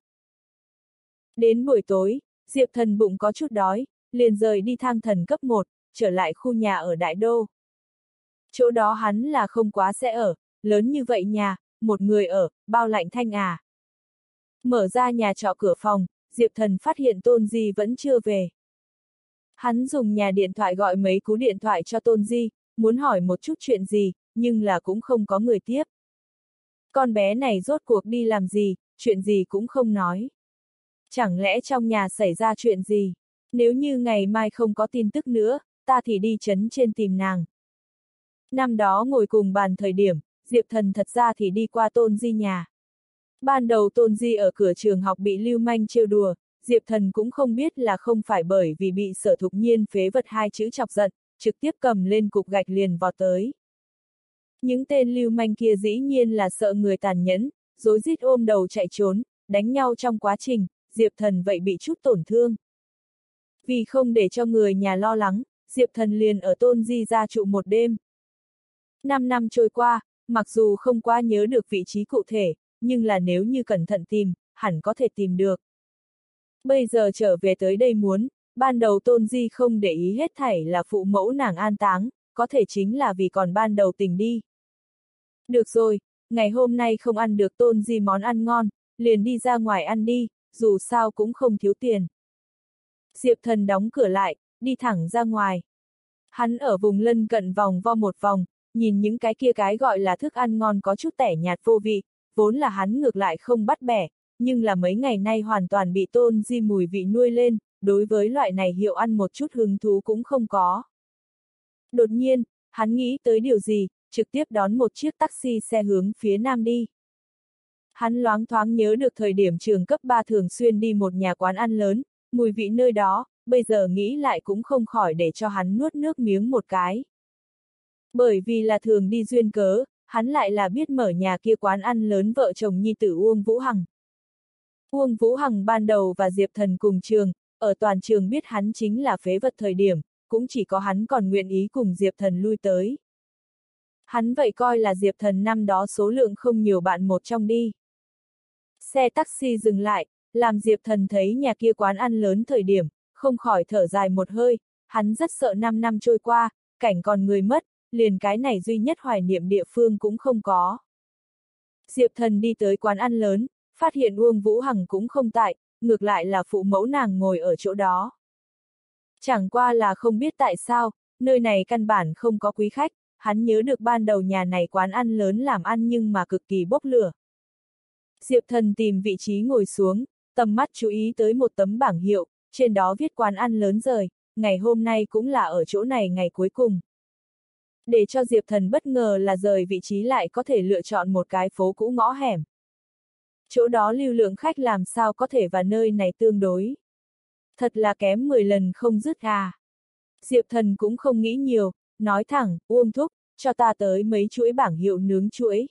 Đến buổi tối, Diệp Thần bụng có chút đói, liền rời đi thang thần cấp một, trở lại khu nhà ở Đại Đô. Chỗ đó hắn là không quá sẽ ở, lớn như vậy nhà, một người ở, bao lạnh thanh à. Mở ra nhà trọ cửa phòng, Diệp Thần phát hiện Tôn Di vẫn chưa về. Hắn dùng nhà điện thoại gọi mấy cú điện thoại cho Tôn Di, muốn hỏi một chút chuyện gì, nhưng là cũng không có người tiếp. Con bé này rốt cuộc đi làm gì, chuyện gì cũng không nói. Chẳng lẽ trong nhà xảy ra chuyện gì? Nếu như ngày mai không có tin tức nữa, ta thì đi trấn trên tìm nàng. Năm đó ngồi cùng bàn thời điểm, Diệp Thần thật ra thì đi qua Tôn Di nhà. Ban đầu Tôn Di ở cửa trường học bị lưu manh trêu đùa, Diệp Thần cũng không biết là không phải bởi vì bị Sở Thục Nhiên phế vật hai chữ chọc giận, trực tiếp cầm lên cục gạch liền vọt tới. Những tên lưu manh kia dĩ nhiên là sợ người tàn nhẫn, rối rít ôm đầu chạy trốn, đánh nhau trong quá trình, Diệp Thần vậy bị chút tổn thương. Vì không để cho người nhà lo lắng, Diệp Thần liền ở Tôn Di gia trụ một đêm. Năm năm trôi qua, mặc dù không quá nhớ được vị trí cụ thể, nhưng là nếu như cẩn thận tìm, hẳn có thể tìm được. Bây giờ trở về tới đây muốn, ban đầu Tôn Di không để ý hết thảy là phụ mẫu nàng an táng, có thể chính là vì còn ban đầu tình đi. Được rồi, ngày hôm nay không ăn được Tôn Di món ăn ngon, liền đi ra ngoài ăn đi, dù sao cũng không thiếu tiền. Diệp Thần đóng cửa lại, đi thẳng ra ngoài. Hắn ở vùng lân cận vòng vo một vòng, nhìn những cái kia cái gọi là thức ăn ngon có chút tẻ nhạt vô vị, vốn là hắn ngược lại không bắt bẻ, nhưng là mấy ngày nay hoàn toàn bị Tôn Di mùi vị nuôi lên, đối với loại này hiệu ăn một chút hứng thú cũng không có. Đột nhiên, hắn nghĩ tới điều gì, trực tiếp đón một chiếc taxi xe hướng phía nam đi. Hắn loáng thoáng nhớ được thời điểm trường cấp ba thường xuyên đi một nhà quán ăn lớn, mùi vị nơi đó, bây giờ nghĩ lại cũng không khỏi để cho hắn nuốt nước miếng một cái. Bởi vì là thường đi duyên cớ, hắn lại là biết mở nhà kia quán ăn lớn vợ chồng nhi tử Uông Vũ Hằng. Uông Vũ Hằng ban đầu và Diệp Thần cùng trường, ở toàn trường biết hắn chính là phế vật thời điểm, cũng chỉ có hắn còn nguyện ý cùng Diệp Thần lui tới. Hắn vậy coi là Diệp Thần năm đó số lượng không nhiều bạn một trong đi. Xe taxi dừng lại, làm Diệp Thần thấy nhà kia quán ăn lớn thời điểm, không khỏi thở dài một hơi, hắn rất sợ năm năm trôi qua, cảnh còn người mất, liền cái này duy nhất hoài niệm địa phương cũng không có. Diệp Thần đi tới quán ăn lớn, phát hiện Uông Vũ Hằng cũng không tại, ngược lại là phụ mẫu nàng ngồi ở chỗ đó. Chẳng qua là không biết tại sao, nơi này căn bản không có quý khách, hắn nhớ được ban đầu nhà này quán ăn lớn làm ăn nhưng mà cực kỳ bốc lửa. Diệp Thần tìm vị trí ngồi xuống, tầm mắt chú ý tới một tấm bảng hiệu, trên đó viết quán ăn lớn rời, ngày hôm nay cũng là ở chỗ này ngày cuối cùng. Để cho Diệp Thần bất ngờ là rời vị trí lại có thể lựa chọn một cái phố cũ ngõ hẻm. Chỗ đó lưu lượng khách làm sao có thể và nơi này tương đối. Thật là kém mười lần không dứt à. Diệp Thần cũng không nghĩ nhiều, nói thẳng, Uông thúc, cho ta tới mấy chuỗi bảng hiệu nướng chuỗi.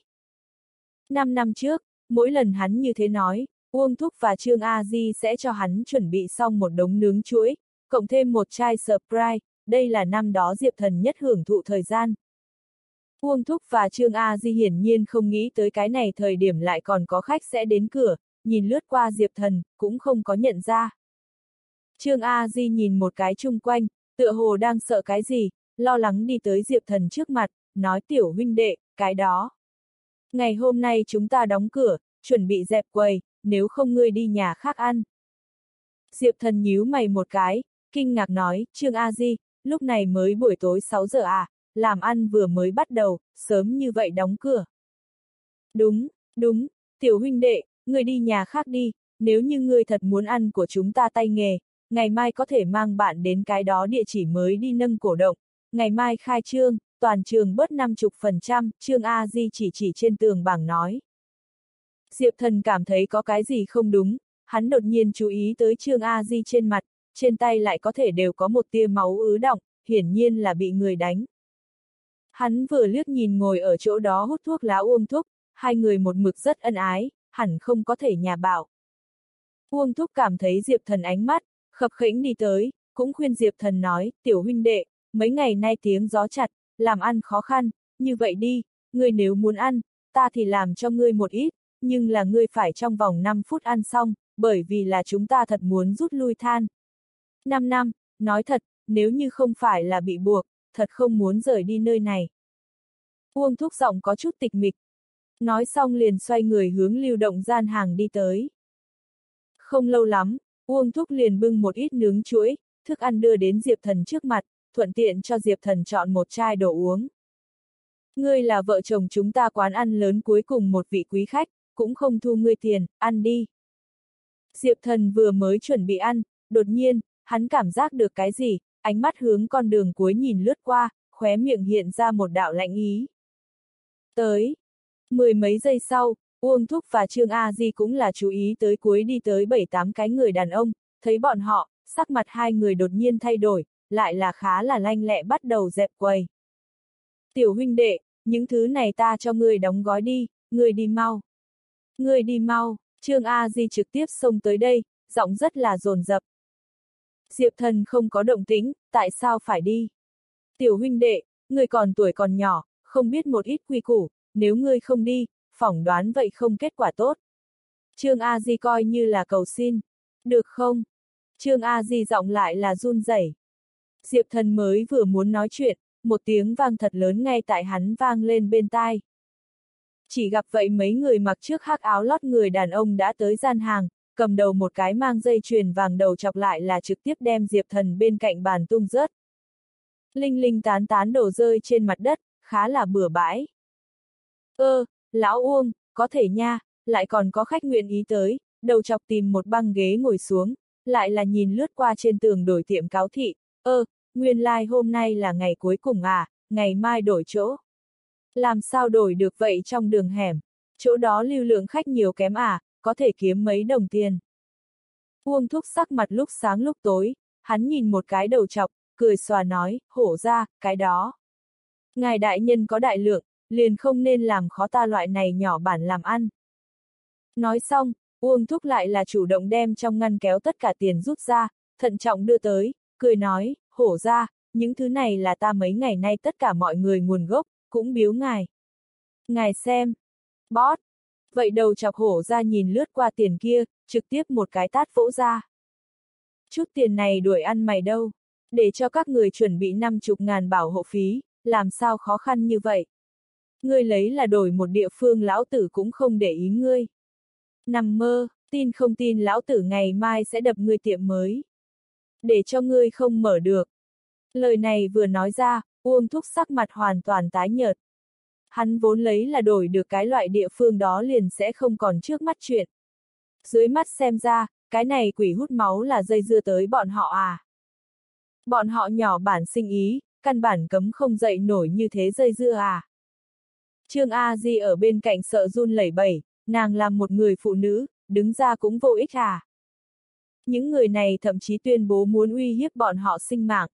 Năm năm trước, mỗi lần hắn như thế nói, Uông thúc và Trương A Di sẽ cho hắn chuẩn bị xong một đống nướng chuỗi, cộng thêm một chai Sprite, đây là năm đó Diệp Thần nhất hưởng thụ thời gian. Uông thúc và Trương A Di hiển nhiên không nghĩ tới cái này thời điểm lại còn có khách sẽ đến cửa, nhìn lướt qua Diệp Thần, cũng không có nhận ra. Trương A Di nhìn một cái chung quanh, tựa hồ đang sợ cái gì, lo lắng đi tới Diệp Thần trước mặt, nói tiểu huynh đệ, cái đó. Ngày hôm nay chúng ta đóng cửa, chuẩn bị dẹp quầy, nếu không ngươi đi nhà khác ăn. Diệp Thần nhíu mày một cái, kinh ngạc nói, Trương A Di, lúc này mới buổi tối sáu giờ à, làm ăn vừa mới bắt đầu, sớm như vậy đóng cửa. Đúng, đúng, tiểu huynh đệ, ngươi đi nhà khác đi, nếu như ngươi thật muốn ăn của chúng ta tay nghề, ngày mai có thể mang bạn đến cái đó địa chỉ mới đi nâng cổ động, ngày mai khai trương, toàn trường bớt năm mươi phần trăm, Trương A Di chỉ chỉ trên tường bảng nói. Diệp Thần cảm thấy có cái gì không đúng, hắn đột nhiên chú ý tới Trương A Di trên mặt, trên tay lại có thể đều có một tia máu ứ đọng, hiển nhiên là bị người đánh. Hắn vừa liếc nhìn ngồi ở chỗ đó hút thuốc lá Uông thúc, hai người một mực rất ân ái, hẳn không có thể nhà bảo. Uông thúc cảm thấy Diệp Thần ánh mắt, khập khiễng đi tới, cũng khuyên Diệp Thần nói, tiểu huynh đệ, mấy ngày nay tiếng gió chặt, làm ăn khó khăn, như vậy đi, ngươi nếu muốn ăn, ta thì làm cho ngươi một ít, nhưng là ngươi phải trong vòng năm phút ăn xong, bởi vì là chúng ta thật muốn rút lui than. năm năm, nói thật, nếu như không phải là bị buộc, thật không muốn rời đi nơi này. Uông thúc giọng có chút tịch mịch. Nói xong liền xoay người hướng lưu động gian hàng đi tới. Không lâu lắm, Uông thúc liền bưng một ít nướng chuỗi, thức ăn đưa đến Diệp Thần trước mặt, thuận tiện cho Diệp Thần chọn một chai đồ uống. Ngươi là vợ chồng chúng ta quán ăn lớn cuối cùng một vị quý khách, cũng không thu ngươi tiền, ăn đi. Diệp Thần vừa mới chuẩn bị ăn, đột nhiên, hắn cảm giác được cái gì, ánh mắt hướng con đường cuối nhìn lướt qua, khóe miệng hiện ra một đạo lạnh ý. Tới. Mười mấy giây sau, Uông thúc và Trương A Di cũng là chú ý tới cuối đi tới bảy tám cái người đàn ông, thấy bọn họ, sắc mặt hai người đột nhiên thay đổi, lại là khá là lanh lẹ bắt đầu dẹp quầy. Tiểu huynh đệ, những thứ này ta cho ngươi đóng gói đi, ngươi đi mau. Ngươi đi mau, Trương A Di trực tiếp xông tới đây, giọng rất là dồn dập. Diệp Thần không có động tĩnh, tại sao phải đi? Tiểu huynh đệ, ngươi còn tuổi còn nhỏ, không biết một ít quy củ, nếu ngươi không đi, phỏng đoán vậy không kết quả tốt. Trương A Di coi như là cầu xin. Được không? Trương A Di giọng lại là run rẩy. Diệp Thần mới vừa muốn nói chuyện, một tiếng vang thật lớn ngay tại hắn vang lên bên tai. Chỉ gặp vậy mấy người mặc trước hắc áo lót người đàn ông đã tới gian hàng, cầm đầu một cái mang dây chuyền vàng đầu chọc lại là trực tiếp đem Diệp Thần bên cạnh bàn tung rớt. Linh linh tán tán đổ rơi trên mặt đất, khá là bừa bãi. Ơ, lão Uông, có thể nha, lại còn có khách nguyện ý tới, đầu chọc tìm một băng ghế ngồi xuống, lại là nhìn lướt qua trên tường đổi tiệm cáo thị, ơ, nguyên lai like hôm nay là ngày cuối cùng à, ngày mai đổi chỗ. Làm sao đổi được vậy trong đường hẻm, chỗ đó lưu lượng khách nhiều kém à, có thể kiếm mấy đồng tiền. Uông Thúc sắc mặt lúc sáng lúc tối, hắn nhìn một cái đầu chọc, cười xòa nói, hổ ra, cái đó. Ngài đại nhân có đại lượng, liền không nên làm khó ta loại này nhỏ bản làm ăn. Nói xong, Uông Thúc lại là chủ động đem trong ngăn kéo tất cả tiền rút ra, thận trọng đưa tới, cười nói, hổ ra, những thứ này là ta mấy ngày nay tất cả mọi người nguồn gốc, cũng biếu ngài. Ngài xem. Bót. Vậy đầu chọc hổ ra nhìn lướt qua tiền kia, trực tiếp một cái tát vỗ ra. Chút tiền này đuổi ăn mày đâu, để cho các người chuẩn bị năm chục ngàn bảo hộ phí, làm sao khó khăn như vậy. Ngươi lấy là đổi một địa phương lão tử cũng không để ý ngươi. Nằm mơ, tin không tin lão tử ngày mai sẽ đập ngươi tiệm mới. Để cho ngươi không mở được. Lời này vừa nói ra, Uông Thúc sắc mặt hoàn toàn tái nhợt. Hắn vốn lấy là đổi được cái loại địa phương đó liền sẽ không còn trước mắt chuyện. Dưới mắt xem ra, cái này quỷ hút máu là dây dưa tới bọn họ à. Bọn họ nhỏ bản sinh ý, căn bản cấm không dậy nổi như thế dây dưa à. Trương A Di ở bên cạnh sợ run lẩy bẩy, nàng làm một người phụ nữ, đứng ra cũng vô ích à. Những người này thậm chí tuyên bố muốn uy hiếp bọn họ sinh mạng.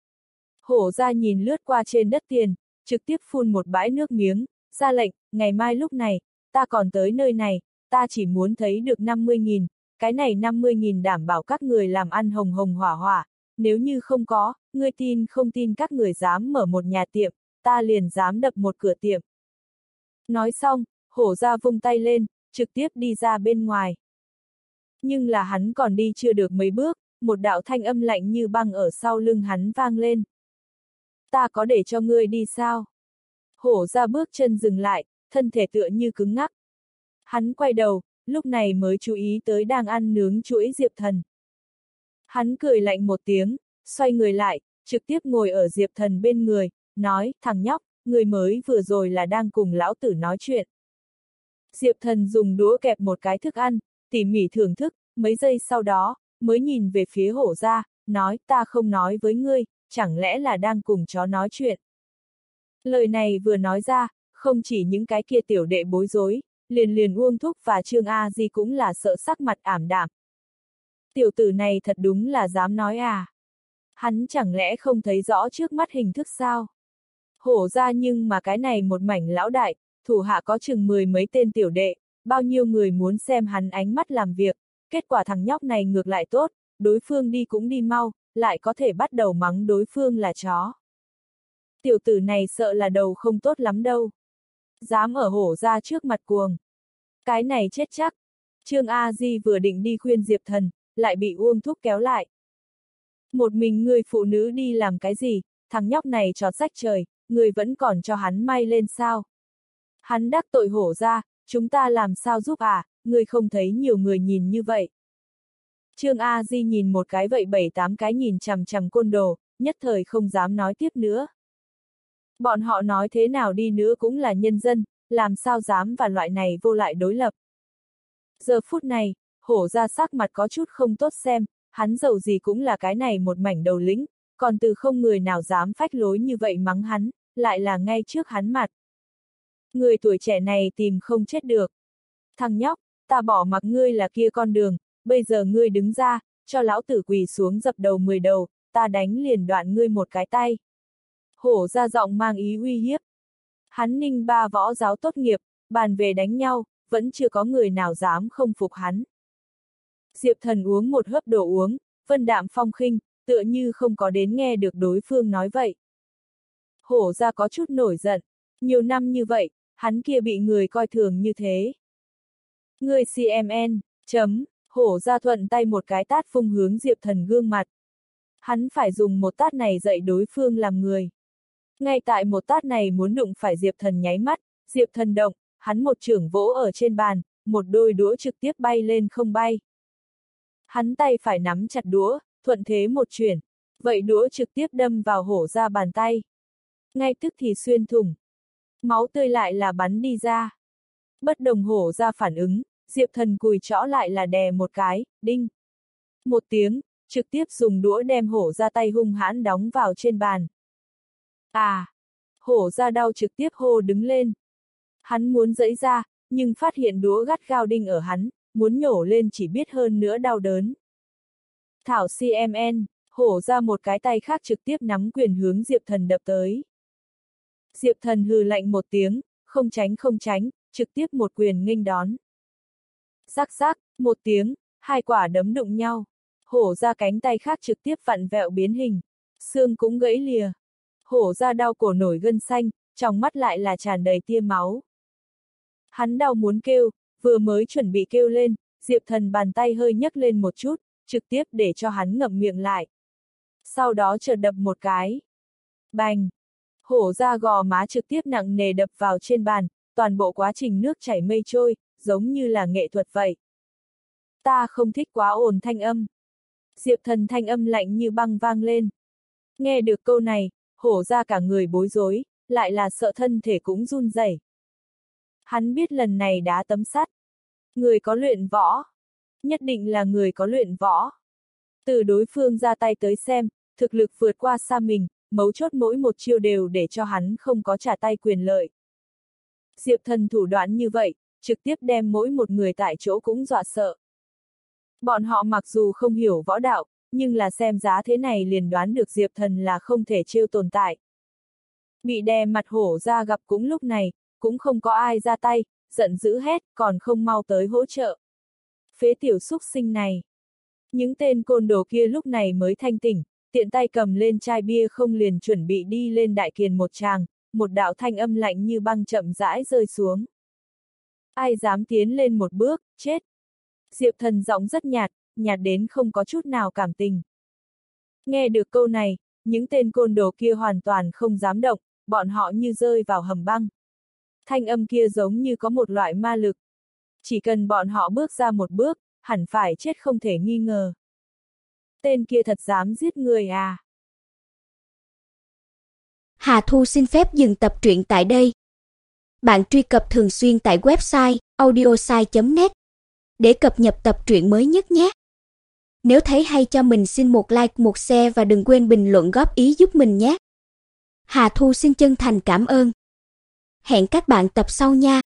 Hổ ra nhìn lướt qua trên đất tiền, trực tiếp phun một bãi nước miếng, ra lệnh, ngày mai lúc này, ta còn tới nơi này, ta chỉ muốn thấy được năm mươi nghìn, cái này năm mươi nghìn đảm bảo các người làm ăn hồng hồng hỏa hỏa, nếu như không có, ngươi tin không tin các người dám mở một nhà tiệm, ta liền dám đập một cửa tiệm. Nói xong, hổ ra vung tay lên, trực tiếp đi ra bên ngoài. Nhưng là hắn còn đi chưa được mấy bước, một đạo thanh âm lạnh như băng ở sau lưng hắn vang lên. Ta có để cho ngươi đi sao? Hổ ra bước chân dừng lại, thân thể tựa như cứng ngắc. Hắn quay đầu, lúc này mới chú ý tới đang ăn nướng chuỗi Diệp Thần. Hắn cười lạnh một tiếng, xoay người lại, trực tiếp ngồi ở Diệp Thần bên người, nói, thằng nhóc, người mới vừa rồi là đang cùng lão tử nói chuyện. Diệp Thần dùng đũa kẹp một cái thức ăn, tỉ mỉ thưởng thức, mấy giây sau đó, mới nhìn về phía hổ ra, nói, ta không nói với ngươi, chẳng lẽ là đang cùng chó nói chuyện. Lời này vừa nói ra, không chỉ những cái kia tiểu đệ bối rối, liền liền Uông Thúc và Trương A Di cũng là sợ sắc mặt ảm đạm. Tiểu tử này thật đúng là dám nói à. Hắn chẳng lẽ không thấy rõ trước mắt hình thức sao? Hổ ra nhưng mà cái này một mảnh lão đại, thủ hạ có chừng mười mấy tên tiểu đệ, bao nhiêu người muốn xem hắn ánh mắt làm việc, kết quả thằng nhóc này ngược lại tốt, đối phương đi cũng đi mau, lại có thể bắt đầu mắng đối phương là chó. Tiểu tử này sợ là đầu không tốt lắm đâu. Dám ở hổ ra trước mặt cuồng. Cái này chết chắc. Trương A Di vừa định đi khuyên Diệp Thần, lại bị Uông Thúc kéo lại. Một mình người phụ nữ đi làm cái gì, thằng nhóc này trọt rách trời, người vẫn còn cho hắn may lên sao. Hắn đắc tội hổ ra, chúng ta làm sao giúp à, người không thấy nhiều người nhìn như vậy. Trương A Di nhìn một cái vậy bảy tám cái nhìn chằm chằm côn đồ, nhất thời không dám nói tiếp nữa. Bọn họ nói thế nào đi nữa cũng là nhân dân, làm sao dám và loại này vô lại đối lập. Giờ phút này, hổ ra sắc mặt có chút không tốt xem, hắn dầu gì cũng là cái này một mảnh đầu lĩnh, còn từ không người nào dám phách lối như vậy mắng hắn, lại là ngay trước hắn mặt. Người tuổi trẻ này tìm không chết được. Thằng nhóc, ta bỏ mặc ngươi là kia con đường, bây giờ ngươi đứng ra, cho lão tử quỳ xuống dập đầu mười đầu, ta đánh liền đoạn ngươi một cái tay. Hổ ra giọng mang ý uy hiếp. Hắn ninh ba võ giáo tốt nghiệp, bàn về đánh nhau, vẫn chưa có người nào dám không phục hắn. Diệp Thần uống một hớp đồ uống, vân đạm phong khinh, tựa như không có đến nghe được đối phương nói vậy. Hổ ra có chút nổi giận, nhiều năm như vậy, hắn kia bị người coi thường như thế. Người xê em en, chấm, hổ ra thuận tay một cái tát phung hướng Diệp Thần gương mặt. Hắn phải dùng một tát này dạy đối phương làm người. Ngay tại một tát này muốn đụng phải Diệp Thần nháy mắt, Diệp Thần động, hắn một chưởng vỗ ở trên bàn, một đôi đũa trực tiếp bay lên không bay. Hắn tay phải nắm chặt đũa, thuận thế một chuyển, vậy đũa trực tiếp đâm vào hổ ra bàn tay. Ngay tức thì xuyên thủng. Máu tươi lại là bắn đi ra. Bất đồng hổ ra phản ứng, Diệp Thần cùi chõ lại là đè một cái, đinh. Một tiếng, trực tiếp dùng đũa đem hổ ra tay hung hãn đóng vào trên bàn. À! Hổ ra đau trực tiếp hô đứng lên. Hắn muốn giãy ra, nhưng phát hiện đũa gắt gao đinh ở hắn, muốn nhổ lên chỉ biết hơn nữa đau đớn. Thảo xê em en, hổ ra một cái tay khác trực tiếp nắm quyền hướng Diệp Thần đập tới. Diệp Thần hừ lạnh một tiếng, không tránh không tránh, trực tiếp một quyền nghênh đón. Rắc rắc, một tiếng, hai quả đấm đụng nhau. Hổ ra cánh tay khác trực tiếp vặn vẹo biến hình. Xương cũng gãy lìa. Hổ ra đau cổ nổi gân xanh, trong mắt lại là tràn đầy tia máu. Hắn đau muốn kêu, vừa mới chuẩn bị kêu lên, Diệp Thần bàn tay hơi nhấc lên một chút, trực tiếp để cho hắn ngậm miệng lại. Sau đó chợt đập một cái. Bành! Hổ ra gò má trực tiếp nặng nề đập vào trên bàn, toàn bộ quá trình nước chảy mây trôi, giống như là nghệ thuật vậy. Ta không thích quá ồn thanh âm. Diệp Thần thanh âm lạnh như băng vang lên. Nghe được câu này, hổ ra cả người bối rối, lại là sợ thân thể cũng run rẩy. Hắn biết lần này đá tấm sắt. Người có luyện võ. Nhất định là người có luyện võ. Từ đối phương ra tay tới xem, thực lực vượt qua xa mình, mấu chốt mỗi một chiêu đều để cho hắn không có trả tay quyền lợi. Diệp Thần thủ đoạn như vậy, trực tiếp đem mỗi một người tại chỗ cũng dọa sợ. Bọn họ mặc dù không hiểu võ đạo, nhưng là xem giá thế này liền đoán được Diệp Thần là không thể trêu tồn tại. Bị đè mặt hổ ra gặp cũng lúc này, cũng không có ai ra tay, giận dữ hét, còn không mau tới hỗ trợ. Phế tiểu súc sinh này. Những tên côn đồ kia lúc này mới thanh tỉnh, tiện tay cầm lên chai bia không liền chuẩn bị đi lên đại kiền một tràng, một đạo thanh âm lạnh như băng chậm rãi rơi xuống. Ai dám tiến lên một bước, chết. Diệp Thần giọng rất nhạt, nhạt đến không có chút nào cảm tình. Nghe được câu này, những tên côn đồ kia hoàn toàn không dám động, bọn họ như rơi vào hầm băng. Thanh âm kia giống như có một loại ma lực. Chỉ cần bọn họ bước ra một bước, hẳn phải chết không thể nghi ngờ. Tên kia thật dám giết người à? Hà Thu xin phép dừng tập truyện tại đây. Bạn truy cập thường xuyên tại website audiosai chấm net để cập nhật tập truyện mới nhất nhé. Nếu thấy hay cho mình xin một like, một share và đừng quên bình luận góp ý giúp mình nhé. Hà Thu xin chân thành cảm ơn. Hẹn các bạn tập sau nha.